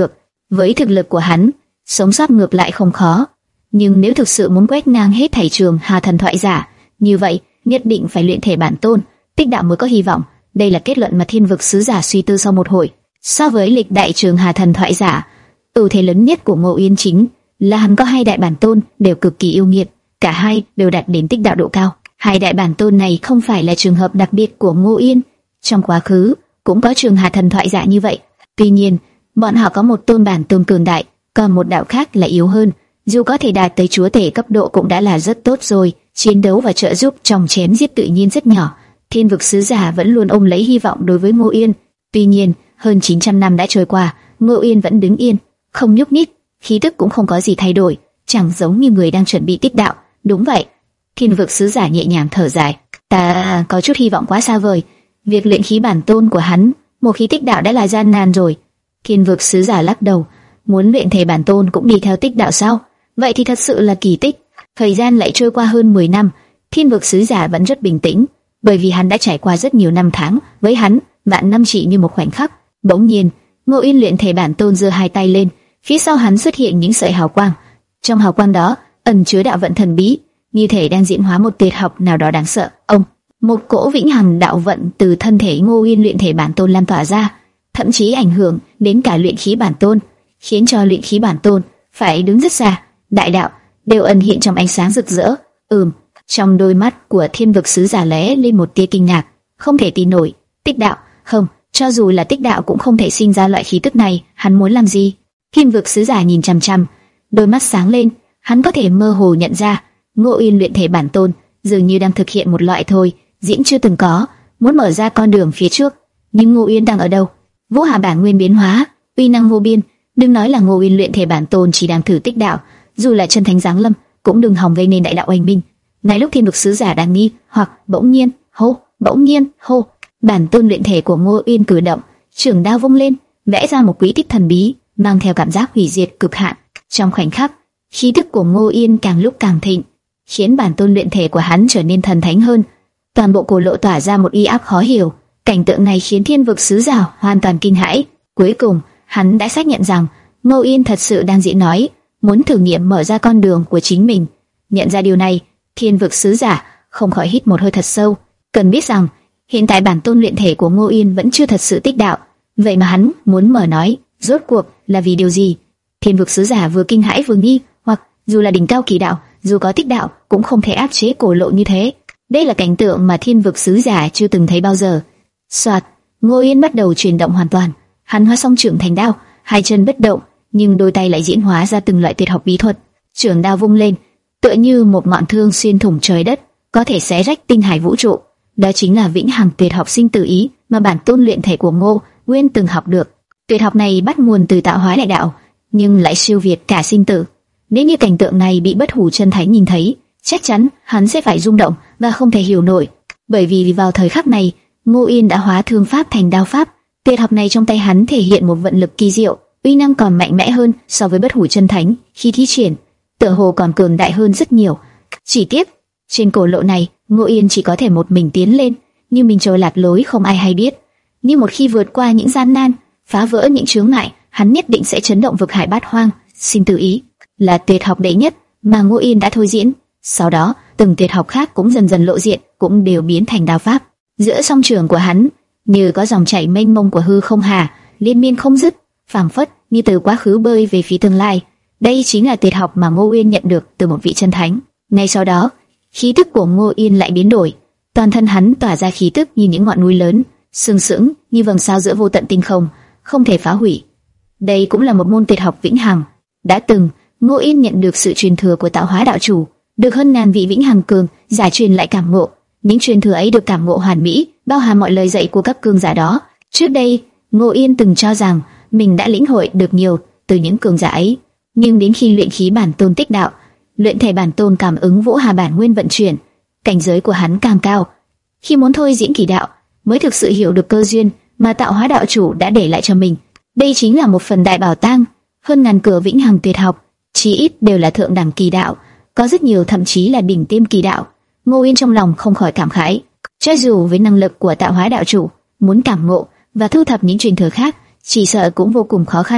Với thực lực của hắn, sống sót ngược lại không khó. Nhưng nếu thực sự muốn quét ngang hết thảy trường Hà thần thoại giả, như vậy nhất định phải luyện thể bản tôn, tích đạo mới có hy vọng. Đây là kết luận mà Thiên vực sứ giả suy tư sau một hồi. So với lịch đại trường Hà thần thoại giả, ưu thế lớn nhất của Ngô Uyên chính là hắn có hai đại bản tôn đều cực kỳ yêu nghiệt, cả hai đều đạt đến tích đạo độ cao. Hai đại bản tôn này không phải là trường hợp đặc biệt của Ngô Uyên, trong quá khứ cũng có trường Hà thần thoại giả như vậy. Tuy nhiên, bọn họ có một tôn bản tôn cường đại, còn một đạo khác là yếu hơn. Dù có thể đạt tới chúa tể cấp độ cũng đã là rất tốt rồi. Chiến đấu và trợ giúp trong chém giết tự nhiên rất nhỏ. Thiên vực sứ giả vẫn luôn ôm lấy hy vọng đối với Ngô Uyên. Tuy nhiên, hơn chín trăm năm đã trôi qua, Ngô Uyên vẫn đứng yên, không nhúc nhích, khí tức cũng không có gì thay đổi, chẳng giống như người đang chuẩn bị tích đạo. Đúng vậy. Thiên vực sứ giả nhẹ nhàng thở dài. Ta có chút hy vọng quá xa vời. Việc luyện khí bản tôn của hắn, một khi tích đạo đã là gian nan rồi. Thiên vực sứ giả lắc đầu. Muốn luyện thể bản tôn cũng đi theo tích đạo sao? Vậy thì thật sự là kỳ tích. Thời gian lại trôi qua hơn mười năm, Thiên vực sứ giả vẫn rất bình tĩnh, bởi vì hắn đã trải qua rất nhiều năm tháng. Với hắn, vạn năm chỉ như một khoảnh khắc. Bỗng nhiên, Ngô Uyên luyện thể bản tôn giơ hai tay lên, phía sau hắn xuất hiện những sợi hào quang. Trong hào quang đó ẩn chứa đạo vận thần bí, như thể đang diễn hóa một tuyệt học nào đó đáng sợ. Ông, một cỗ vĩnh hằng đạo vận từ thân thể Ngô Uyên luyện thể bản tôn lan tỏa ra, thậm chí ảnh hưởng đến cả luyện khí bản tôn, khiến cho luyện khí bản tôn phải đứng rất xa. Đại đạo đều ẩn hiện trong ánh sáng rực rỡ. Ừm, trong đôi mắt của Thiên vực sứ giả lóe lên một tia kinh ngạc, không thể tin nổi. Tích đạo? Không, cho dù là tích đạo cũng không thể sinh ra loại khí tức này. Hắn muốn làm gì? Thiên vực sứ giả nhìn chằm chằm, đôi mắt sáng lên. Hắn có thể mơ hồ nhận ra, Ngô Uyên luyện thể bản tôn dường như đang thực hiện một loại thôi diễn chưa từng có, muốn mở ra con đường phía trước. Nhưng Ngô Uyên đang ở đâu? Vũ Hà bản nguyên biến hóa, uy năng vô biên. Đừng nói là Ngô Uyên luyện thể bản tôn chỉ đang thử tích đạo, dù là chân thánh giáng lâm cũng đừng hòng gây nên đại đạo oanh minh. Ngay lúc Thiên vực sứ giả đang nghi hoặc, bỗng nhiên hô, bỗng nhiên hô, bản tôn luyện thể của Ngô Uyên cử động, trường đao vung lên, vẽ ra một quỹ tích thần bí, mang theo cảm giác hủy diệt cực hạn. Trong khoảnh khắc, khí tức của Ngô Uyên càng lúc càng thịnh, khiến bản tôn luyện thể của hắn trở nên thần thánh hơn. Toàn bộ cổ lộ tỏa ra một uy áp khó hiểu. Cảnh tượng này khiến Thiên vực sứ giả hoàn toàn kinh hãi. Cuối cùng, hắn đã xác nhận rằng Ngô Uyên thật sự đang diễn nói, muốn thử nghiệm mở ra con đường của chính mình. Nhận ra điều này, Thiên vực sứ giả không khỏi hít một hơi thật sâu. Cần biết rằng, hiện tại bản tôn luyện thể của Ngô Uyên vẫn chưa thật sự tích đạo, vậy mà hắn muốn mở nói, rốt cuộc là vì điều gì? Thiên vực sứ giả vừa kinh hãi vừa nghi hoặc, dù là đỉnh cao kỳ đạo, dù có tích đạo cũng không thể áp chế cổ lộ như thế. Đây là cảnh tượng mà Thiên vực sứ giả chưa từng thấy bao giờ. Soạt, Ngô Uyên bắt đầu chuyển động hoàn toàn, hắn hóa song trưởng thành đao, hai chân bất động, nhưng đôi tay lại diễn hóa ra từng loại tuyệt học bí thuật. Trường đao vung lên, tựa như một ngọn thương xuyên thủng trời đất, có thể xé rách tinh hải vũ trụ. Đó chính là vĩnh hằng tuyệt học sinh tử ý mà bản tôn luyện thể của Ngô Uyên từng học được. Tuyệt học này bắt nguồn từ tạo hóa đại đạo, nhưng lại siêu việt cả sinh tử. Nếu như cảnh tượng này bị bất hủ chân thánh nhìn thấy, chắc chắn hắn sẽ phải rung động và không thể hiểu nổi. Bởi vì vào thời khắc này, Ngô Uyên đã hóa thương pháp thành đao pháp. Tuyệt học này trong tay hắn thể hiện một vận lực kỳ diệu, uy năng còn mạnh mẽ hơn so với bất hủ chân thánh khi thi triển, tựa hồ còn cường đại hơn rất nhiều. Chỉ tiếc, trên cổ lộ này, Ngô Uyên chỉ có thể một mình tiến lên, như mình trôi lạc lối không ai hay biết. Nhưng một khi vượt qua những gian nan, phá vỡ những chướng ngại, hắn nhất định sẽ chấn động vực hải bát hoang. Sinh tử ý là tuyệt học đệ nhất mà Ngô Uyên đã thôi diễn. Sau đó, từng tuyệt học khác cũng dần dần lộ diện, cũng đều biến thành đao pháp. Giữa song trường của hắn, như có dòng chảy mênh mông của hư không hà, liên miên không dứt, phảng phất như từ quá khứ bơi về phía tương lai. Đây chính là tuyệt học mà Ngô Uyên nhận được từ một vị chân thánh. Ngay sau đó, khí tức của Ngô Uyên lại biến đổi, toàn thân hắn tỏa ra khí tức như những ngọn núi lớn, sừng sững như vầng sao giữa vô tận tinh không, không thể phá hủy. Đây cũng là một môn tuyệt học vĩnh hằng. Đã từng, Ngô Uyên nhận được sự truyền thừa của tạo hóa đạo chủ, được hơn ngàn vị vĩnh hằng cường giả truyền lại cảm ngộ. Những truyền thừa ấy được cảm ngộ hoàn mỹ, bao hàm mọi lời dạy của các cường giả đó. Trước đây, Ngô Uyên từng cho rằng mình đã lĩnh hội được nhiều từ những cường giả ấy, nhưng đến khi luyện khí bản tôn tích đạo, luyện thể bản tôn cảm ứng Vũ Hà bản nguyên vận chuyển, cảnh giới của hắn càng cao. Khi muốn thôi diễn kỳ đạo, mới thực sự hiểu được cơ duyên mà tạo hóa đạo chủ đã để lại cho mình. Đây chính là một phần đại bảo tàng, hơn ngàn cửa vĩnh hằng tuyệt học, chí ít đều là thượng đẳng kỳ đạo, có rất nhiều thậm chí là đỉnh tiêm kỳ đạo. Ngô Uyên trong lòng không khỏi cảm khái, cho dù với năng lực của tạo hóa đạo chủ, muốn cảm ngộ và thu thập những truyền thừa khác, chỉ sợ cũng vô cùng khó khăn.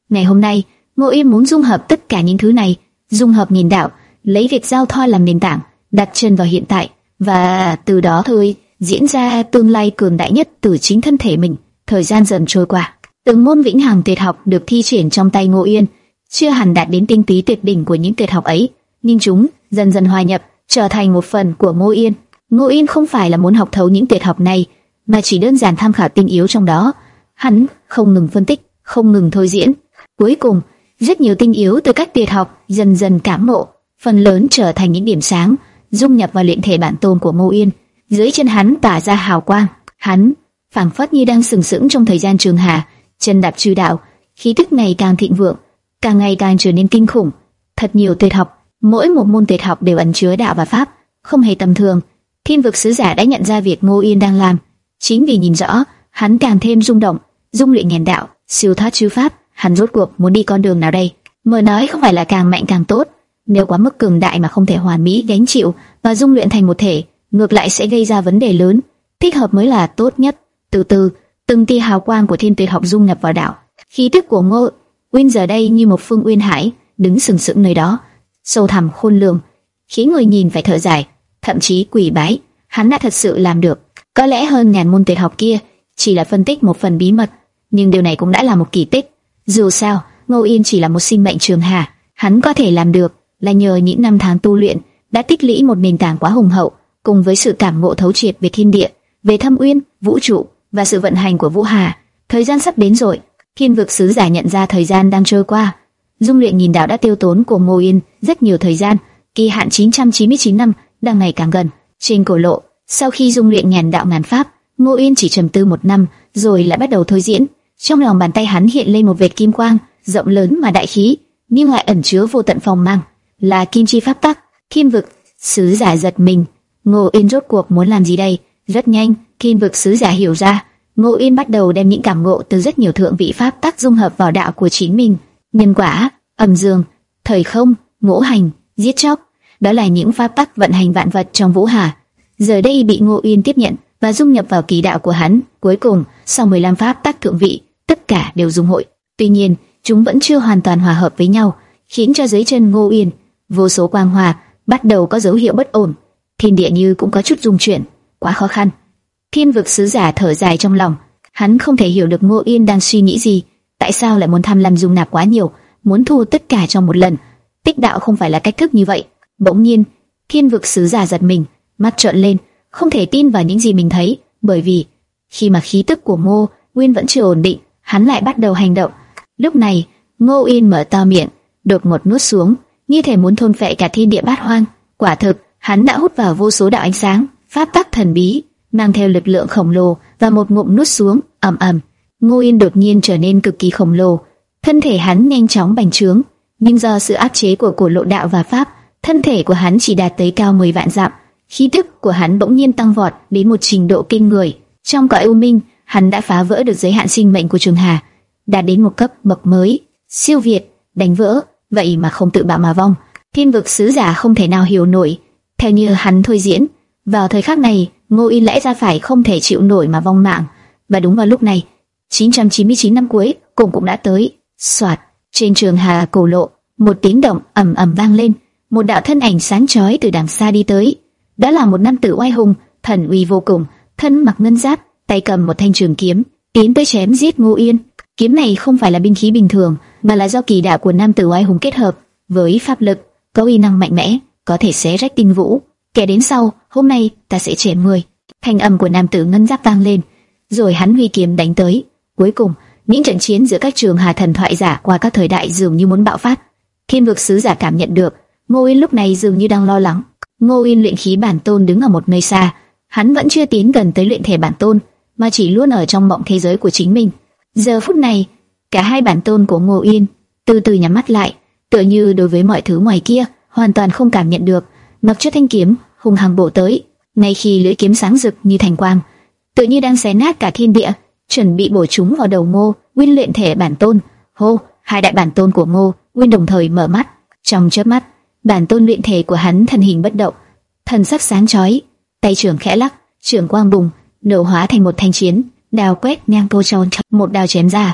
Ngày hôm nay, Ngô Yên muốn dung hợp tất cả những thứ này, dung hợp nghìn đạo, lấy việc giao thoa làm nền tảng, đặt chân vào hiện tại, và từ đó thôi diễn ra tương lai cường đại nhất từ chính thân thể mình. Thời gian dần trôi qua, từng môn vĩnh hằng tuyệt học được thi triển trong tay Ngô Yên, chưa hẳn đạt đến tinh túy tuyệt đỉnh của những tuyệt học ấy, nhưng chúng dần dần hòa nhập, trở thành một phần của Ngô Yên. Ngô Yên không phải là muốn học thấu những tuyệt học này, mà chỉ đơn giản tham khảo tinh yếu trong đó. Hắn không ngừng phân tích, không ngừng thôi diễn. Cuối cùng, rất nhiều tinh yếu từ các tuyệt học dần dần cảm ngộ, phần lớn trở thành những điểm sáng, dung nhập vào luyện thể bản tôn của Ngô Yên. Dưới chân hắn tỏa ra hào quang, hắn phảng phất như đang sừng sững trong thời gian trường hà, chân đạp chư đạo, khí tức ngày càng thịnh vượng, càng ngày càng trở nên kinh khủng. Thật nhiều tuyệt học, mỗi một môn tuyệt học đều ẩn chứa đạo và pháp, không hề tầm thường. Thiên vực sứ giả đã nhận ra việc Ngô Yên đang làm, chính vì nhìn rõ, hắn càng thêm rung động, dung luyện ngàn đạo, siêu thoát chư pháp. Hắn rốt cuộc muốn đi con đường nào đây? Mới nói không phải là càng mạnh càng tốt, nếu quá mức cường đại mà không thể hoàn mỹ gánh chịu và dung luyện thành một thể, ngược lại sẽ gây ra vấn đề lớn. Thích hợp mới là tốt nhất. Từ từ, từng tia hào quang của thiên tuyệt học dung nhập vào đạo. Khí tức của Ngô Uyên giờ đây như một phương uyên hải, đứng sừng sững nơi đó, sâu thẳm khôn lường, khiến người nhìn phải thở dài, thậm chí quỳ bái. Hắn đã thật sự làm được. Có lẽ hơn ngàn môn tuyệt học kia chỉ là phân tích một phần bí mật, nhưng điều này cũng đã là một kỳ tích. Dù sao, Ngô Yên chỉ là một sinh mệnh trường hà, hắn có thể làm được là nhờ những năm tháng tu luyện đã tích lũy một nền tảng quá hùng hậu, cùng với sự cảm ngộ thấu triệt về thiên địa, về thâm uyên, vũ trụ và sự vận hành của vũ hà. Thời gian sắp đến rồi. Thiên vực sứ giả nhận ra thời gian đang trôi qua. Dung luyện nghìn đạo đã tiêu tốn của Ngô Yên rất nhiều thời gian, kỳ hạn chín trăm chín mươi chín năm đang ngày càng gần. Trên cổ lộ, sau khi dung luyện ngàn đạo ngàn pháp, Ngô Yên chỉ trầm tư một năm, rồi lại bắt đầu thôi diễn. Trong lòng bàn tay hắn hiện lên một vệt kim quang, rộng lớn mà đại khí, nhưng lại ẩn chứa vô tận phong mang, là kim chi pháp tắc. Thiên vực sứ giả giật mình, Ngô Yên rốt cuộc muốn làm gì đây? Rất nhanh, Thiên vực sứ giả hiểu ra, Ngô Yên bắt đầu đem những cảm ngộ từ rất nhiều thượng vị pháp tắc dung hợp vào đạo của chính mình. Nhân quả, âm dương, thời không, ngũ hành, giết chóc, đó là những pháp tắc vận hành vạn vật trong vũ hà, giờ đây bị Ngô Yên tiếp nhận và dung nhập vào kỳ đạo của hắn. Cuối cùng, sau mười lăm pháp tắc thượng vị, tất cả đều dung hội. Tuy nhiên, chúng vẫn chưa hoàn toàn hòa hợp với nhau, khiến cho dưới chân Ngô Yên vô số quang hòa bắt đầu có dấu hiệu bất ổn. Thiên địa như cũng có chút rung chuyển, quá khó khăn. Thiên vực sứ giả thở dài trong lòng, hắn không thể hiểu được Ngô Yên đang suy nghĩ gì, tại sao lại muốn tham lam dung nạp quá nhiều, muốn thu tất cả trong một lần. Tích đạo không phải là cách thức như vậy. Bỗng nhiên, Thiên vực sứ giả giật mình, mắt trợn lên, không thể tin vào những gì mình thấy, bởi vì khi mà khí tức của Ngô Uyên vẫn chưa ổn định, hắn lại bắt đầu hành động. Lúc này, Ngô Uyên mở to miệng, đột ngột nuốt xuống, như thể muốn thôn phệ cả thiên địa bát hoang. Quả thực, hắn đã hút vào vô số đạo ánh sáng, pháp tắc thần bí, mang theo lực lượng khổng lồ, và một ngụm nuốt xuống, ầm ầm. Ngô Uyên đột nhiên trở nên cực kỳ khổng lồ, thân thể hắn nhanh chóng bành trướng, nhưng do sự áp chế của cổ lộ đạo và pháp, thân thể của hắn chỉ đạt tới cao mười vạn dặm. Khí tức của hắn bỗng nhiên tăng vọt đến một trình độ kinh người. Trong cõi u minh, hắn đã phá vỡ được giới hạn sinh mệnh của trường hà, đạt đến một cấp bậc mới, siêu việt, đánh vỡ, vậy mà không tự bạo mà vong. Thiên vực sứ giả không thể nào hiểu nổi, theo như hắn thôi diễn, vào thời khắc này, Ngô Yên lẽ ra phải không thể chịu nổi mà vong mạng. Và đúng vào lúc này, chín trăm chín mươi chín năm cuối cùng cũng đã tới. Soạt, trên trường hà cổ lộ, một tiếng động ầm ầm vang lên, một đạo thân ảnh sáng chói từ đằng xa đi tới. Đó là một nam tử oai hùng, thần uy vô cùng, thân mặc ngân giáp, tay cầm một thanh trường kiếm, tiến tới chém giết Ngô Yên. Kiếm này không phải là binh khí bình thường, mà là do kỳ đạo của nam tử oai hùng kết hợp với pháp lực, có uy năng mạnh mẽ, có thể xé rách tinh vũ. Kẻ đến sau, hôm nay ta sẽ chém ngươi. Thanh âm của nam tử ngân giáp vang lên, rồi hắn huy kiếm đánh tới. Cuối cùng, những trận chiến giữa các trường hà thần thoại giả qua các thời đại dường như muốn bạo phát. Thiên vực sứ giả cảm nhận được, Ngô Yên lúc này dường như đang lo lắng. Ngô Yên luyện khí bản tôn đứng ở một nơi xa, hắn vẫn chưa tiến gần tới luyện thể bản tôn, mà chỉ luôn ở trong mộng thế giới của chính mình. Giờ phút này, cả hai bản tôn của Ngô Yên từ từ nhắm mắt lại, tựa như đối với mọi thứ ngoài kia hoàn toàn không cảm nhận được. Mặc cho thanh kiếm hung hăng bổ tới, ngay khi lưỡi kiếm sáng rực như thành quang, tựa như đang xé nát cả thiên địa, chuẩn bị bổ trúng vào đầu Ngô Uyên luyện thể bản tôn. Hô, hai đại bản tôn của Ngô Uyên đồng thời mở mắt. Trong chớp mắt, bản tôn luyện thể của hắn thân hình bất động, thần sắc sáng chói, tay trưởng khẽ lắc, trường quang bùng, nở hóa thành một thanh chiến, đao quét ngang tô tròn, một đao chém ra,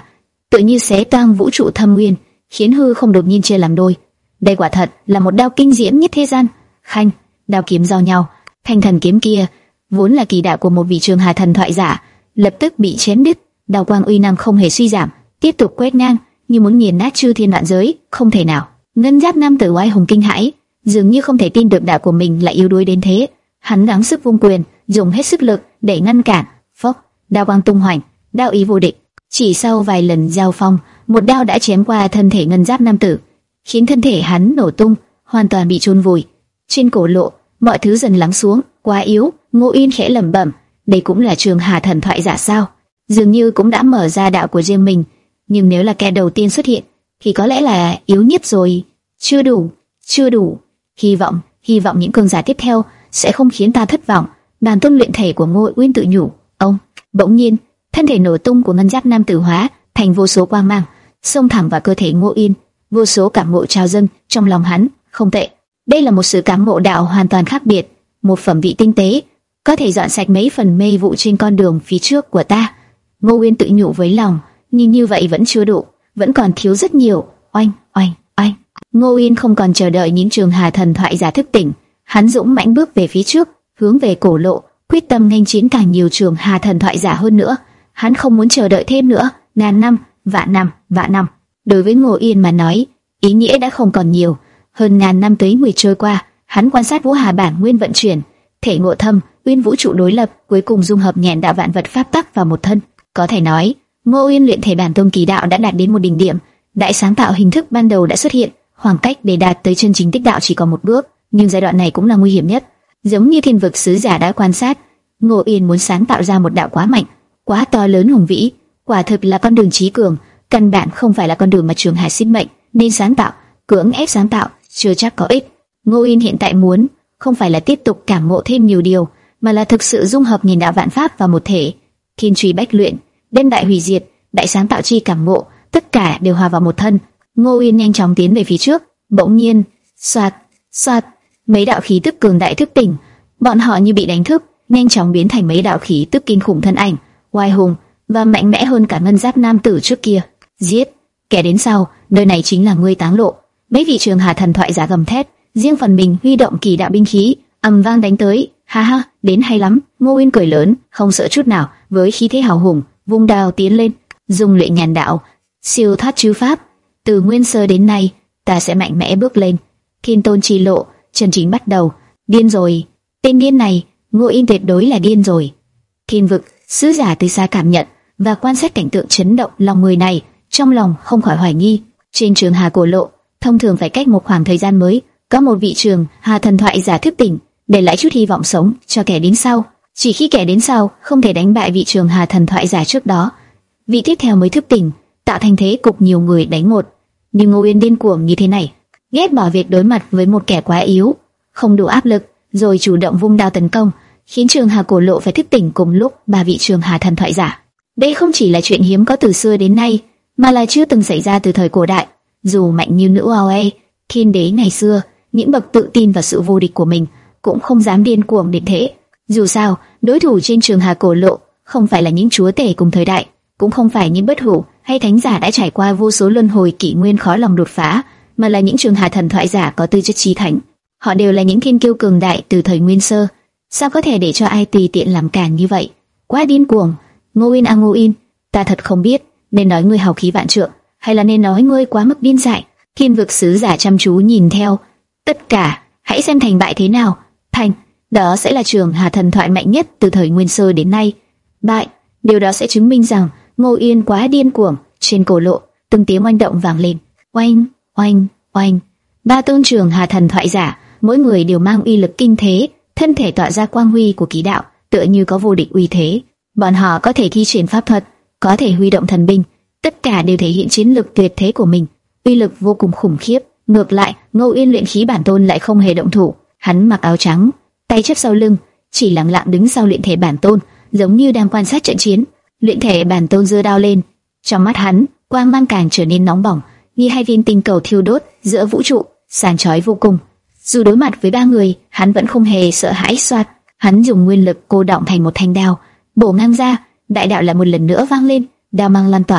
tự như xé toang vũ trụ thâm nguyên, khiến hư không đột nhiên chia làm đôi. Đây quả thật là một đao kinh diễm nhất thế gian. Khanh, đao kiếm giao nhau, thanh thần kiếm kia vốn là kỳ đạo của một vị Trường Hà thần thoại giả, lập tức bị chém đứt. Đao quang uy năng không hề suy giảm, tiếp tục quét ngang như muốn nghiền nát chư thiên vạn giới. Không thể nào! Ngân Giáp nam tử oai hùng kinh hãi, dường như không thể tin được đạo của mình lại yếu đuối đến thế. Hắn gắng sức vung quyền, dùng hết sức lực để ngăn cản. Phốc, đao quang tung hoành, đao ý vô địch. Chỉ sau vài lần giao phong, một đao đã chém qua thân thể Ngân Giáp nam tử, khiến thân thể hắn nổ tung, hoàn toàn bị chôn vùi. Trên cổ Lộ, mọi thứ dần lắng xuống. Quá yếu. Ngô Uyên khẽ lẩm bẩm, đây cũng là Trường Hà thần thoại giả sao? Dường như cũng đã mở ra đạo của riêng mình, nhưng nếu là kẻ đầu tiên xuất hiện, thì có lẽ là yếu nhất rồi. Chưa đủ, chưa đủ. Hy vọng, hy vọng những cường giả tiếp theo sẽ không khiến ta thất vọng. Bản tôn luyện thể của Ngô Uyên tự nhủ. Ông, bỗng nhiên, thân thể nổ tung của Ngân Giáp nam tử hóa thành vô số quang mang, xông thẳng vào cơ thể Ngô Uyên. Vô số cảm ngộ trào dâng trong lòng hắn. Không tệ, đây là một sự cảm ngộ đạo hoàn toàn khác biệt, một phẩm vị tinh tế, có thể dọn sạch mấy phần mê vụ trên con đường phía trước của ta. Ngô Uyên tự nhủ với lòng, nhưng như vậy vẫn chưa đủ, vẫn còn thiếu rất nhiều. Oanh, oanh, oanh. Ngô Uyên không còn chờ đợi những Trường Hà thần thoại giả thức tỉnh, hắn dũng mãnh bước về phía trước, hướng về cổ Lộ, quyết tâm nghênh chiến càng nhiều Trường Hà thần thoại giả hơn nữa. Hắn không muốn chờ đợi thêm nữa, ngàn năm, vạn năm, vạn năm. Đối với Ngô Uyên mà nói, ý nghĩa đã không còn nhiều. Hơn ngàn năm tới mười trôi qua, hắn quan sát Vũ Hà bản nguyên vận chuyển, thể ngộ thâm, uyên vũ trụ đối lập, cuối cùng dung hợp nhện đạo vạn vật pháp tắc vào một thân. Có thể nói, Ngô Uyên luyện thể bản tôn kỳ đạo đã đạt đến một đỉnh điểm, đại sáng tạo hình thức ban đầu đã xuất hiện, khoảng cách để đạt tới chân chính tích đạo chỉ còn một bước, nhưng giai đoạn này cũng là nguy hiểm nhất. Giống như Thiên Vực sứ giả đã quan sát, Ngô Uyên muốn sáng tạo ra một đạo quá mạnh, quá to lớn hùng vĩ, quả thực là con đường chí cường, căn bản không phải là con đường mà Trường Hà sinh mệnh nên sáng tạo, cưỡng ép sáng tạo chưa chắc có ích. Ngô Uyên hiện tại muốn không phải là tiếp tục cảm ngộ thêm nhiều điều, mà là thực sự dung hợp nghìn đạo vạn pháp vào một thể. Thiên truy bách luyện, đêm đại hủy diệt, đại sáng tạo chi cảm ngộ, tất cả đều hòa vào một thân. Ngô Uyên nhanh chóng tiến về phía trước, bỗng nhiên, xoạt, xoạt, mấy đạo khí tức cường đại thức tỉnh, bọn họ như bị đánh thức, nhanh chóng biến thành mấy đạo khí tức kinh khủng thân ảnh, oai hùng và mạnh mẽ hơn cả Ngân Giáp nam tử trước kia. Giết, kẻ đến sau, nơi này chính là ngươi Táng Lộ. Mấy vị Trường Hà thần thoại giả gầm thét, riêng phần mình huy động kỳ đạo binh khí, ầm vang đánh tới. Ha ha, đến hay lắm. Ngô Uyên cười lớn, không sợ chút nào, với khí thế hào hùng, vung đao tiến lên, dùng luyện nhàn đạo, siêu thoát chư pháp. Từ nguyên sơ đến nay, ta sẽ mạnh mẽ bước lên. Thiên tôn chi lộ, chân chính bắt đầu. Điên rồi, tên điên này, Ngô Uyên tuyệt đối là điên rồi. Thiên Vực sứ giả từ xa cảm nhận và quan sát cảnh tượng chấn động lòng người này, trong lòng không khỏi hoài nghi. Trên Trường Hà cổ Lộ, thông thường phải cách một khoảng thời gian mới có một vị Trường Hà thần thoại giả thức tỉnh, để lại chút hy vọng sống cho kẻ đến sau. Chỉ khi kẻ đến sau không thể đánh bại vị Trường Hà thần thoại giả trước đó, vị tiếp theo mới thức tỉnh, tạo thành thế cục nhiều người đánh một. Nhưng Ngô Uyên điên cuồng như thế này, ghét bỏ việc đối mặt với một kẻ quá yếu, không đủ áp lực, rồi chủ động vung đao tấn công, khiến Trường Hà cổ Lộ phải thức tỉnh cùng lúc ba vị Trường Hà thần thoại giả. Đây không chỉ là chuyện hiếm có từ xưa đến nay, mà là chưa từng xảy ra từ thời cổ đại. Dù mạnh như nữ Oe, thiên đế ngày xưa, những bậc tự tin vào sự vô địch của mình cũng không dám điên cuồng đến thế. Dù sao, đối thủ trên Trường Hà cổ Lộ không phải là những chúa tể cùng thời đại, cũng không phải những bất hủ hay thánh giả đã trải qua vô số luân hồi kỷ nguyên khó lòng đột phá, mà là những Trường Hà thần thoại giả có tư chất chí thánh. Họ đều là những thiên kiêu cường đại từ thời nguyên sơ. Sao có thể để cho ai tùy tiện làm càn như vậy? Quá điên cuồng. Ngô Uyên à Ngô Uyên, ta thật không biết nên nói ngươi hào khí vạn trượng, hay là nên nói ngươi quá mức điên dại. Thiên Vực sứ giả chăm chú nhìn theo tất cả, hãy xem thành bại thế nào. Thành, đó sẽ là Trường Hà thần thoại mạnh nhất từ thời nguyên sơ đến nay. Bại, điều đó sẽ chứng minh rằng Ngô Uyên quá điên cuồng. Trên cổ Lộ, từng tiếng oanh động vang lên. Oanh, oanh, oanh. Ba tôn Trường Hà thần thoại giả, mỗi người đều mang uy lực kinh thế, thân thể tỏa ra quang huy của ký đạo, tựa như có vô địch uy thế. Bọn họ có thể thi triển pháp thuật, có thể huy động thần binh, tất cả đều thể hiện chiến lực tuyệt thế của mình, uy lực vô cùng khủng khiếp. Ngược lại, Ngô Uyên luyện khí bản tôn lại không hề động thủ. Hắn mặc áo trắng, tay chắp sau lưng, chỉ lặng lặng đứng sau luyện thể bản tôn, giống như đang quan sát trận chiến. Luyện thể bản tôn giơ đao lên, trong mắt hắn, quang mang càng trở nên nóng bỏng, như hai viên tinh cầu thiêu đốt giữa vũ trụ, sáng chói vô cùng. Dù đối mặt với ba người, hắn vẫn không hề sợ hãi. Xoạt, hắn dùng nguyên lực cô đọng thành một thanh đao, bổ ngang ra, đại đạo lại một lần nữa vang lên, đao mang lan tỏa,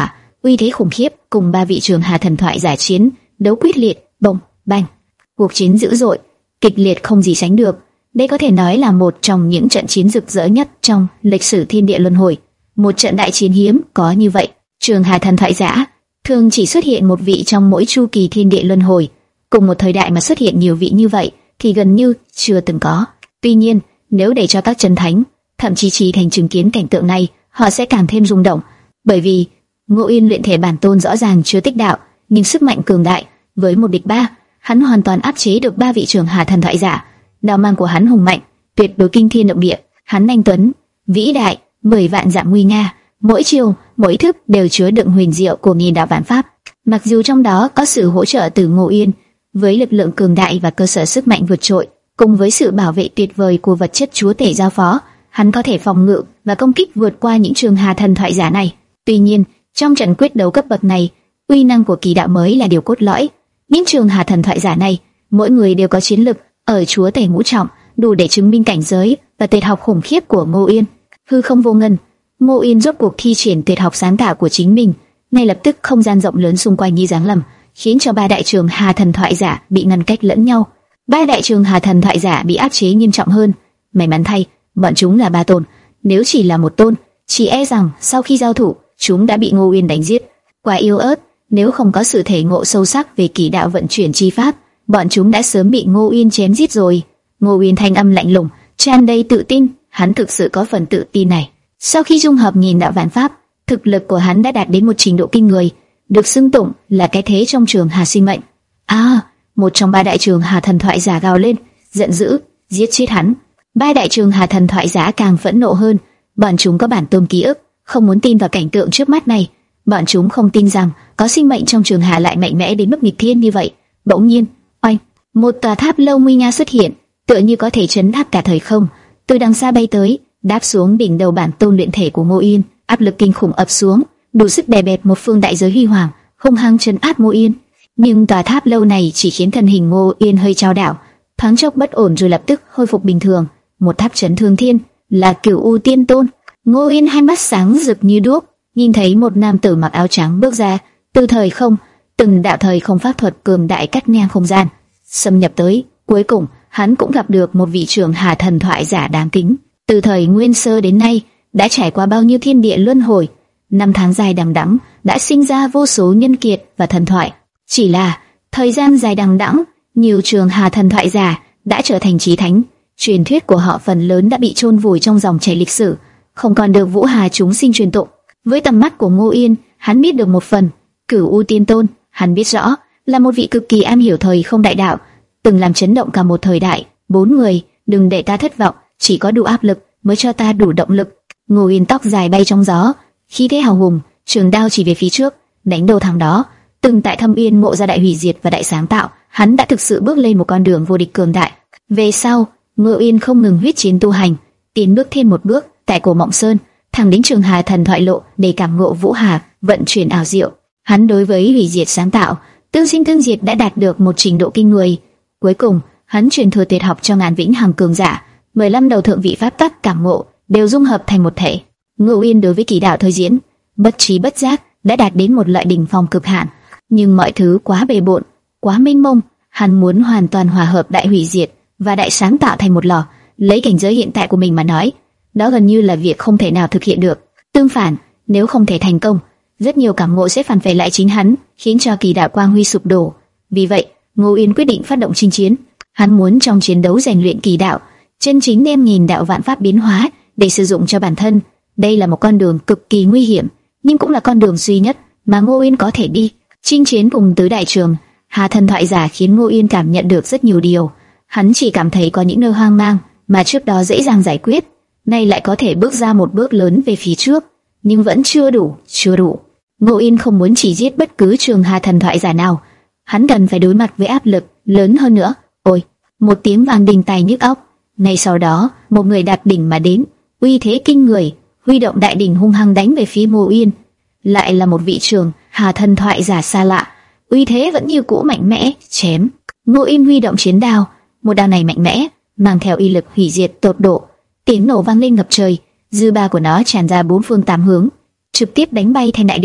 uy thế khủng khiếp, cùng ba vị trường hà thần thoại giả chiến, đấu quyết liệt, bông, bang. Cuộc chiến dữ dội, kịch liệt không gì sánh được. Đây có thể nói là một trong những trận chiến rực rỡ nhất trong lịch sử thiên địa luân hồi. Một trận đại chiến hiếm có như vậy. Trường hà thần thoại giả thường chỉ xuất hiện một vị trong mỗi chu kỳ thiên địa luân hồi, cùng một thời đại mà xuất hiện nhiều vị như vậy thì gần như chưa từng có. Tuy nhiên, nếu để cho các chân thánh, thậm chí trí thành chứng kiến cảnh tượng này, họ sẽ càng thêm rung động, bởi vì Ngô Yên luyện thể bản tôn rõ ràng chưa tích đạo, nhưng sức mạnh cường đại, với một địch ba, hắn hoàn toàn áp chế được ba vị trường hà thần thoại giả. Đao mang của hắn hùng mạnh, tuyệt đối kinh thiên động địa, hắn anh tuấn, vĩ đại, mười vạn dặm nguy nga, mỗi chiêu, mỗi thức đều chứa đựng huyền diệu của nghìn đạo vạn pháp. Mặc dù trong đó có sự hỗ trợ từ Ngô Yên, với lực lượng cường đại và cơ sở sức mạnh vượt trội, cùng với sự bảo vệ tuyệt vời của vật chất chúa tể giao phó, hắn có thể phòng ngự và công kích vượt qua những trường hà thần thoại giả này. Tuy nhiên, trong trận quyết đấu cấp bậc này, uy năng của kỳ đạo mới là điều cốt lõi. Những trường hà thần thoại giả này, mỗi người đều có chiến lực ở chúa tể ngũ trọng, đủ để chứng minh cảnh giới và tuyệt học khủng khiếp của Ngô Yên. Hư không vô ngân, Ngô Yên rốt cuộc thi triển tuyệt học sáng tạo của chính mình. Ngay lập tức không gian rộng lớn xung quanh như giáng lâm, khiến cho ba đại trường hà thần thoại giả bị ngăn cách lẫn nhau. Ba đại trường hà thần thoại giả bị áp chế nghiêm trọng hơn. May mắn thay, bọn chúng là ba tôn. Nếu chỉ là một tôn, chỉ e rằng sau khi giao thủ, chúng đã bị Ngô Yên đánh giết. Quá yếu ớt, nếu không có sự thể ngộ sâu sắc về kỳ đạo vận chuyển chi pháp, bọn chúng đã sớm bị Ngô Yên chém giết rồi. Ngô Yên thanh âm lạnh lùng, tràn đầy tự tin, hắn thực sự có phần tự tin này. Sau khi dung hợp nghìn đạo vạn pháp, thực lực của hắn đã đạt đến một trình độ kinh người, được xưng tụng là cái thế trong trường hà sinh mệnh. À, một trong ba đại trường hà thần thoại giả gào lên, giận dữ, giết chết hắn. Ba đại trường hà thần thoại giả càng phẫn nộ hơn, bọn chúng có bản tôn ký ức, không muốn tin vào cảnh tượng trước mắt này. Bọn chúng không tin rằng có sinh mệnh trong trường hà lại mạnh mẽ đến mức nghịch thiên như vậy. Bỗng nhiên, oanh, một tòa tháp lâu nguy nga xuất hiện, tựa như có thể chấn áp cả thời không, từ đằng xa bay tới, đáp xuống đỉnh đầu bản tôn luyện thể của Ngô Yên. Áp lực kinh khủng ập xuống, đủ sức đè bẹp một phương đại giới huy hoàng, hung hăng chấn áp Ngô Yên. Nhưng tòa tháp lâu này chỉ khiến thân hình Ngô Yên hơi chao đảo, thoáng chốc bất ổn rồi lập tức khôi phục bình thường. Một tháp chấn thương thiên, là Cửu U Tiên Tôn. Ngô Yên hai mắt sáng rực như đuốc, nhìn thấy một nam tử mặc áo trắng bước ra, từ thời không, từng đạo thời không pháp thuật cường đại cắt ngang không gian, xâm nhập tới. Cuối cùng, hắn cũng gặp được một vị trưởng hà thần thoại giả đáng kính. Từ thời Nguyên Sơ đến nay, đã trải qua bao nhiêu thiên địa luân hồi, năm tháng dài đằng đẵng đã sinh ra vô số nhân kiệt và thần thoại. Chỉ là thời gian dài đằng đẵng, nhiều trường hà thần thoại giả đã trở thành chí thánh, truyền thuyết của họ phần lớn đã bị chôn vùi trong dòng chảy lịch sử, không còn được vũ hà chúng sinh truyền tụng. Với tầm mắt của Ngô Yên, hắn biết được một phần. Cửu U Tiên Tôn, hắn biết rõ là một vị cực kỳ am hiểu thời không đại đạo, từng làm chấn động cả một thời đại. Bốn người, đừng để ta thất vọng, chỉ có đủ áp lực mới cho ta đủ động lực. Ngô Yên tóc dài bay trong gió, khí thế hào hùng, trường đao chỉ về phía trước, đánh đầu thằng đó. Từng tại Thâm Uyên ngộ ra đại hủy diệt và đại sáng tạo, hắn đã thực sự bước lên một con đường vô địch cường đại. Về sau, Ngô Yên không ngừng huyết chiến tu hành, tiến bước thêm một bước tại Cổ Mộng Sơn, thẳng đến Trường Hà Thần Thoại Lộ để cảm ngộ vũ hà vận chuyển ảo diệu. Hắn đối với hủy diệt sáng tạo, tương sinh tương diệt đã đạt được một trình độ kinh người. Cuối cùng, hắn truyền thừa tuyệt học cho ngàn vĩnh hằng cường giả, mười lăm đầu thượng vị pháp tắc cảm ngộ đều dung hợp thành một thể. Ngô Yên đối với kỳ đạo thôi diễn, bất trí bất giác đã đạt đến một loại đỉnh phong cực hạn, nhưng mọi thứ quá bề bộn, quá mênh mông, hắn muốn hoàn toàn hòa hợp đại hủy diệt và đại sáng tạo thành một lò. Lấy cảnh giới hiện tại của mình mà nói, đó gần như là việc không thể nào thực hiện được. Tương phản, nếu không thể thành công, rất nhiều cảm ngộ sẽ phản vệ lại chính hắn, khiến cho kỳ đạo quang huy sụp đổ. Vì vậy, Ngô Yên quyết định phát động chinh chiến. Hắn muốn trong chiến đấu rèn luyện kỳ đạo, chân chính đem nghìn đạo vạn pháp biến hóa để sử dụng cho bản thân. Đây là một con đường cực kỳ nguy hiểm, nhưng cũng là con đường duy nhất mà Ngô Yên có thể đi. Chinh chiến cùng tứ đại trường Hà Thần Thoại Giả khiến Ngô Yên cảm nhận được rất nhiều điều. Hắn chỉ cảm thấy có những nơi hoang mang mà trước đó dễ dàng giải quyết, nay lại có thể bước ra một bước lớn về phía trước, nhưng vẫn chưa đủ, chưa đủ. Ngô Yên không muốn chỉ giết bất cứ trường Hà Thần Thoại Giả nào, hắn cần phải đối mặt với áp lực lớn hơn nữa. Ôi, một tiếng vang đình tai nhức óc. Ngay sau đó, một người đạp đỉnh mà đến, uy thế kinh người, huy động đại đỉnh hung hăng đánh về phía Ngô Yên. Lại là một vị trường Hà Thần Thoại Giả xa lạ, uy thế vẫn như cũ mạnh mẽ, chém. Ngô Yên huy động chiến đao, một đao này mạnh mẽ, mang theo uy lực hủy diệt tột độ. Tiếng nổ vang lên ngập trời, dư ba của nó tràn ra bốn phương tám hướng, trực tiếp đánh bay thanh đại đỉnh.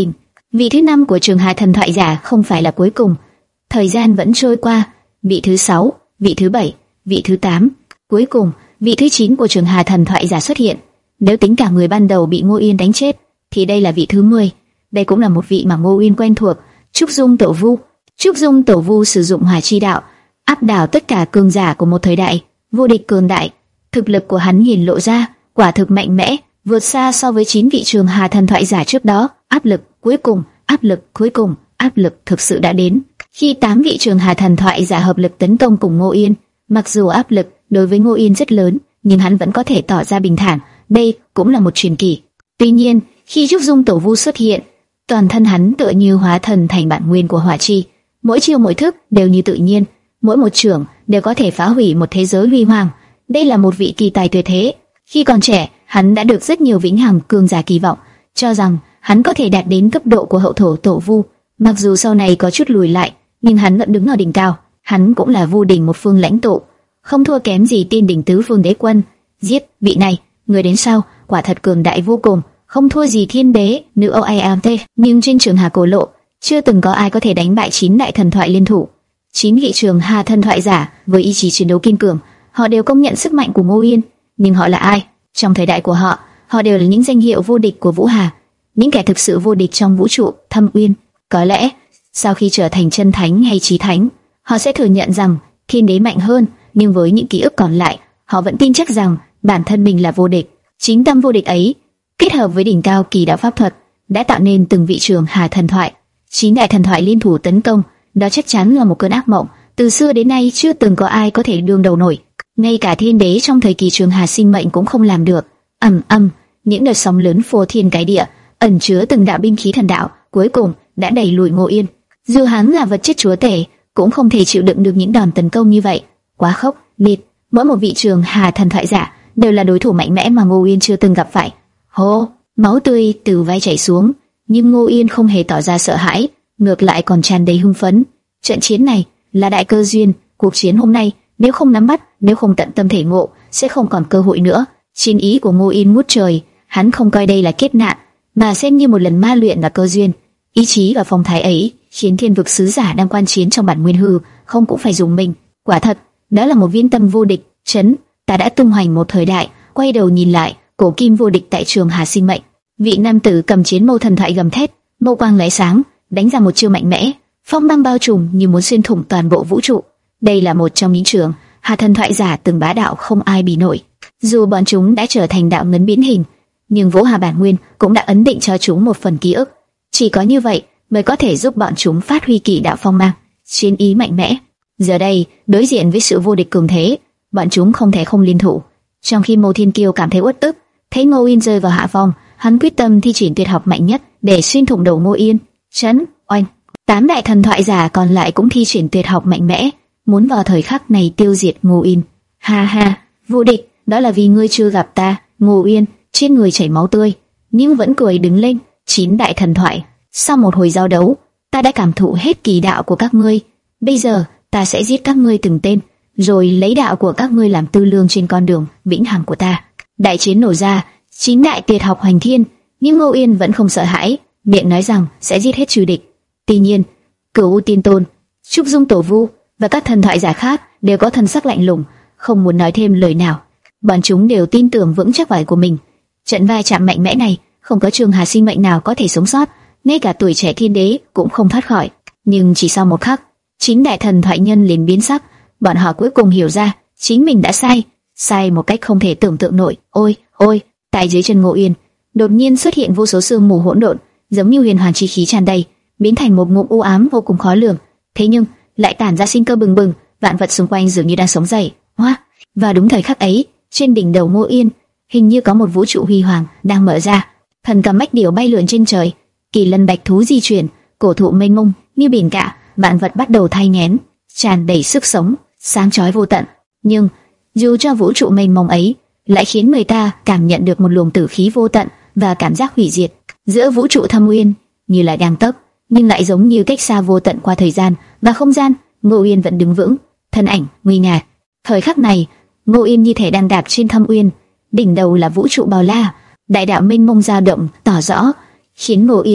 Vị thứ năm của Trường Hà thần thoại giả không phải là cuối cùng. Thời gian vẫn trôi qua, vị thứ sáu, vị thứ bảy, vị thứ tám, cuối cùng, vị thứ chín của Trường Hà thần thoại giả xuất hiện. Nếu tính cả người ban đầu bị Ngô Yên đánh chết, thì đây là vị thứ mười. Đây cũng là một vị mà Ngô Yên quen thuộc, Trúc Dung Tổ Vu. Trúc Dung Tổ Vu sử dụng hỏa chi đạo, áp đảo tất cả cường giả của một thời đại, vô địch cường đại. Thực lực của hắn hiển lộ ra, quả thực mạnh mẽ, vượt xa so với chín vị Trường Hà thần thoại giả trước đó. Áp lực cuối cùng, áp lực cuối cùng, áp lực thực sự đã đến. Khi tám vị Trường Hà thần thoại giả hợp lực tấn công cùng Ngô Yên, mặc dù áp lực đối với Ngô Yên rất lớn, nhưng hắn vẫn có thể tỏ ra bình thản. Đây cũng là một truyền kỳ. Tuy nhiên, khi Trúc Dung Tổ Vu xuất hiện, toàn thân hắn tựa như hóa thần thành bản nguyên của hỏa chi, mỗi chiêu mỗi thức đều như tự nhiên, mỗi một chưởng đều có thể phá hủy một thế giới huy hoàng. Đây là một vị kỳ tài tuyệt thế. Khi còn trẻ, hắn đã được rất nhiều vĩnh hằng cường giả kỳ vọng, cho rằng hắn có thể đạt đến cấp độ của hậu thổ Tổ Vu. Mặc dù sau này có chút lùi lại, nhưng hắn vẫn đứng ở đỉnh cao. Hắn cũng là Vu đỉnh một phương lãnh tụ, không thua kém gì Tiên đỉnh tứ phương đế quân. Giết vị này, người đến sau quả thật cường đại vô cùng, không thua gì thiên đế nữ o a m t. Nhưng trên Trường Hà cổ lộ chưa từng có ai có thể đánh bại chín đại thần thoại liên thủ. Chín vị Trường Hà thần thoại giả với ý chí chiến đấu kiên cường, họ đều công nhận sức mạnh của Ngô Yên. Nhưng họ là ai? Trong thời đại của họ, họ đều là những danh hiệu vô địch của Vũ Hà, những kẻ thực sự vô địch trong vũ trụ Thâm Uyên. Có lẽ sau khi trở thành chân thánh hay chí thánh, họ sẽ thừa nhận rằng thiên đế mạnh hơn, nhưng với những ký ức còn lại, họ vẫn tin chắc rằng bản thân mình là vô địch. Chính tâm vô địch ấy, kết hợp với đỉnh cao kỳ đạo pháp thuật, đã tạo nên từng vị Trường Hà thần thoại. Chín đại thần thoại liên thủ tấn công, đó chắc chắn là một cơn ác mộng. Từ xưa đến nay chưa từng có ai có thể đương đầu nổi. Ngay cả thiên đế trong thời kỳ Trường Hà sinh mệnh cũng không làm được. Ầm ầm, những đợt sóng lớn phô thiên cái địa, ẩn chứa từng đạo binh khí thần đạo, cuối cùng đã đẩy lùi Ngô Yên. Dù hắn là vật chất chúa tể, cũng không thể chịu đựng được những đòn tấn công như vậy. Quá khốc liệt, mỗi một vị Trường Hà thần thoại giả đều là đối thủ mạnh mẽ mà Ngô Yên chưa từng gặp phải. Hô, máu tươi từ vai chảy xuống, nhưng Ngô Yên không hề tỏ ra sợ hãi, ngược lại còn tràn đầy hưng phấn. Trận chiến này là đại cơ duyên, cuộc chiến hôm nay nếu không nắm bắt, nếu không tận tâm thể ngộ, sẽ không còn cơ hội nữa. Chiến ý của Ngô Yên ngút trời, hắn không coi đây là kiếp nạn, mà xem như một lần ma luyện là cơ duyên. Ý chí và phong thái ấy khiến thiên vực sứ giả đang quan chiến trong bản nguyên hư không cũng phải dùng mình. Quả thật, đó là một viên tâm vô địch. Chấn, ta đã tung hoành một thời đại. Quay đầu nhìn lại, cổ kim vô địch tại Trường Hà sinh mệnh. Vị nam tử cầm chiến mâu thần thoại gầm thét, mâu quang lóe sáng, đánh ra một chiêu mạnh mẽ, phong băng bao trùm như muốn xuyên thủng toàn bộ vũ trụ. Đây là một trong những Trường Hà thần thoại giả từng bá đạo không ai bì nổi. Dù bọn chúng đã trở thành đạo ngấn biến hình, nhưng Vũ Hà bản nguyên cũng đã ấn định cho chúng một phần ký ức. Chỉ có như vậy mới có thể giúp bọn chúng phát huy kỳ đạo phong mang, chiến ý mạnh mẽ. Giờ đây, đối diện với sự vô địch cường thế, bọn chúng không thể không liên thủ. Trong khi Mộ Thiên Kiêu cảm thấy uất ức, thấy Ngô Yên rơi vào hạ phong, hắn quyết tâm thi triển tuyệt học mạnh nhất để xuyên thủng đầu Ngô Yên. Chấn, oanh! Tám đại thần thoại giả còn lại cũng thi triển tuyệt học mạnh mẽ, muốn vào thời khắc này tiêu diệt Ngô Yên. Ha ha, vô địch, đó là vì ngươi chưa gặp ta. Ngô Yên trên người chảy máu tươi, nhưng vẫn cười đứng lên. Chín đại thần thoại, sau một hồi giao đấu, ta đã cảm thụ hết kỳ đạo của các ngươi. Bây giờ ta sẽ giết các ngươi từng tên, rồi lấy đạo của các ngươi làm tư lương trên con đường vĩnh hằng của ta. Đại chiến nổ ra, chín đại tuyệt học hoành thiên, nhưng Ngô Yên vẫn không sợ hãi, miệng nói rằng sẽ giết hết trừ địch. Tuy nhiên, Cửu U Tiên Tôn, Trúc Dung Tổ Vu và các thần thoại giả khác đều có thần sắc lạnh lùng, không muốn nói thêm lời nào. Bọn chúng đều tin tưởng vững chắc vai của mình. Trận vai chạm mạnh mẽ này, không có Trường Hà sinh mệnh nào có thể sống sót, ngay cả tuổi trẻ thiên đế cũng không thoát khỏi. Nhưng chỉ sau một khắc, chín đại thần thoại nhân liền biến sắc. Bọn họ cuối cùng hiểu ra chính mình đã sai, sai một cách không thể tưởng tượng nổi. Ôi, ôi! Tại dưới chân Ngô Yên, đột nhiên xuất hiện vô số sương mù hỗn độn, giống như huyền hoàn chi khí tràn đầy, biến thành một ngụm u ám vô cùng khó lường. Thế nhưng lại tản ra sinh cơ bừng bừng, vạn vật xung quanh dường như đang sống dậy. Hoa! Và đúng thời khắc ấy, trên đỉnh đầu Ngô Yên, hình như có một vũ trụ huy hoàng đang mở ra. Thần cầm mách điểu bay lượn trên trời, kỳ lân bạch thú di chuyển, cổ thụ mênh mông như biển cả, vạn vật bắt đầu thay nghén, tràn đầy sức sống, sáng chói vô tận. Nhưng dù cho vũ trụ mênh mông ấy lại khiến người ta cảm nhận được một luồng tử khí vô tận và cảm giác hủy diệt. Giữa vũ trụ Thâm Uyên như là đang tấp, nhưng lại giống như cách xa vô tận qua thời gian và không gian. Ngô Yên vẫn đứng vững, thân ảnh nguy nga. Thời khắc này, Ngô Yên như thể đang đạp trên Thâm Uyên, đỉnh đầu là vũ trụ bao la, đại đạo mênh mông dao động tỏ rõ, khiến Ngô Yên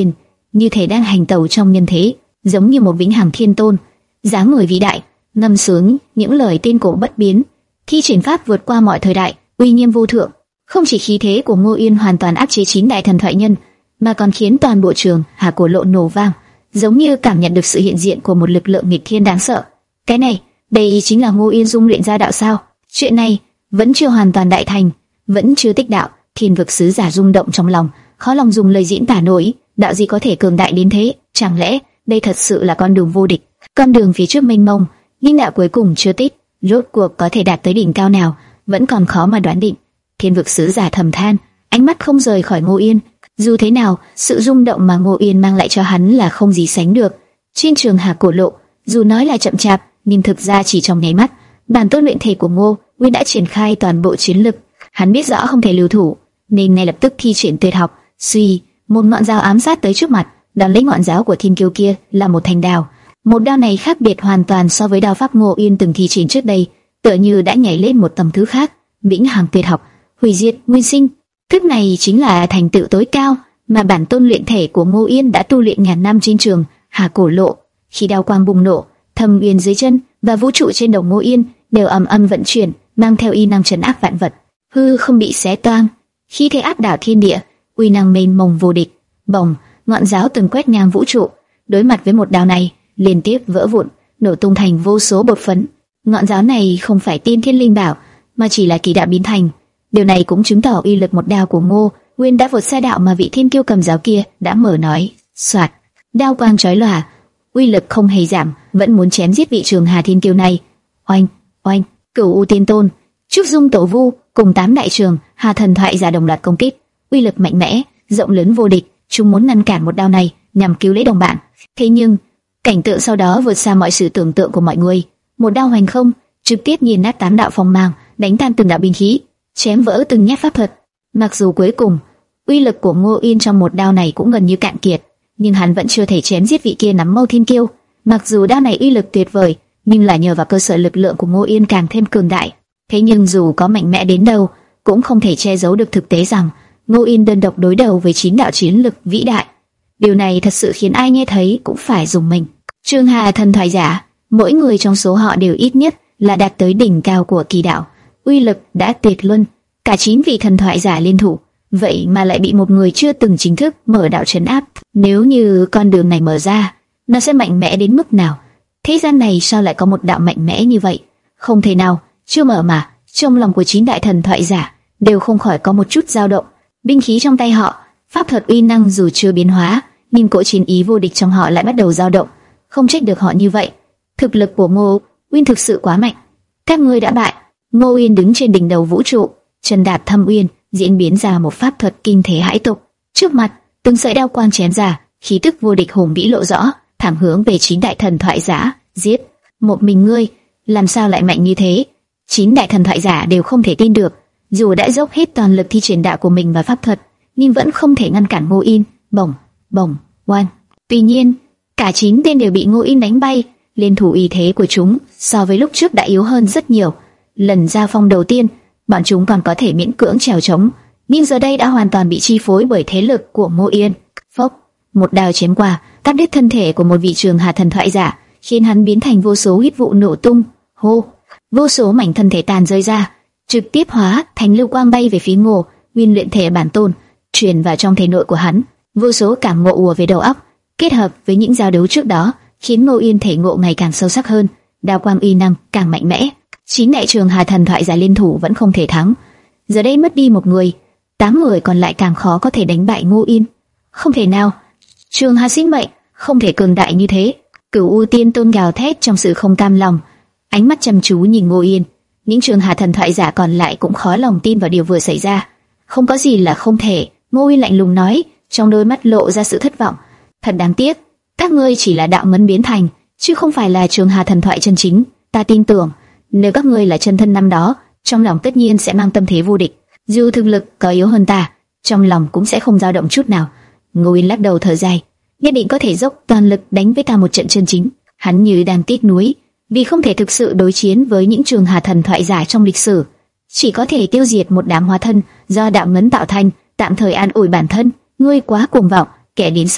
như thể đang hành tẩu trong nhân thế, giống như một vĩnh hằng thiên tôn, dáng người vĩ đại, ngâm sướng những lời tiên cổ bất biến, thi triển pháp vượt qua mọi thời đại, uy nghiêm vô thượng. Không chỉ khí thế của Ngô Yên hoàn toàn áp chế chín đại thần thoại nhân, mà còn khiến toàn bộ trường Hà Cổ Lộ nổ vang, giống như cảm nhận được sự hiện diện của một lực lượng nghịch thiên đáng sợ. Cái này, đây chính là Ngô Yên dung luyện ra đạo sao? Chuyện này vẫn chưa hoàn toàn đại thành, vẫn chưa tích đạo. Thiên vực sứ giả rung động trong lòng, khó lòng dùng lời diễn tả nổi. Đạo gì có thể cường đại đến thế? Chẳng lẽ đây thật sự là con đường vô địch? Con đường phía trước mênh mông, nhưng đạo cuối cùng chưa tích, rốt cuộc có thể đạt tới đỉnh cao nào, vẫn còn khó mà đoán định. Thiên vực sứ giả thầm than, ánh mắt không rời khỏi Ngô Yên. Dù thế nào, sự rung động mà Ngô Yên mang lại cho hắn là không gì sánh được. Trên trường Hà Cổ Lộ, dù nói là chậm chạp, nhưng thực ra chỉ trong nháy mắt, bản tôn luyện thể của Ngô Nguyên đã triển khai toàn bộ chiến lực. Hắn biết rõ không thể lưu thủ, nên ngay lập tức thi triển tuyệt học. Suy, một ngọn dao ám sát tới trước mặt, đón lấy ngọn giáo của thiên kiêu kia là một thanh đao. Một đao này khác biệt hoàn toàn so với đao pháp Ngô Yên từng thi triển trước đây, tựa như đã nhảy lên một tầm thứ khác. Vĩnh hằng tuyệt học, hủy diệt nguyên sinh. Thức này chính là thành tựu tối cao mà bản tôn luyện thể của Ngô Yên đã tu luyện ngàn năm trên trường Hà Cổ Lộ. Khi đao quang bùng nổ, thâm uyên dưới chân và vũ trụ trên đầu Ngô Yên đều ầm ầm vận chuyển, mang theo y năng trấn áp vạn vật. Hư không bị xé toang, khi thế áp đảo thiên địa, uy năng mênh mông vô địch. Bồng, ngọn giáo từng quét ngang vũ trụ, đối mặt với một đao này, liên tiếp vỡ vụn, nổ tung thành vô số bột phấn. Ngọn giáo này không phải tiên thiên linh bảo, mà chỉ là kỳ đạo biến thành. Điều này cũng chứng tỏ uy lực một đao của Ngô Nguyên đã vượt xa đạo mà vị thiên kiêu cầm giáo kia đã mở nói. Soạt, đao quang chói lòa, uy lực không hề giảm, vẫn muốn chém giết vị trường Hà thiên kiêu này. Oanh, oanh, Cửu U Tiên Tôn, Trúc Dung Tổ Vu cùng tám đại trường Hà thần thoại giả đồng loạt công kích, uy lực mạnh mẽ, rộng lớn vô địch. Chúng muốn ngăn cản một đao này nhằm cứu lấy đồng bạn. Thế nhưng cảnh tượng sau đó vượt xa mọi sự tưởng tượng của mọi người. Một đao hoành không, trực tiếp nghiền nát tám đạo phong mang, đánh tan từng đạo binh khí, chém vỡ từng nhát pháp thuật. Mặc dù cuối cùng uy lực của Ngô Yên trong một đao này cũng gần như cạn kiệt, nhưng hắn vẫn chưa thể chém giết vị kia nắm mâu thiên kiêu. Mặc dù đao này uy lực tuyệt vời, nhưng là nhờ vào cơ sở lực lượng của Ngô Yên càng thêm cường đại. Thế nhưng dù có mạnh mẽ đến đâu, cũng không thể che giấu được thực tế rằng Ngô Yên đơn độc đối đầu với chín đạo chiến lực vĩ đại. Điều này thật sự khiến ai nghe thấy cũng phải rùng mình. Trường Hà thần thoại giả, mỗi người trong số họ đều ít nhất là đạt tới đỉnh cao của kỳ đạo, uy lực đã tuyệt luân. Cả chín vị thần thoại giả liên thủ, vậy mà lại bị một người chưa từng chính thức mở đạo trấn áp. Nếu như con đường này mở ra, nó sẽ mạnh mẽ đến mức nào? Thế gian này sao lại có một đạo mạnh mẽ như vậy? Không thể nào, chưa mở mà. Trong lòng của chín đại thần thoại giả đều không khỏi có một chút dao động. Binh khí trong tay họ, pháp thuật uy năng dù chưa biến hóa, nhưng cỗ chiến ý vô địch trong họ lại bắt đầu dao động. Không trách được họ như vậy. Thực lực của Ngô Uyên thực sự quá mạnh. Các ngươi đã bại. Ngô Uyên đứng trên đỉnh đầu vũ trụ, chân đạp thâm uyên, diễn biến ra một pháp thuật kinh thế hãi tục. Trước mặt, từng sợi đao quang chém ra, khí tức vô địch hùng vĩ lộ rõ, thẳng hướng về chín đại thần thoại giả. Giết! Một mình ngươi, làm sao lại mạnh như thế? Chín đại thần thoại giả đều không thể tin được. Dù đã dốc hết toàn lực thi triển đạo của mình và pháp thuật, nhưng vẫn không thể ngăn cản Ngô Yên. Bổng, bổng, oan. Tuy nhiên, cả chín tên đều bị Ngô Yên đánh bay. Liên thủ uy thế của chúng so với lúc trước đã yếu hơn rất nhiều. Lần giao phong đầu tiên, bọn chúng còn có thể miễn cưỡng trèo trống, nhưng giờ đây đã hoàn toàn bị chi phối bởi thế lực của Ngô Yên. Phốc, một đao chém qua, cắt đứt thân thể của một vị trường Hà thần thoại giả, khiến hắn biến thành vô số huyết vụ nổ tung. Hô, vô số mảnh thân thể tàn rơi ra, trực tiếp hóa thành lưu quang bay về phía Ngô Nguyên luyện thể bản tôn, truyền vào trong thể nội của hắn. Vô số cảm ngộ ùa về đầu óc, kết hợp với những giao đấu trước đó, khiến Ngô Yên thể ngộ ngày càng sâu sắc hơn, đao quang uy năng càng mạnh mẽ. Chín đại trường Hà thần thoại giả liên thủ vẫn không thể thắng. Giờ đây mất đi một người, tám người còn lại càng khó có thể đánh bại Ngô Yên. Không thể nào, Trường Hà sinh mệnh không thể cường đại như thế. Cửu U Tiên Tôn gào thét trong sự không cam lòng, ánh mắt chăm chú nhìn Ngô Yên. Những trường Hà thần thoại giả còn lại cũng khó lòng tin vào điều vừa xảy ra. Không có gì là không thể, Ngô Yên lạnh lùng nói, trong đôi mắt lộ ra sự thất vọng. Thật đáng tiếc, các ngươi chỉ là đạo ngấn biến thành, chứ không phải là trường Hà thần thoại chân chính. Ta tin tưởng, nếu các ngươi là chân thân năm đó, trong lòng tất nhiên sẽ mang tâm thế vô địch. Dù thực lực có yếu hơn ta, trong lòng cũng sẽ không dao động chút nào. Ngô Yên lắc đầu thở dài, nhất định có thể dốc toàn lực đánh với ta một trận chân chính. Hắn như đang tiếc nuối, vì không thể thực sự đối chiến với những trường Hà thần thoại giả trong lịch sử, chỉ có thể tiêu diệt một đám hóa thân do đạo ngấn tạo thành, tạm thời an ủi bản thân. Ngươi quá cuồng vọng, kẻ đến sau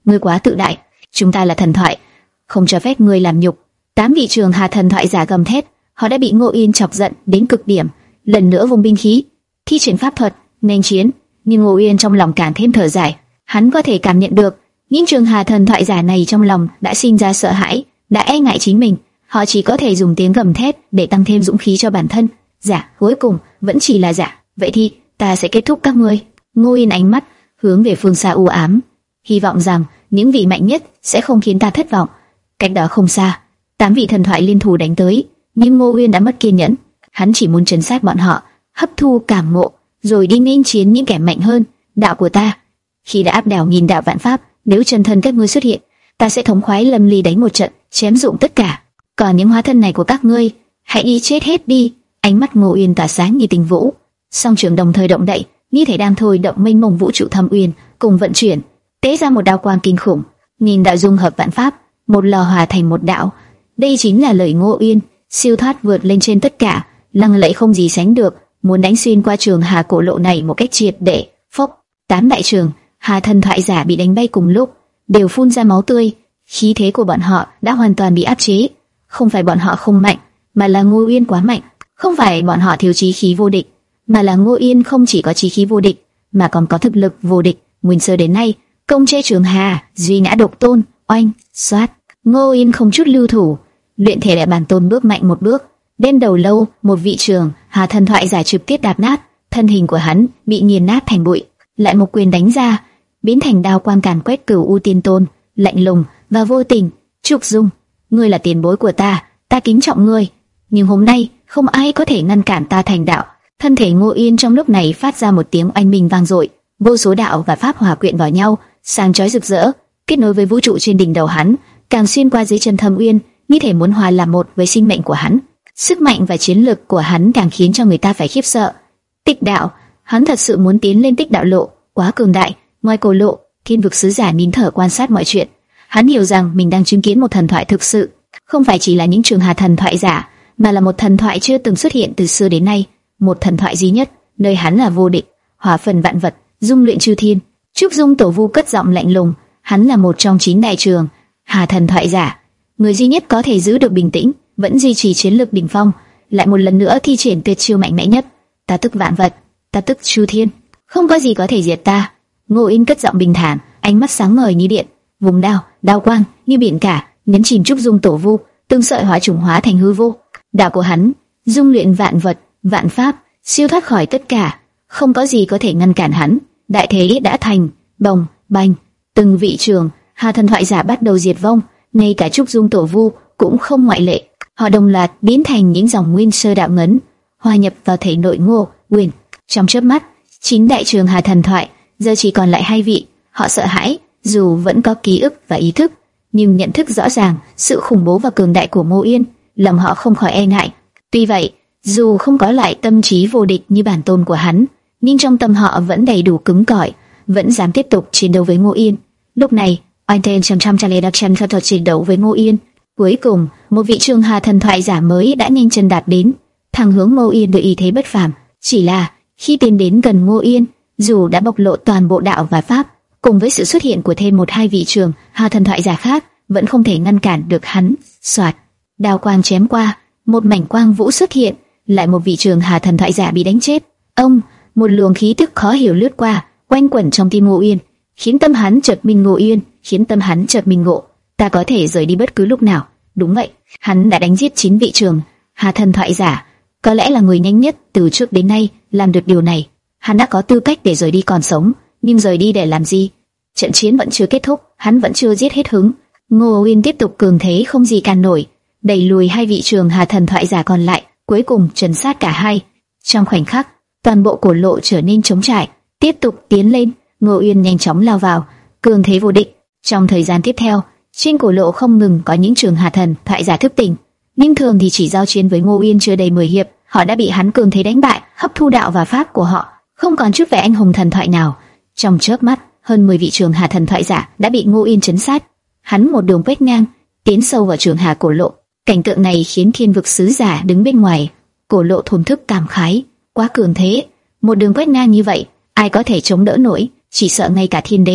ngươi quá tự đại, chúng ta là thần thoại, không cho phép ngươi làm nhục. Tám vị trường hà thần thoại giả gầm thét, họ đã bị Ngô Yên chọc giận đến cực điểm, lần nữa vung binh khí, thi triển pháp thuật, nên chiến. Nhưng Ngô Yên trong lòng càng thêm thở dài, hắn có thể cảm nhận được những trường hà thần thoại giả này trong lòng đã sinh ra sợ hãi, đã e ngại chính mình. Họ chỉ có thể dùng tiếng gầm thét để tăng thêm dũng khí cho bản thân. Giả, cuối cùng vẫn chỉ là giả. Vậy thì ta sẽ kết thúc các ngươi. Ngô Yên ánh mắt hướng về phương xa u ám, hy vọng rằng những vị mạnh nhất sẽ không khiến ta thất vọng. Cách đó không xa, tám vị thần thoại liên thủ đánh tới, nhưng Ngô Yên đã mất kiên nhẫn. Hắn chỉ muốn trấn sát bọn họ, hấp thu cảm ngộ, rồi đi nên chiến những kẻ mạnh hơn. Đạo của ta, khi đã áp đảo nghìn đạo vạn pháp, nếu chân thân các ngươi xuất hiện, ta sẽ thống khoái lâm ly đánh một trận, chém dụng tất cả. Còn những hóa thân này của các ngươi, hãy đi chết hết đi. Ánh mắt Ngô Yên tỏa sáng như tinh vũ, song trường đồng thời động đậy, như thể đang thôi động mênh mông vũ trụ thâm uyên, cùng vận chuyển, tế ra một đạo quang kinh khủng. Nhìn đạo dung hợp vạn pháp, một lò hòa thành một đạo. Đây chính là lời Ngô Yên, siêu thoát vượt lên trên tất cả, lăng lẫy không gì sánh được, muốn đánh xuyên qua trường hà cổ lộ này một cách triệt để. Phốc, tám đại trường hà thần thoại giả bị đánh bay cùng lúc, đều phun ra máu tươi. Khí thế của bọn họ đã hoàn toàn bị áp chế. Không phải bọn họ không mạnh, mà là Ngô Yên quá mạnh. Không phải bọn họ thiếu chí khí vô địch, mà là Ngô Yên không chỉ có chí khí vô địch, mà còn có thực lực vô địch. Nguyên sơ đến nay, công chế trường hà, duy ngã độc tôn, oanh, xoát. Ngô Yên không chút lưu thủ, luyện thể đại bản tôn bước mạnh một bước, đen đầu lâu, một vị trường hà thần thoại giả trực tiếp đạp nát, thân hình của hắn bị nghiền nát thành bụi. Lại một quyền đánh ra, biến thành đao quang càn quét cửu u tiên tôn, lạnh lùng và vô tình. Trúc Dung, ngươi là tiền bối của ta, ta kính trọng ngươi, nhưng hôm nay không ai có thể ngăn cản ta thành đạo. Thân thể Ngô Yên trong lúc này phát ra một tiếng oanh minh vang dội, vô số đạo và pháp hòa quyện vào nhau, sáng chói rực rỡ, kết nối với vũ trụ trên đỉnh đầu hắn, càng xuyên qua dưới chân thâm uyên, như thể muốn hòa làm một với sinh mệnh của hắn. Sức mạnh và chiến lực của hắn càng khiến cho người ta phải khiếp sợ. Tích đạo, hắn thật sự muốn tiến lên tích đạo lộ, quá cường đại. Ngoài cổ lộ, thiên vực sứ giả nín thở quan sát mọi chuyện. Hắn hiểu rằng mình đang chứng kiến một thần thoại thực sự, không phải chỉ là những trường hà thần thoại giả, mà là một thần thoại chưa từng xuất hiện từ xưa đến nay, một thần thoại duy nhất, nơi hắn là vô địch, hóa phần vạn vật, dung luyện chư thiên. Trúc Dung tổ vu cất giọng lạnh lùng, hắn là một trong chín đại trường hà thần thoại giả, người duy nhất có thể giữ được bình tĩnh, vẫn duy trì chiến lược đỉnh phong, lại một lần nữa thi triển tuyệt chiêu mạnh mẽ nhất. Ta tức vạn vật, ta tức chư thiên, không có gì có thể diệt ta. Ngô Yên cất giọng bình thản, ánh mắt sáng ngời như điện, vùng đao, đao quang như biển cả, nhấn chìm Trúc Dung tổ vu, từng sợi hóa trùng hóa thành hư vô. Đạo của hắn dung luyện vạn vật, vạn pháp, siêu thoát khỏi tất cả, không có gì có thể ngăn cản hắn. Đại thế đã thành, bồng bành, từng vị trường hà thần thoại giả bắt đầu diệt vong, ngay cả Trúc Dung tổ vu cũng không ngoại lệ. Họ đồng loạt biến thành những dòng nguyên sơ đạo ngấn, hòa nhập vào thể nội Ngô Uyên. Trong chớp mắt, chín đại trường hà thần thoại giờ chỉ còn lại hai vị. Họ sợ hãi, dù vẫn có ký ức và ý thức, nhưng nhận thức rõ ràng sự khủng bố và cường đại của Ngô Yên, lòng họ không khỏi e ngại. Tuy vậy, dù không có lại tâm trí vô địch như bản tôn của hắn, nhưng trong tâm họ vẫn đầy đủ cứng cỏi, vẫn dám tiếp tục chiến đấu với Ngô Yên. Lúc này, oanh tên trăm trăm cha lê đặc chân thuật chiến đấu với Ngô Yên. Cuối cùng, một vị trường hà thần thoại giả mới đã nhanh chân đạt đến, thẳng hướng Ngô Yên với ý thế bất phàm. Chỉ là khi tiến đến gần Ngô Yên, dù đã bộc lộ toàn bộ đạo và pháp, cùng với sự xuất hiện của thêm một hai vị trường hà thần thoại giả khác, vẫn không thể ngăn cản được hắn. Soạt, đao quang chém qua, một mảnh quang vũ xuất hiện, lại một vị trường hà thần thoại giả bị đánh chết. Ông, một luồng khí tức khó hiểu lướt qua, quanh quẩn trong tim Ngô Yên, khiến tâm hắn chợt minh ngộ yên, khiến tâm hắn chợt minh ngộ, ta có thể rời đi bất cứ lúc nào. Đúng vậy, hắn đã đánh giết chín vị trường hà thần thoại giả, có lẽ là người nhanh nhất từ trước đến nay làm được điều này. Hắn đã có tư cách để rời đi còn sống, nhưng rời đi để làm gì? Trận chiến vẫn chưa kết thúc, hắn vẫn chưa giết hết hứng. Ngô Uyên tiếp tục cường thế không gì cản nổi, đẩy lùi hai vị trường hà thần thoại giả còn lại, cuối cùng trấn sát cả hai. Trong khoảnh khắc, toàn bộ cổ lộ trở nên trống trải. Tiếp tục tiến lên, Ngô Uyên nhanh chóng lao vào, cường thế vô địch. Trong thời gian tiếp theo, trên cổ lộ không ngừng có những trường hà thần thoại giả thức tỉnh, nhưng thường thì chỉ giao chiến với Ngô Uyên chưa đầy mười hiệp, họ đã bị hắn cường thế đánh bại, hấp thu đạo và pháp của họ, không còn chút vẻ anh hùng thần thoại nào. Trong chớp mắt, hơn mười vị trường hà thần thoại giả đã bị Ngô Uyên trấn sát. Hắn một đường quét ngang, tiến sâu vào trường hà cổ lộ. Cảnh tượng này khiến thiên vực sứ giả đứng bên ngoài cổ lộ thổn thức cảm khái, quá cường thế, một đường quét ngang như vậy, ai có thể chống đỡ nổi? Chỉ sợ ngay cả thiên đế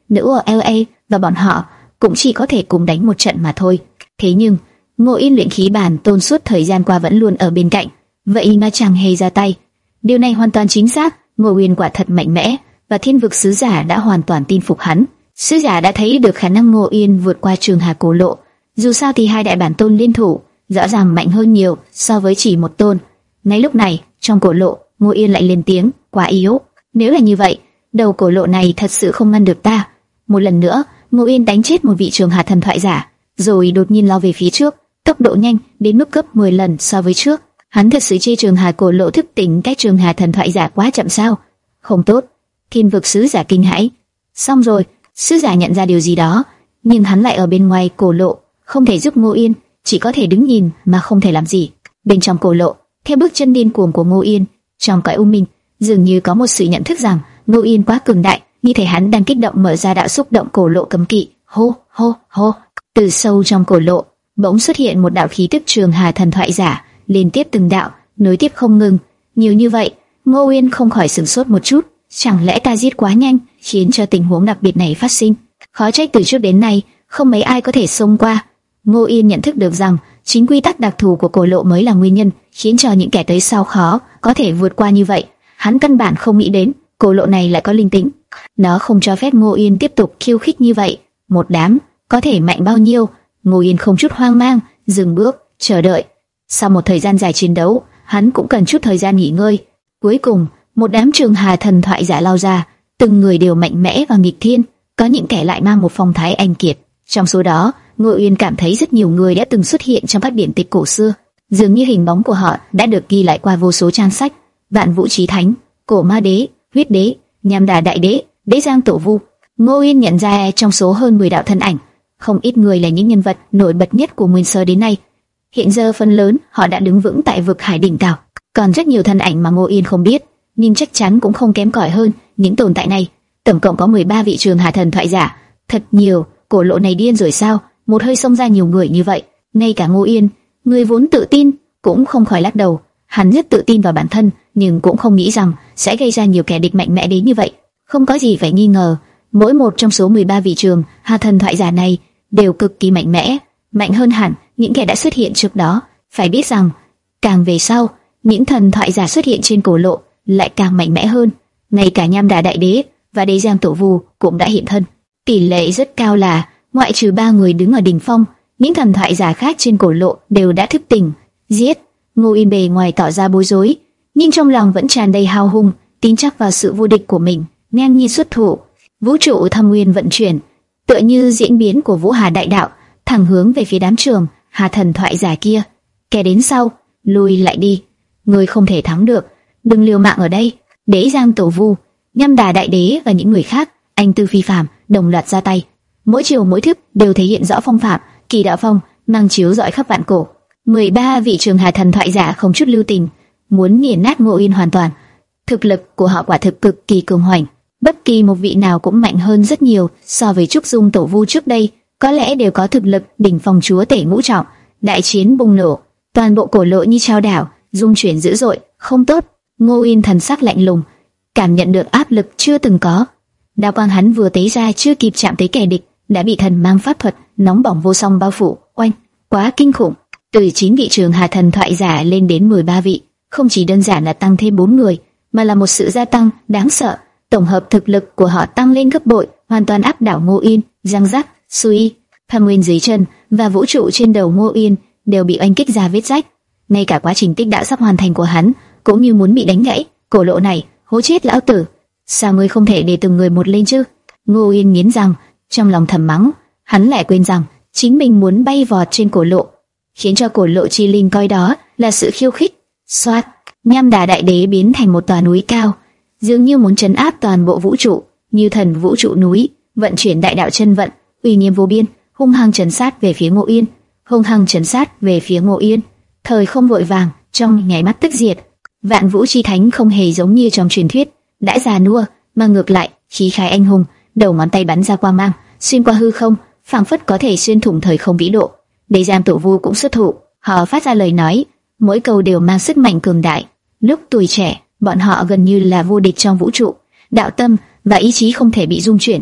nữ ở lờ a và bọn họ cũng chỉ có thể cùng đánh một trận mà thôi. Thế nhưng Ngô Yên luyện khí bản tôn suốt thời gian qua vẫn luôn ở bên cạnh, vậy mà chẳng hề ra tay. Điều này hoàn toàn chính xác, Ngô Yên quả thật mạnh mẽ, và Thiên Vực Sứ Giả đã hoàn toàn tin phục hắn. Sứ giả đã thấy được khả năng Ngô Yên vượt qua Trường Hà Cổ Lộ. Dù sao thì hai đại bản tôn liên thủ rõ ràng mạnh hơn nhiều so với chỉ một tôn. Ngay lúc này, trong cổ lộ, Ngô Yên lại lên tiếng, quá yếu. Nếu là như vậy, đầu cổ lộ này thật sự không ngăn được ta. Một lần nữa, Ngô Yên đánh chết một vị Trường Hà thần thoại giả, rồi đột nhiên lao về phía trước, tốc độ nhanh đến mức gấp mười lần so với trước. Hắn thật sự chê Trường Hà Cổ Lộ thức tỉnh cách Trường Hà thần thoại giả quá chậm sao? Không tốt. Thiên Vực Sứ Giả kinh hãi. Xong rồi, sứ giả nhận ra điều gì đó, nhưng hắn lại ở bên ngoài cổ lộ, không thể giúp Ngô Yên, chỉ có thể đứng nhìn mà không thể làm gì. Bên trong cổ lộ, theo bước chân điên cuồng của Ngô Yên, trong cõi u minh, dường như có một sự nhận thức rằng Ngô Yên quá cường đại, như thể hắn đang kích động mở ra đạo xúc động cổ lộ cấm kỵ. Hô, hô, hô. Từ sâu trong cổ lộ, bỗng xuất hiện một đạo khí tức Trường Hà thần thoại giả, liên tiếp từng đạo, nối tiếp không ngừng. Nhiều như vậy, Ngô Yên không khỏi sửng sốt một chút. Chẳng lẽ ta giết quá nhanh, khiến cho tình huống đặc biệt này phát sinh? Khó trách từ trước đến nay không mấy ai có thể xông qua. Ngô Yên nhận thức được rằng chính quy tắc đặc thù của cổ lộ mới là nguyên nhân khiến cho những kẻ tới sau khó có thể vượt qua như vậy. Hắn căn bản không nghĩ đến cổ lộ này lại có linh tính, nó không cho phép Ngô Yên tiếp tục khiêu khích như vậy. Một đám có thể mạnh bao nhiêu? Ngô Yên không chút hoang mang, dừng bước, chờ đợi. Sau một thời gian dài chiến đấu, hắn cũng cần chút thời gian nghỉ ngơi. Cuối cùng, một đám Trường Hà thần thoại giả lao ra, từng người đều mạnh mẽ và nghịch thiên, có những kẻ lại mang một phong thái anh kiệt. Trong số đó, Ngô Uyên cảm thấy rất nhiều người đã từng xuất hiện trong các điển tịch cổ xưa, dường như hình bóng của họ đã được ghi lại qua vô số trang sách. Vạn Vũ Chí Thánh, Cổ Ma Đế, Huyết Đế, Nham Đà Đại Đế, Đế Giang Tổ Vu. Ngô Uyên nhận ra trong số hơn mười đạo thân ảnh, không ít người là những nhân vật nổi bật nhất của Nguyên Sơ đến nay. Hiện giờ phần lớn họ đã đứng vững tại vực hải đỉnh cao, còn rất nhiều thân ảnh mà Ngô Uyên không biết, nhưng chắc chắn cũng không kém cỏi hơn những tồn tại này. Tổng cộng có mười ba vị Trường Hà thần thoại giả, thật nhiều. Cổ lộ này điên rồi sao? Một hơi xông ra nhiều người như vậy. Ngay cả Ngô Uyên, người vốn tự tin, cũng không khỏi lắc đầu. Hắn rất tự tin vào bản thân, nhưng cũng không nghĩ rằng sẽ gây ra nhiều kẻ địch mạnh mẽ đến như vậy. Không có gì phải nghi ngờ, mỗi một trong số mười ba vị Trường Hà thần thoại giả này đều cực kỳ mạnh mẽ, mạnh hơn hẳn những kẻ đã xuất hiện trước đó. Phải biết rằng, càng về sau, những thần thoại giả xuất hiện trên cổ lộ lại càng mạnh mẽ hơn. Ngay cả Nham Đà Đại Đế và Đế Giang Tổ Vu cũng đã hiện thân. Tỷ lệ rất cao là, ngoại trừ ba người đứng ở đỉnh phong, những thần thoại giả khác trên cổ lộ đều đã thức tỉnh. Giết! Ngô Yên bề ngoài tỏ ra bối rối, nhưng trong lòng vẫn tràn đầy hào hùng, tin chắc vào sự vô địch của mình. Ngang nhiên xuất thủ, vũ trụ thâm nguyên vận chuyển, tựa như diễn biến của Vũ Hà Đại Đạo, thẳng hướng về phía đám Trường Hà thần thoại giả kia. Kẻ đến sau, lùi lại đi, người không thể thắng được, đừng liều mạng ở đây. Đế Giang Tổ Vu, Nham Đà Đại Đế và những người khác, anh tư phi phàm, đồng loạt ra tay. Mỗi chiều mỗi thức đều thể hiện rõ phong phạm, kỳ đạo phong, mang chiếu rọi khắp vạn cổ. mười ba vị Trường Hà thần thoại giả không chút lưu tình, muốn nghiền nát Ngô Yên hoàn toàn. Thực lực của họ quả thực cực kỳ cường hoành, bất kỳ một vị nào cũng mạnh hơn rất nhiều so với Trúc Dung Tổ Vu trước đây, có lẽ đều có thực lực đỉnh phong chúa tể ngũ trọng. Đại chiến bùng nổ, toàn bộ cổ lộ như trao đảo, rung chuyển dữ dội. Không tốt. Ngô Yên thần sắc lạnh lùng, cảm nhận được áp lực chưa từng có. Đao quang hắn vừa tế ra chưa kịp chạm tới kẻ địch, đã bị thần mang pháp thuật nóng bỏng vô song bao phủ. Oanh, quá kinh khủng! Từ chín vị Trường Hà thần thoại giả lên đến mười ba vị, không chỉ đơn giản là tăng thêm bốn người, mà là một sự gia tăng đáng sợ. Tổng hợp thực lực của họ tăng lên gấp bội, hoàn toàn áp đảo Ngô Yên. Răng rắc, suy, thâm nguyên dưới chân và vũ trụ trên đầu Ngô Yên đều bị oanh kích ra vết rách. Ngay cả quá trình tích đạo sắp hoàn thành của hắn cũng như muốn bị đánh gãy. Cổ lộ này, hố chết lão tử! Sao ngươi không thể để từng người một lên chứ? Ngô Yên nghiến răng, trong lòng thầm mắng. Hắn lại quên rằng chính mình muốn bay vọt trên cổ lộ, khiến cho cổ lộ chi linh coi đó là sự khiêu khích. Xoát, Nham Đà Đại Đế biến thành một tòa núi cao, dường như muốn trấn áp toàn bộ vũ trụ, như thần vũ trụ núi, vận chuyển đại đạo chân vận, uy nghiêm vô biên, hung hăng trấn sát về phía Ngô Yên, hung hăng trấn sát về phía Ngô Yên. Thời không vội vàng, trong nháy mắt tức diệt. Vạn Vũ Chi Thánh không hề giống như trong truyền thuyết đã già nua, mà ngược lại khí khái anh hùng, đầu ngón tay bắn ra quang mang, xuyên qua hư không, phảng phất có thể xuyên thủng thời không vĩ độ. Đế Giang Tổ Vu cũng xuất thủ, họ phát ra lời nói, mỗi câu đều mang sức mạnh cường đại. Lúc tuổi trẻ, bọn họ gần như là vô địch trong vũ trụ, đạo tâm và ý chí không thể bị dung chuyển.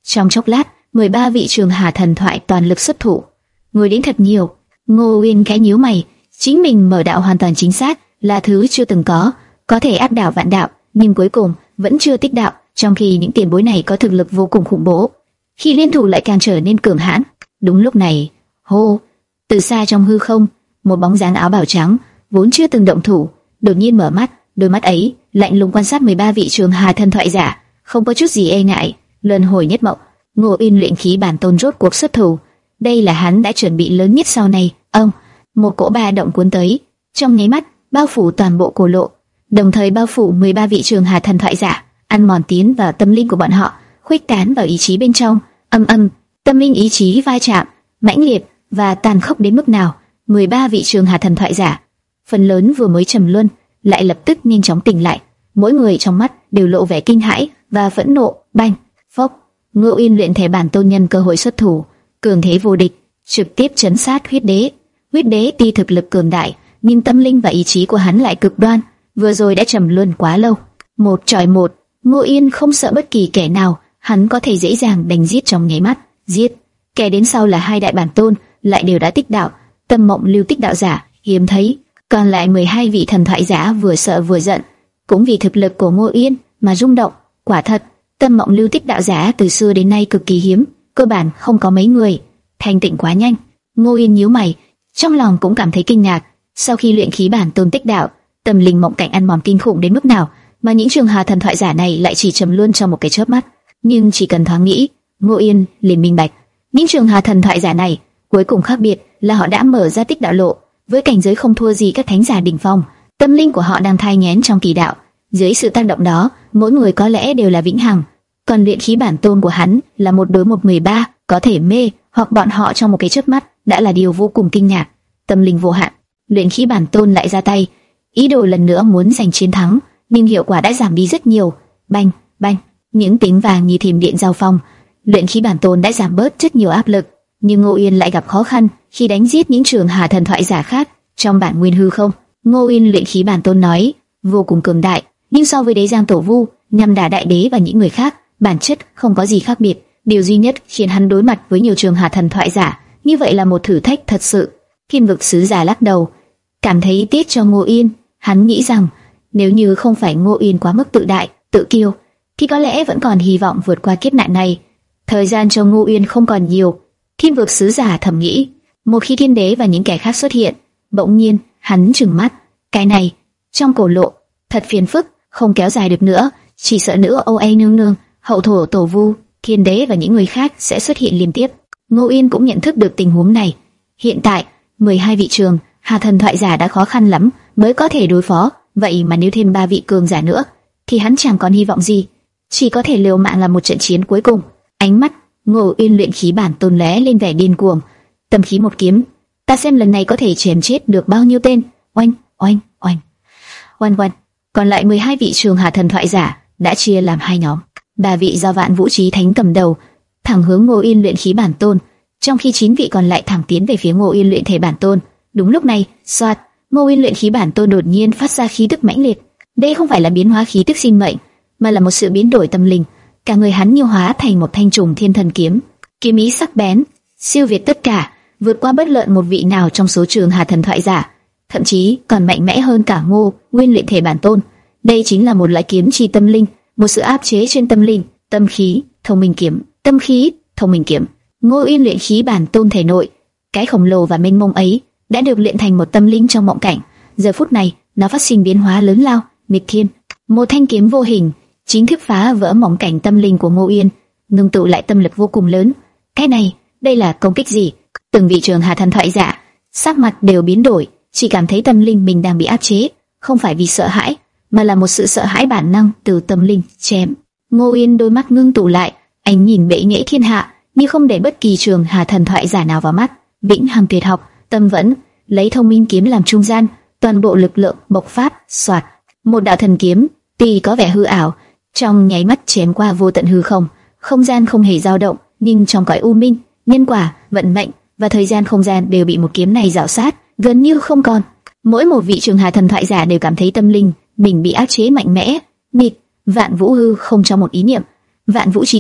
Trong chốc lát, mười ba vị trường hà thần thoại toàn lực xuất thủ, người đến thật nhiều. Ngô Uyên khẽ nhíu mày, chính mình mở đạo hoàn toàn chính xác là thứ chưa từng có, có thể áp đảo vạn đạo, nhưng cuối cùng vẫn chưa tích đạo, trong khi những tiền bối này có thực lực vô cùng khủng bố, khi liên thủ lại càng trở nên cường hãn. Đúng lúc này, hô, từ xa trong hư không, một bóng dáng áo bào trắng vốn chưa từng động thủ, đột nhiên mở mắt, đôi mắt ấy lạnh lùng quan sát mười ba vị trường hà thần thoại giả, không có chút gì e ngại. Luân hồi nhất mộng, Ngô Uyên luyện khí bản tôn rốt cuộc xuất thủ. Đây là hắn đã chuẩn bị lớn nhất sau này. Ông, một cỗ ba động cuốn tới, trong nháy mắt bao phủ toàn bộ cổ lộ, đồng thời bao phủ mười ba vị trường hà thần thoại giả, ăn mòn tiến vào tâm linh của bọn họ, khuếch tán vào ý chí bên trong. Âm âm, tâm linh ý chí vai chạm, mãnh liệt và tàn khốc đến mức nào? mười ba vị trường hà thần thoại giả, phần lớn vừa mới trầm luân, lại lập tức nhanh chóng tỉnh lại, mỗi người trong mắt đều lộ vẻ kinh hãi và phẫn nộ. Banh, phốc, Ngô Uyên luyện thể bản tôn nhân cơ hội xuất thủ, cường thế vô địch, trực tiếp chấn sát huyết đế. Huyết đế tuy thực lực cường đại, nhưng tâm linh và ý chí của hắn lại cực đoan, vừa rồi đã trầm luân quá lâu. Một chọi một, Ngô Uyên không sợ bất kỳ kẻ nào, hắn có thể dễ dàng đánh giết trong nháy mắt. Giết, kẻ đến sau là hai đại bản tôn, lại đều đã tích đạo, Tâm Mộng Lưu tích đạo giả hiếm thấy, còn lại mười hai vị thần thoại giả vừa sợ vừa giận, cũng vì thực lực của Ngô Uyên mà rung động. Quả thật, Tâm Mộng Lưu tích đạo giả từ xưa đến nay cực kỳ hiếm, cơ bản không có mấy người. Thanh tịnh quá nhanh. Ngô Uyên nhíu mày, trong lòng cũng cảm thấy kinh ngạc. Sau khi luyện khí bản tôn tích đạo, tâm linh mộng cảnh ăn mòn kinh khủng đến mức nào, mà những trường hà thần thoại giả này lại chỉ trầm luôn trong một cái chớp mắt. Nhưng chỉ cần thoáng nghĩ, Ngô Uyên liền minh bạch, những trường hà thần thoại giả này cuối cùng khác biệt là họ đã mở ra tích đạo lộ, với cảnh giới không thua gì các thánh giả đỉnh phong. Tâm linh của họ đang thai nghén trong kỳ đạo, dưới sự tác động đó, mỗi người có lẽ đều là vĩnh hằng. Còn luyện khí bản tôn của hắn là một đối một mười ba, có thể mê hoặc bọn họ trong một cái chớp mắt đã là điều vô cùng kinh ngạc. Tâm linh vô hạn, luyện khí bản tôn lại ra tay, ý đồ lần nữa muốn giành chiến thắng, nhưng hiệu quả đã giảm đi rất nhiều. Banh, banh, những tiếng vàng như thiểm điện giao phong, luyện khí bản tôn đã giảm bớt rất nhiều áp lực, nhưng Ngô Uyên lại gặp khó khăn khi đánh giết những trường hà thần thoại giả khác. Trong bản nguyên hư không, Ngô Uyên luyện khí bản tôn nói vô cùng cường đại, nhưng so với Đế Giang Tổ Vu, Nhâm Đà Đại Đế và những người khác, bản chất không có gì khác biệt. Điều duy nhất khiến hắn đối mặt với nhiều trường hà thần thoại giả như vậy là một thử thách thật sự. Kim vực sứ giả lắc đầu, cảm thấy tiếc cho Ngô Uyên. Hắn nghĩ rằng nếu như không phải Ngô Uyên quá mức tự đại, tự kiêu, thì có lẽ vẫn còn hy vọng vượt qua kiếp nạn này. Thời gian cho Ngô Uyên không còn nhiều. Kim vực sứ giả thầm nghĩ. Một khi Thiên Đế và những kẻ khác xuất hiện, bỗng nhiên hắn trừng mắt. Cái này trong cổ lộ thật phiền phức, không kéo dài được nữa. Chỉ sợ nữ Âu A nương nương, hậu thổ Tổ Vu, Thiên Đế và những người khác sẽ xuất hiện liên tiếp. Ngô Uyên cũng nhận thức được tình huống này. Hiện tại mười hai vị trường hà thần thoại giả đã khó khăn lắm mới có thể đối phó, vậy mà nếu thêm ba vị cường giả nữa thì hắn chẳng còn hy vọng gì, chỉ có thể liều mạng làm một trận chiến cuối cùng. Ánh mắt Ngô Uyên luyện khí bản tôn lóe lên vẻ điên cuồng. Tâm khí một kiếm, ta xem lần này có thể chém chết được bao nhiêu tên. Oanh, oanh, oanh, oanh, oanh. Còn lại mười hai vị trường hà thần thoại giả đã chia làm hai nhóm. Ba vị do Vạn Vũ Chí Thánh cầm đầu, thẳng hướng Ngô Uyên luyện khí bản tôn, trong khi chín vị còn lại thẳng tiến về phía Ngô Uyên luyện thể bản tôn. Đúng lúc này, xoạt, Ngô Uyên luyện khí bản tôn đột nhiên phát ra khí tức mãnh liệt. Đây không phải là biến hóa khí tức sinh mệnh, mà là một sự biến đổi tâm linh. Cả người hắn như hóa thành một thanh trùng thiên thần kiếm, kiếm ý sắc bén, siêu việt tất cả, vượt qua bất luận một vị nào trong số trường hà thần thoại giả, thậm chí còn mạnh mẽ hơn cả Ngô Uyên luyện thể bản tôn. Đây chính là một loại kiếm chi tâm linh, một sự áp chế trên tâm linh. Tâm khí, thông minh kiếm, tâm khí, thông minh kiếm. Ngô Uyên luyện khí bản tôn thể nội, cái khổng lồ và mênh mông ấy đã được luyện thành một tâm linh trong mộng cảnh. Giờ phút này, nó phát sinh biến hóa lớn lao, nghịch thiên. Một thanh kiếm vô hình chính thức phá vỡ mộng cảnh tâm linh của Ngô Uyên, ngưng tụ lại tâm lực vô cùng lớn. Cái này, đây là công kích gì? Từng vị trường hà thần thoại giả, sắc mặt đều biến đổi, chỉ cảm thấy tâm linh mình đang bị áp chế, không phải vì sợ hãi, mà là một sự sợ hãi bản năng từ tâm linh. Chém. Ngô Uyên đôi mắt ngưng tụ lại, anh nhìn bệ nghệ thiên hạ, nhưng không để bất kỳ trường hà thần thoại giả nào vào mắt. Vĩnh hằng tuyệt học, tâm vẫn, lấy thông minh kiếm làm trung gian, toàn bộ lực lượng bộc phát. Soạt, một đạo thần kiếm, tuy có vẻ hư ảo, trong nháy mắt chém qua vô tận hư không. Không gian không hề dao động, nhưng trong cõi u minh, nhân quả, vận mệnh và thời gian không gian đều bị một kiếm này rào sát, gần như không còn. Mỗi một vị trường hà thần thoại giả đều cảm thấy tâm linh mình bị áp chế mạnh mẽ. Nịt, Vạn Vũ hư không trong một ý niệm, Vạn Vũ Chí Thánh,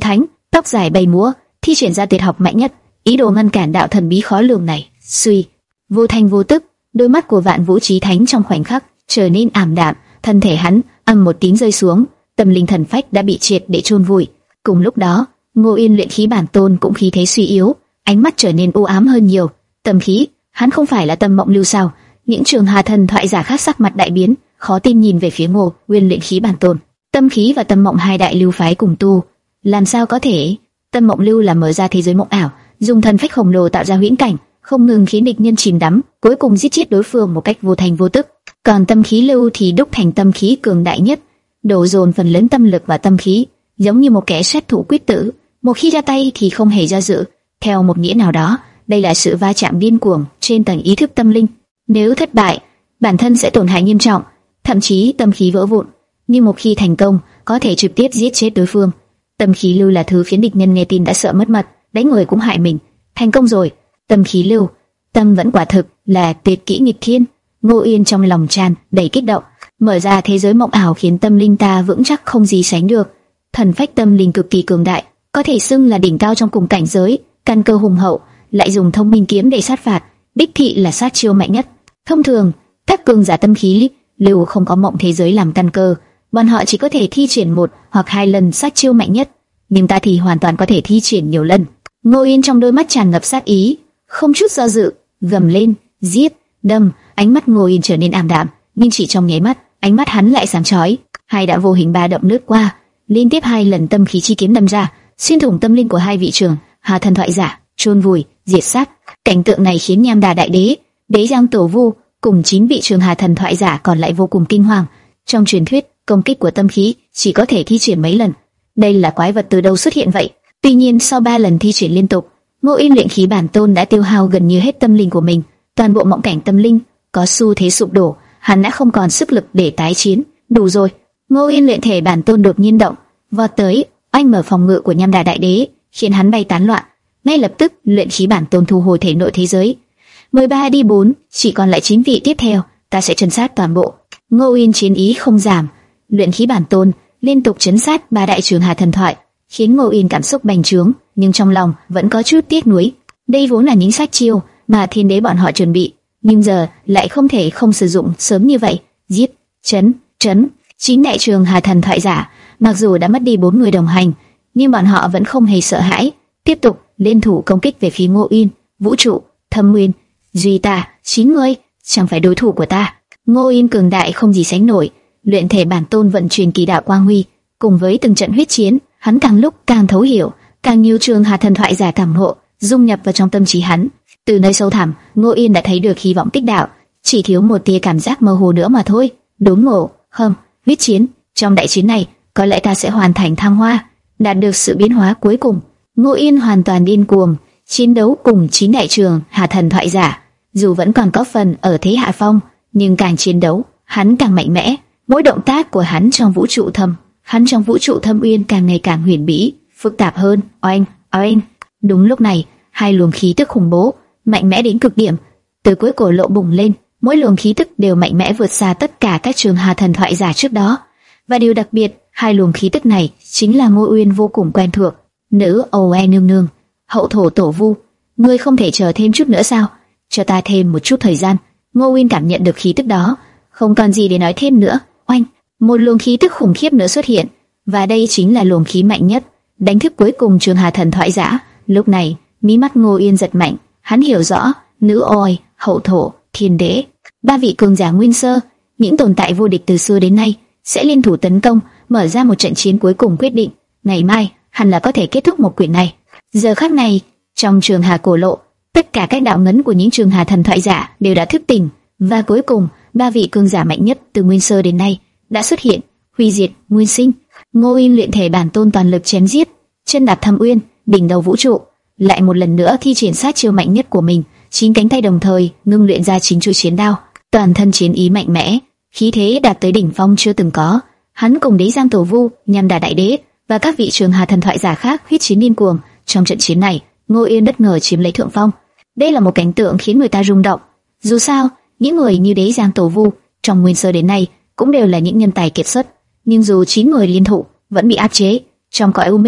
tóc dài bay múa, thi triển ra tuyệt học mạnh nhất, ý đồ ngăn cản đạo thần bí khó lường này. Suy, vô thanh vô tức, đôi mắt của Vạn Vũ Chí Thánh trong khoảnh khắc trở nên ảm đạm, thân thể hắn ầm một tiếng rơi xuống, tâm linh thần phách đã bị triệt để chôn vùi. Cùng lúc đó, Ngô Yên luyện khí bản tôn cũng khí thế suy yếu, ánh mắt trở nên u ám hơn nhiều. Tâm khí, hắn không phải là Tâm Mộng Lưu sao? Những trường hà thần thoại giả khác sắc mặt đại biến, khó tin nhìn về phía Ngô Uyên luyện khí bản tôn. Tâm khí và Tâm Mộng hai đại lưu phái cùng tu, làm sao có thể? Tâm Mộng Lưu là mở ra thế giới mộng ảo, dùng thần phách khổng lồ tạo ra huyễn cảnh, không ngừng khiến địch nhân chìm đắm, cuối cùng giết chết đối phương một cách vô thành vô tức. Còn Tâm khí Lưu thì đúc thành tâm khí cường đại nhất, đổ dồn phần lớn tâm lực và tâm khí, giống như một kẻ sát thủ quyết tử, một khi ra tay thì không hề do dự. Theo một nghĩa nào đó, đây là sự va chạm điên cuồng trên tầng ý thức tâm linh. Nếu thất bại, bản thân sẽ tổn hại nghiêm trọng, thậm chí tâm khí vỡ vụn. Nhưng một khi thành công, có thể trực tiếp giết chết đối phương. Tâm khí lưu là thứ khiến địch nhân nghe tin đã sợ mất mật, đánh người cũng hại mình. Thành công rồi, tâm khí lưu, tâm vẫn quả thực là tuyệt kỹ nghịch thiên. Ngô Yên trong lòng tràn đầy kích động, mở ra thế giới mộng ảo khiến tâm linh ta vững chắc không gì sánh được. Thần phách tâm linh cực kỳ cường đại, có thể xưng là đỉnh cao trong cùng cảnh giới, căn cơ hùng hậu, lại dùng thông minh kiếm để sát phạt, đích thị là sát chiêu mạnh nhất. Thông thường, các cường giả tâm khí lưu không có mộng thế giới làm căn cơ, bọn họ chỉ có thể thi triển một hoặc hai lần sát chiêu mạnh nhất, nhưng ta thì hoàn toàn có thể thi triển nhiều lần. Ngô Yên trong đôi mắt tràn ngập sát ý, không chút do dự, gầm lên, giết, đâm. Ánh mắt Ngô Yên trở nên ảm đạm, nhưng chỉ trong nháy mắt, ánh mắt hắn lại sáng chói. Hai đạo vô hình ba động lướt qua, liên tiếp hai lần tâm khí chi kiếm đâm ra, xuyên thủng tâm linh của hai vị trưởng hà thần thoại giả, chôn vùi, diệt sát. Cảnh tượng này khiến Nham Đà Đại Đế, Đế Giang Tổ Vu cùng chín vị trường hà thần thoại giả còn lại vô cùng kinh hoàng. Trong truyền thuyết, công kích của tâm khí chỉ có thể thi triển mấy lần. Đây là quái vật từ đâu xuất hiện vậy? Tuy nhiên sau ba lần thi triển liên tục, Ngô Yên luyện khí bản tôn đã tiêu hao gần như hết tâm linh của mình, toàn bộ mộng cảnh tâm linh có xu thế sụp đổ, hắn đã không còn sức lực để tái chiến. Đủ rồi. Ngô Yên luyện thể bản tôn đột nhiên động, vọt tới, oanh mở phòng ngự của Nham Đà Đại Đế, khiến hắn bay tán loạn. Ngay lập tức, luyện khí bản tôn thu hồi thể nội thế giới. mười ba đi bốn, chỉ còn lại chín vị tiếp theo, ta sẽ trấn sát toàn bộ. Ngô Yên chiến ý không giảm, luyện khí bản tôn liên tục trấn sát ba đại trường hà thần thoại, khiến Ngô Yên cảm xúc bành trướng, nhưng trong lòng vẫn có chút tiếc nuối. Đây vốn là những sát chiêu mà thiên đế bọn họ chuẩn bị, nhưng giờ lại không thể không sử dụng sớm như vậy. Giết, trấn, trấn. Chín đại trường hà thần thoại giả, mặc dù đã mất đi bốn người đồng hành, nhưng bọn họ vẫn không hề sợ hãi, tiếp tục liên thủ công kích về phía Ngô Yên. Vũ trụ, Thâm Nguyên, Duy ta, chín người, chẳng phải đối thủ của ta. Ngô Yên cường đại không gì sánh nổi, luyện thể bản tôn vận chuyển kỳ đạo quang huy, cùng với từng trận huyết chiến, hắn càng lúc càng thấu hiểu, càng nhiều trường hà thần thoại giả cảm ngộ, dung nhập vào trong tâm trí hắn. Từ nơi sâu thẳm, Ngô Yên đã thấy được hy vọng tích đạo, chỉ thiếu một tia cảm giác mơ hồ nữa mà thôi. Đốn ngộ, hâm, huyết chiến, trong đại chiến này, có lẽ ta sẽ hoàn thành thăng hoa, đạt được sự biến hóa cuối cùng. Ngô Yên hoàn toàn điên cuồng, chiến đấu cùng chín đại trường hà thần thoại giả, dù vẫn còn có phần ở thế hạ phong, nhưng càng chiến đấu, hắn càng mạnh mẽ. Mỗi động tác của hắn trong vũ trụ thâm, hắn trong vũ trụ thâm uyên càng ngày càng huyền bí, phức tạp hơn. Oanh, oanh. Đúng lúc này, hai luồng khí tức khủng bố, mạnh mẽ đến cực điểm, từ cuối cổ lộ bùng lên. Mỗi luồng khí tức đều mạnh mẽ vượt xa tất cả các trường hà thần thoại giả trước đó. Và điều đặc biệt, hai luồng khí tức này chính là Ngô Uyên vô cùng quen thuộc. Nữ Âu E nương nương, hậu thổ tổ vu, ngươi không thể chờ thêm chút nữa sao? Cho ta thêm một chút thời gian. Ngô Uyên cảm nhận được khí tức đó, không còn gì để nói thêm nữa. Oanh, một luồng khí tức khủng khiếp nữa xuất hiện, và đây chính là luồng khí mạnh nhất, đánh thức cuối cùng trường hà thần thoại giả. Lúc này, mí mắt Ngô Uyên giật mạnh, hắn hiểu rõ, nữ Oi, hậu thổ, thiên đế, ba vị cường giả nguyên sơ, những tồn tại vô địch từ xưa đến nay, sẽ liên thủ tấn công, mở ra một trận chiến cuối cùng quyết định. Ngày mai, hẳn là có thể kết thúc một quyển này. Giờ khắc này, trong trường hà cổ lộ, tất cả các đạo ngấn của những trường hà thần thoại giả đều đã thức tỉnh, và cuối cùng, ba vị cường giả mạnh nhất từ nguyên sơ đến nay đã xuất hiện, hủy diệt, nguyên sinh. Ngô Yên luyện thể bản tôn toàn lực chém giết, chân đạp thâm uyên, đỉnh đầu vũ trụ, lại một lần nữa thi triển sát chiêu mạnh nhất của mình, chín cánh tay đồng thời ngưng luyện ra chín chuôi chiến đao, toàn thân chiến ý mạnh mẽ, khí thế đạt tới đỉnh phong chưa từng có. Hắn cùng Đế Giang Tổ Vu, Nham Đà Đại Đế và các vị trường hà thần thoại giả khác huyết chiến điên cuồng. Trong trận chiến này, Ngô Yên bất ngờ chiếm lấy thượng phong. Đây là một cảnh tượng khiến người ta rung động. Dù sao, những người như Đế Giang Tổ Vu trong nguyên sơ đến nay cũng đều là những nhân tài kiệt xuất, nhưng dù chín người liên thủ vẫn bị áp chế. Trong cõi u minh,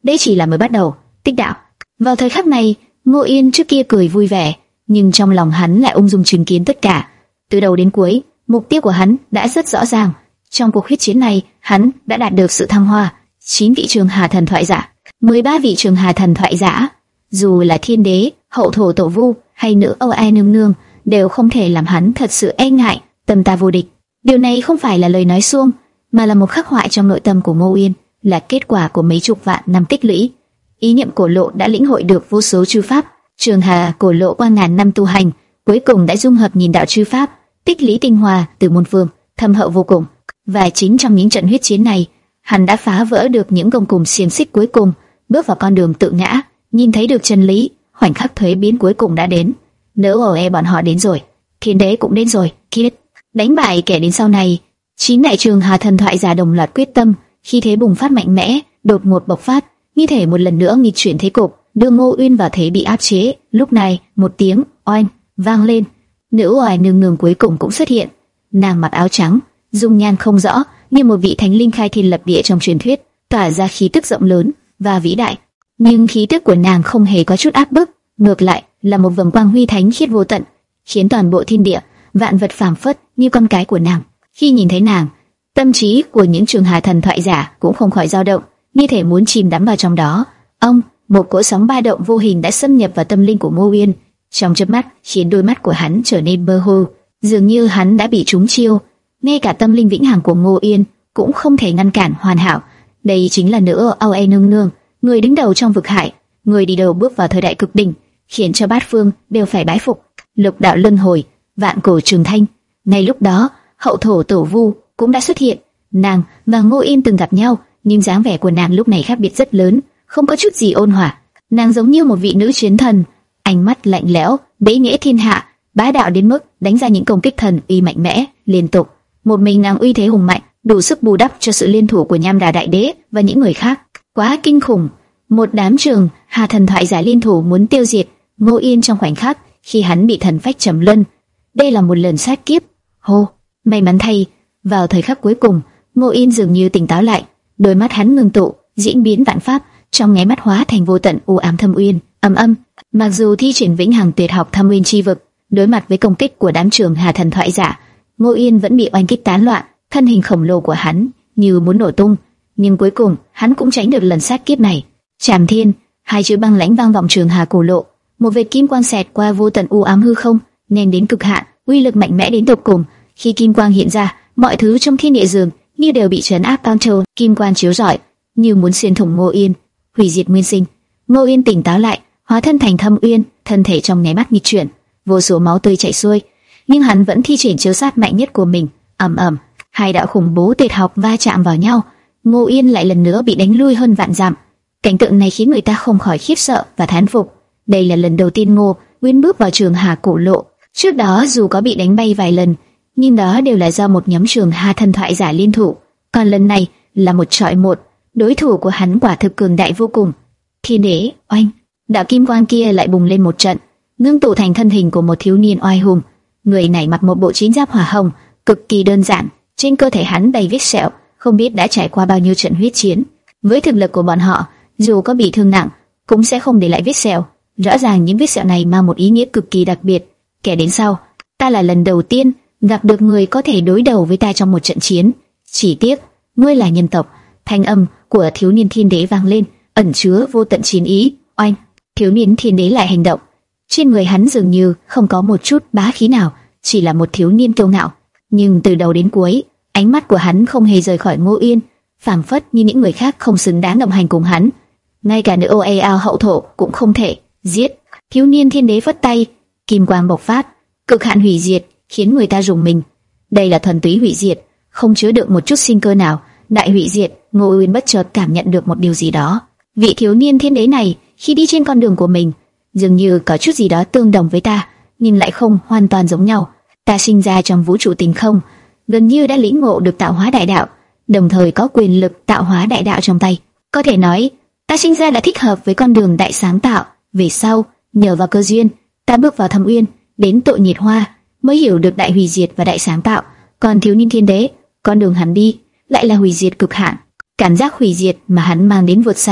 đây chỉ là mới bắt đầu. Tích đạo. Vào thời khắc này, Ngô Yên trước kia cười vui vẻ, nhưng trong lòng hắn lại ung dung chứng kiến tất cả. Từ đầu đến cuối, mục tiêu của hắn đã rất rõ ràng. Trong cuộc huyết chiến này, hắn đã đạt được sự thăng hoa. chín vị Trường Hà thần thoại giả, mười ba vị Trường Hà thần thoại giả, dù là Thiên Đế, Hậu Thổ Tổ Vu hay nữ Âu Ai nương nương, đều không thể làm hắn thật sự e ngại, tâm ta vô địch. Điều này không phải là lời nói suông, mà là một khắc họa trong nội tâm của Ngô Yên, là kết quả của mấy chục vạn năm tích lũy. Ý niệm cổ lộ đã lĩnh hội được vô số chư pháp, Trường Hà cổ lộ qua ngàn năm tu hành, cuối cùng đã dung hợp nhìn đạo chư pháp, tích lũy tinh hoa từ môn phương, thâm hậu vô cùng. Và chính trong những trận huyết chiến này, hắn đã phá vỡ được những gông cùm xiềng xích cuối cùng, bước vào con đường tự ngã, nhìn thấy được chân lý. Khoảnh khắc thuế biến cuối cùng đã đến. Nếu ở e bọn họ đến rồi, Thiên Đế cũng đến rồi. Kiệt đánh bại kẻ đến sau này, chín đại Trường Hà thần thoại giả đồng loạt quyết tâm, khi thế bùng phát mạnh mẽ, đột ngột bộc phát, như thể một lần nữa nghịch chuyển thế cục, đưa Ngô Uyên vào thế bị áp chế. Lúc này, một tiếng oanh vang lên, nữ oai nương nương cuối cùng cũng xuất hiện. Nàng mặc áo trắng, dung nhan không rõ, như một vị thánh linh khai thiên lập địa trong truyền thuyết, tỏa ra khí tức rộng lớn và vĩ đại. Nhưng khí tức của nàng không hề có chút áp bức, ngược lại là một vầng quang huy thánh khiết vô tận, khiến toàn bộ thiên địa, vạn vật phảng phất như con cái của nàng. Khi nhìn thấy nàng, tâm trí của những Trường Hà thần thoại giả cũng không khỏi dao động, như thể muốn chìm đắm vào trong đó. Ông, một cỗ sóng ba động vô hình đã xâm nhập vào tâm linh của Ngô Uyên, trong chớp mắt khiến đôi mắt của hắn trở nên mơ hồ, dường như hắn đã bị trúng chiêu. Ngay cả tâm linh vĩnh hằng của Ngô Uyên cũng không thể ngăn cản hoàn hảo. Đây chính là nữ Âu Ai nương nương, người đứng đầu trong vực hải, người đi đầu bước vào thời đại cực đỉnh, khiến cho bát phương đều phải bái phục. Lục đạo luân hồi, vạn cổ trường thanh. Ngay lúc đó, Hậu Thổ Tổ Vu cũng đã xuất hiện. Nàng và Ngô Yên từng gặp nhau, nhưng dáng vẻ của nàng lúc này khác biệt rất lớn, không có chút gì ôn hòa. Nàng giống như một vị nữ chiến thần, ánh mắt lạnh lẽo, bẽ nghĩa thiên hạ, bá đạo đến mức đánh ra những công kích thần uy mạnh mẽ liên tục. Một mình nàng uy thế hùng mạnh, đủ sức bù đắp cho sự liên thủ của Nham Đà Đại Đế và những người khác. Quá kinh khủng! Một đám Trường Hà thần thoại giả liên thủ muốn tiêu diệt Ngô Yên trong khoảnh khắc khi hắn bị thần phách trầm luân. Đây là một lần sát kiếp. Hô! May mắn thay, vào thời khắc cuối cùng, Ngô Yên dường như tỉnh táo lại, đôi mắt hắn ngưng tụ, diễn biến vạn pháp, trong nháy mắt hóa thành vô tận u ám thâm uyên. Ầm ầm. Mặc dù thi triển vĩnh hằng tuyệt học thâm uyên chi vực, đối mặt với công kích của đám Trường Hà thần thoại giả, Ngô Yên vẫn bị oanh kích tán loạn, thân hình khổng lồ của hắn như muốn nổ tung, nhưng cuối cùng hắn cũng tránh được lần sát kiếp này. Trảm Thiên, hai chữ băng lãnh vang vọng Trường Hà cổ lộ, một vệt kim quang xẹt qua vô tận u ám hư không, nhanh đến cực hạn, uy lực mạnh mẽ đến tột cùng. Khi kim quang hiện ra, mọi thứ trong thiên địa dường như đều bị trấn áp bao trùm. Kim quang chiếu rọi, như muốn xuyên thủng Ngô Yên, hủy diệt nguyên sinh. Ngô Yên tỉnh táo lại, hóa thân thành Thâm Uyên, thân thể trong nháy mắt nghịch chuyển, vô số máu tươi chảy xuôi, nhưng hắn vẫn thi triển chiếu sát mạnh nhất của mình. Ầm ầm, hai đạo khủng bố tuyệt học va chạm vào nhau, Ngô Yên lại lần nữa bị đánh lui hơn vạn dặm. Cảnh tượng này khiến người ta không khỏi khiếp sợ và thán phục. Đây là lần đầu tiên Ngô Uyên bước vào Trường Hà cổ lộ. Trước đó dù có bị đánh bay vài lần, nhưng đó đều là do một nhóm Trường Hà thần thoại giả liên thủ. Còn lần này là một trọi một, đối thủ của hắn quả thực cường đại vô cùng. Thiên Đế, oanh! Đạo kim quang kia lại bùng lên một trận, ngưng tụ thành thân hình của một thiếu niên oai hùng. Người này mặc một bộ chiến giáp hỏa hồng, cực kỳ đơn giản, trên cơ thể hắn đầy vết sẹo, không biết đã trải qua bao nhiêu trận huyết chiến. Với thực lực của bọn họ, dù có bị thương nặng, cũng sẽ không để lại vết sẹo. Rõ ràng những vết sẹo này mang một ý nghĩa cực kỳ đặc biệt. Kẻ đến sau, ta là lần đầu tiên gặp được người có thể đối đầu với ta trong một trận chiến. Chỉ tiếc, ngươi là nhân tộc. Thanh âm của thiếu niên Thiên Đế vang lên, ẩn chứa vô tận chiến ý. Oanh! Thiếu niên Thiên Đế lại hành động. Trên người hắn dường như không có một chút bá khí nào, chỉ là một thiếu niên kiêu ngạo. Nhưng từ đầu đến cuối, ánh mắt của hắn không hề rời khỏi Ngô Yên, phảng phất như những người khác không xứng đáng đồng hành cùng hắn. Ngay cả nữ ô a ao hậu thổ cũng không thể giết. Thiếu niên Thiên Đế phất tay, kim quang bộc phát, cực hạn hủy diệt, khiến người ta rùng mình. Đây là thuần túy hủy diệt, không chứa được một chút sinh cơ nào. Đại hủy diệt. Ngô Uyên bất chợt cảm nhận được một điều gì đó. Vị thiếu niên Thiên Đế này, khi đi trên con đường của mình, dường như có chút gì đó tương đồng với ta, nhưng lại không hoàn toàn giống nhau. Ta sinh ra trong vũ trụ tình không, gần như đã lĩnh ngộ được tạo hóa đại đạo, đồng thời có quyền lực tạo hóa đại đạo trong tay. Có thể nói, ta sinh ra đã thích hợp với con đường đại sáng tạo. Về sau, nhờ vào cơ duyên, ta bước vào Thâm Uyên, đến Tội Nhiệt Hoa, mới hiểu được đại hủy diệt và đại sáng tạo. Còn thiếu niên Thiên Đế, con đường hắn đi lại là hủy diệt cực hạn. Cảm giác hủy diệt mà hắn mang đến vượt xa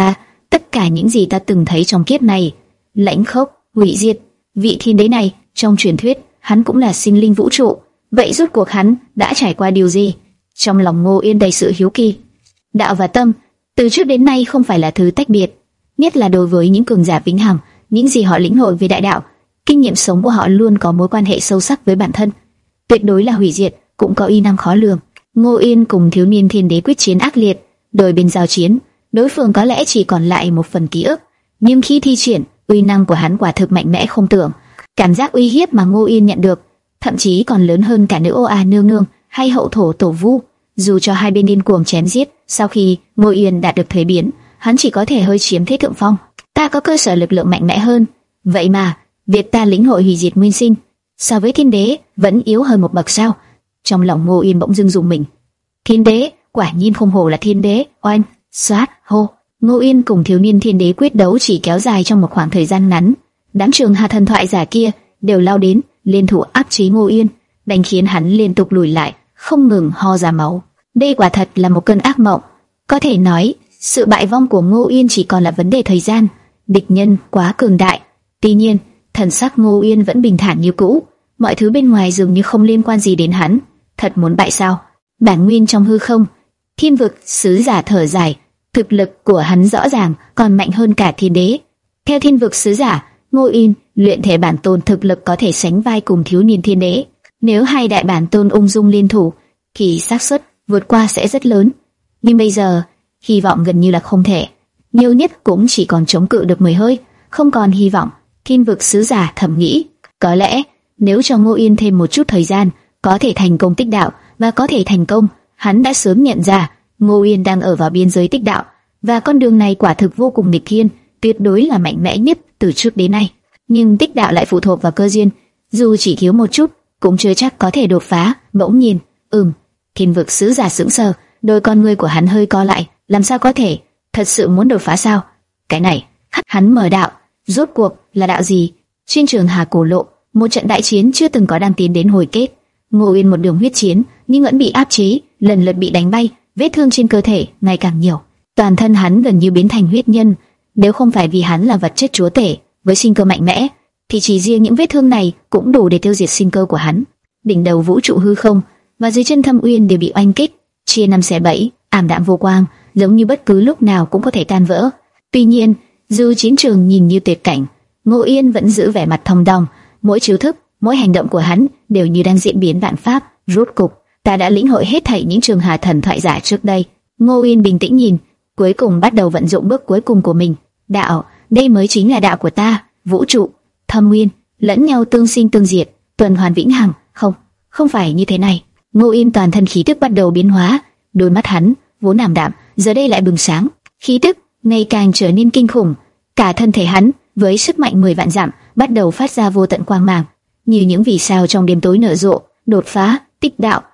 tất cả những gì ta từng thấy trong kiếp này, lãnh khốc, hủy diệt. Vị thiên đế này, trong truyền thuyết, hắn cũng là sinh linh vũ trụ. Vậy rốt cuộc hắn đã trải qua điều gì? Trong lòng Ngô Yên đầy sự hiếu kỳ. Đạo và tâm, từ trước đến nay không phải là thứ tách biệt, nhất là đối với những cường giả vĩnh hằng, những gì họ lĩnh hội về đại đạo, kinh nghiệm sống của họ luôn có mối quan hệ sâu sắc với bản thân. Tuyệt đối là hủy diệt, cũng có uy năng khó lường. Ngô Yên cùng thiếu niên thiên đế quyết chiến ác liệt, đôi bên giao chiến, đối phương có lẽ chỉ còn lại một phần ký ức, nhưng khi thi triển, uy năng của hắn quả thực mạnh mẽ không tưởng. Cảm giác uy hiếp mà Ngô Yên nhận được, thậm chí còn lớn hơn cả nữ ô a nương nương hay hậu thổ tổ vu. Dù cho hai bên điên cuồng chém giết, sau khi Ngô Yên đạt được thuế biến, hắn chỉ có thể hơi chiếm thế thượng phong. Ta có cơ sở lực lượng mạnh mẽ hơn, vậy mà việc ta lĩnh hội hủy diệt nguyên sinh, so với thiên đế vẫn yếu hơn một bậc sao? Trong lòng Ngô Yên bỗng dưng rùng mình. Thiên đế, quả nhiên không hổ là thiên đế. Oanh, xoát, hô. Ngô Yên cùng thiếu niên thiên đế quyết đấu chỉ kéo dài trong một khoảng thời gian ngắn. Đám trường hà thần thoại giả kia đều lao đến, liên thủ áp chế Ngô Yên, đánh khiến hắn liên tục lùi lại, không ngừng ho ra máu. Đây quả thật là một cơn ác mộng. Có thể nói, sự bại vong của Ngô Yên chỉ còn là vấn đề thời gian. Địch nhân quá cường đại. Tuy nhiên, thần sắc Ngô Yên vẫn bình thản như cũ. Mọi thứ bên ngoài dường như không liên quan gì đến hắn. Thật muốn bại sao? Bản nguyên trong hư không, thiên vực sứ giả thở dài. Thực lực của hắn rõ ràng còn mạnh hơn cả thiên đế. Theo thiên vực sứ giả, Ngô Yên luyện thể bản tôn thực lực có thể sánh vai cùng thiếu niên thiên đế. Nếu hai đại bản tôn ung dung liên thủ, thì xác suất vượt qua sẽ rất lớn. Nhưng bây giờ, hy vọng gần như là không thể. Nhiều nhất cũng chỉ còn chống cự được mười hơi, không còn hy vọng. Thiên vực sứ giả thầm nghĩ, có lẽ nếu cho Ngô Yên thêm một chút thời gian, có thể thành công tích đạo, và có thể thành công. Hắn đã sớm nhận ra Ngô Yên đang ở vào biên giới tích đạo, và con đường này quả thực vô cùng nghịch thiên, tuyệt đối là mạnh mẽ nhất từ trước đến nay. Nhưng tích đạo lại phụ thuộc vào cơ duyên, dù chỉ thiếu một chút, cũng chưa chắc có thể đột phá. Bỗng nhiên, ừm, thiên vực sứ giả sững sờ, đôi con ngươi của hắn hơi co lại. Làm sao có thể? Thật sự muốn đột phá sao? Cái này, hắn mở đạo, rốt cuộc là đạo gì? Trên trường Hà cổ lộ, một trận đại chiến chưa từng có đang tiến đến hồi kết. Ngô Yên một đường huyết chiến, nhưng vẫn bị áp chế, lần lượt bị đánh bay, vết thương trên cơ thể ngày càng nhiều. Toàn thân hắn gần như biến thành huyết nhân. Nếu không phải vì hắn là vật chất chúa tể với sinh cơ mạnh mẽ, thì chỉ riêng những vết thương này cũng đủ để tiêu diệt sinh cơ của hắn. Đỉnh đầu vũ trụ hư không và dưới chân Thâm Uyên đều bị oanh kích, chia năm xẻ bảy, ảm đạm vô quang, giống như bất cứ lúc nào cũng có thể tan vỡ. Tuy nhiên, dù chiến trường nhìn như tuyệt cảnh, Ngô Yên vẫn giữ vẻ mặt thong dong. Mỗi chiêu thức, mỗi hành động của hắn đều như đang diễn biến vạn pháp. Rốt cục, ta đã lĩnh hội hết thảy những trường hà thần thoại giả trước đây. Ngô Yên bình tĩnh nhìn, cuối cùng bắt đầu vận dụng bước cuối cùng của mình. Đạo, đây mới chính là đạo của ta. Vũ trụ, Thâm Nguyên, lẫn nhau tương sinh tương diệt, tuần hoàn vĩnh hằng. Không, không phải như thế này. Ngô Yên toàn thân khí tức bắt đầu biến hóa, đôi mắt hắn vốn ảm đạm, giờ đây lại bừng sáng, khí tức ngày càng trở nên kinh khủng. Cả thân thể hắn với sức mạnh mười vạn dặm bắt đầu phát ra vô tận quang mang, như những vì sao trong đêm tối nở rộ. Đột phá, tích đạo,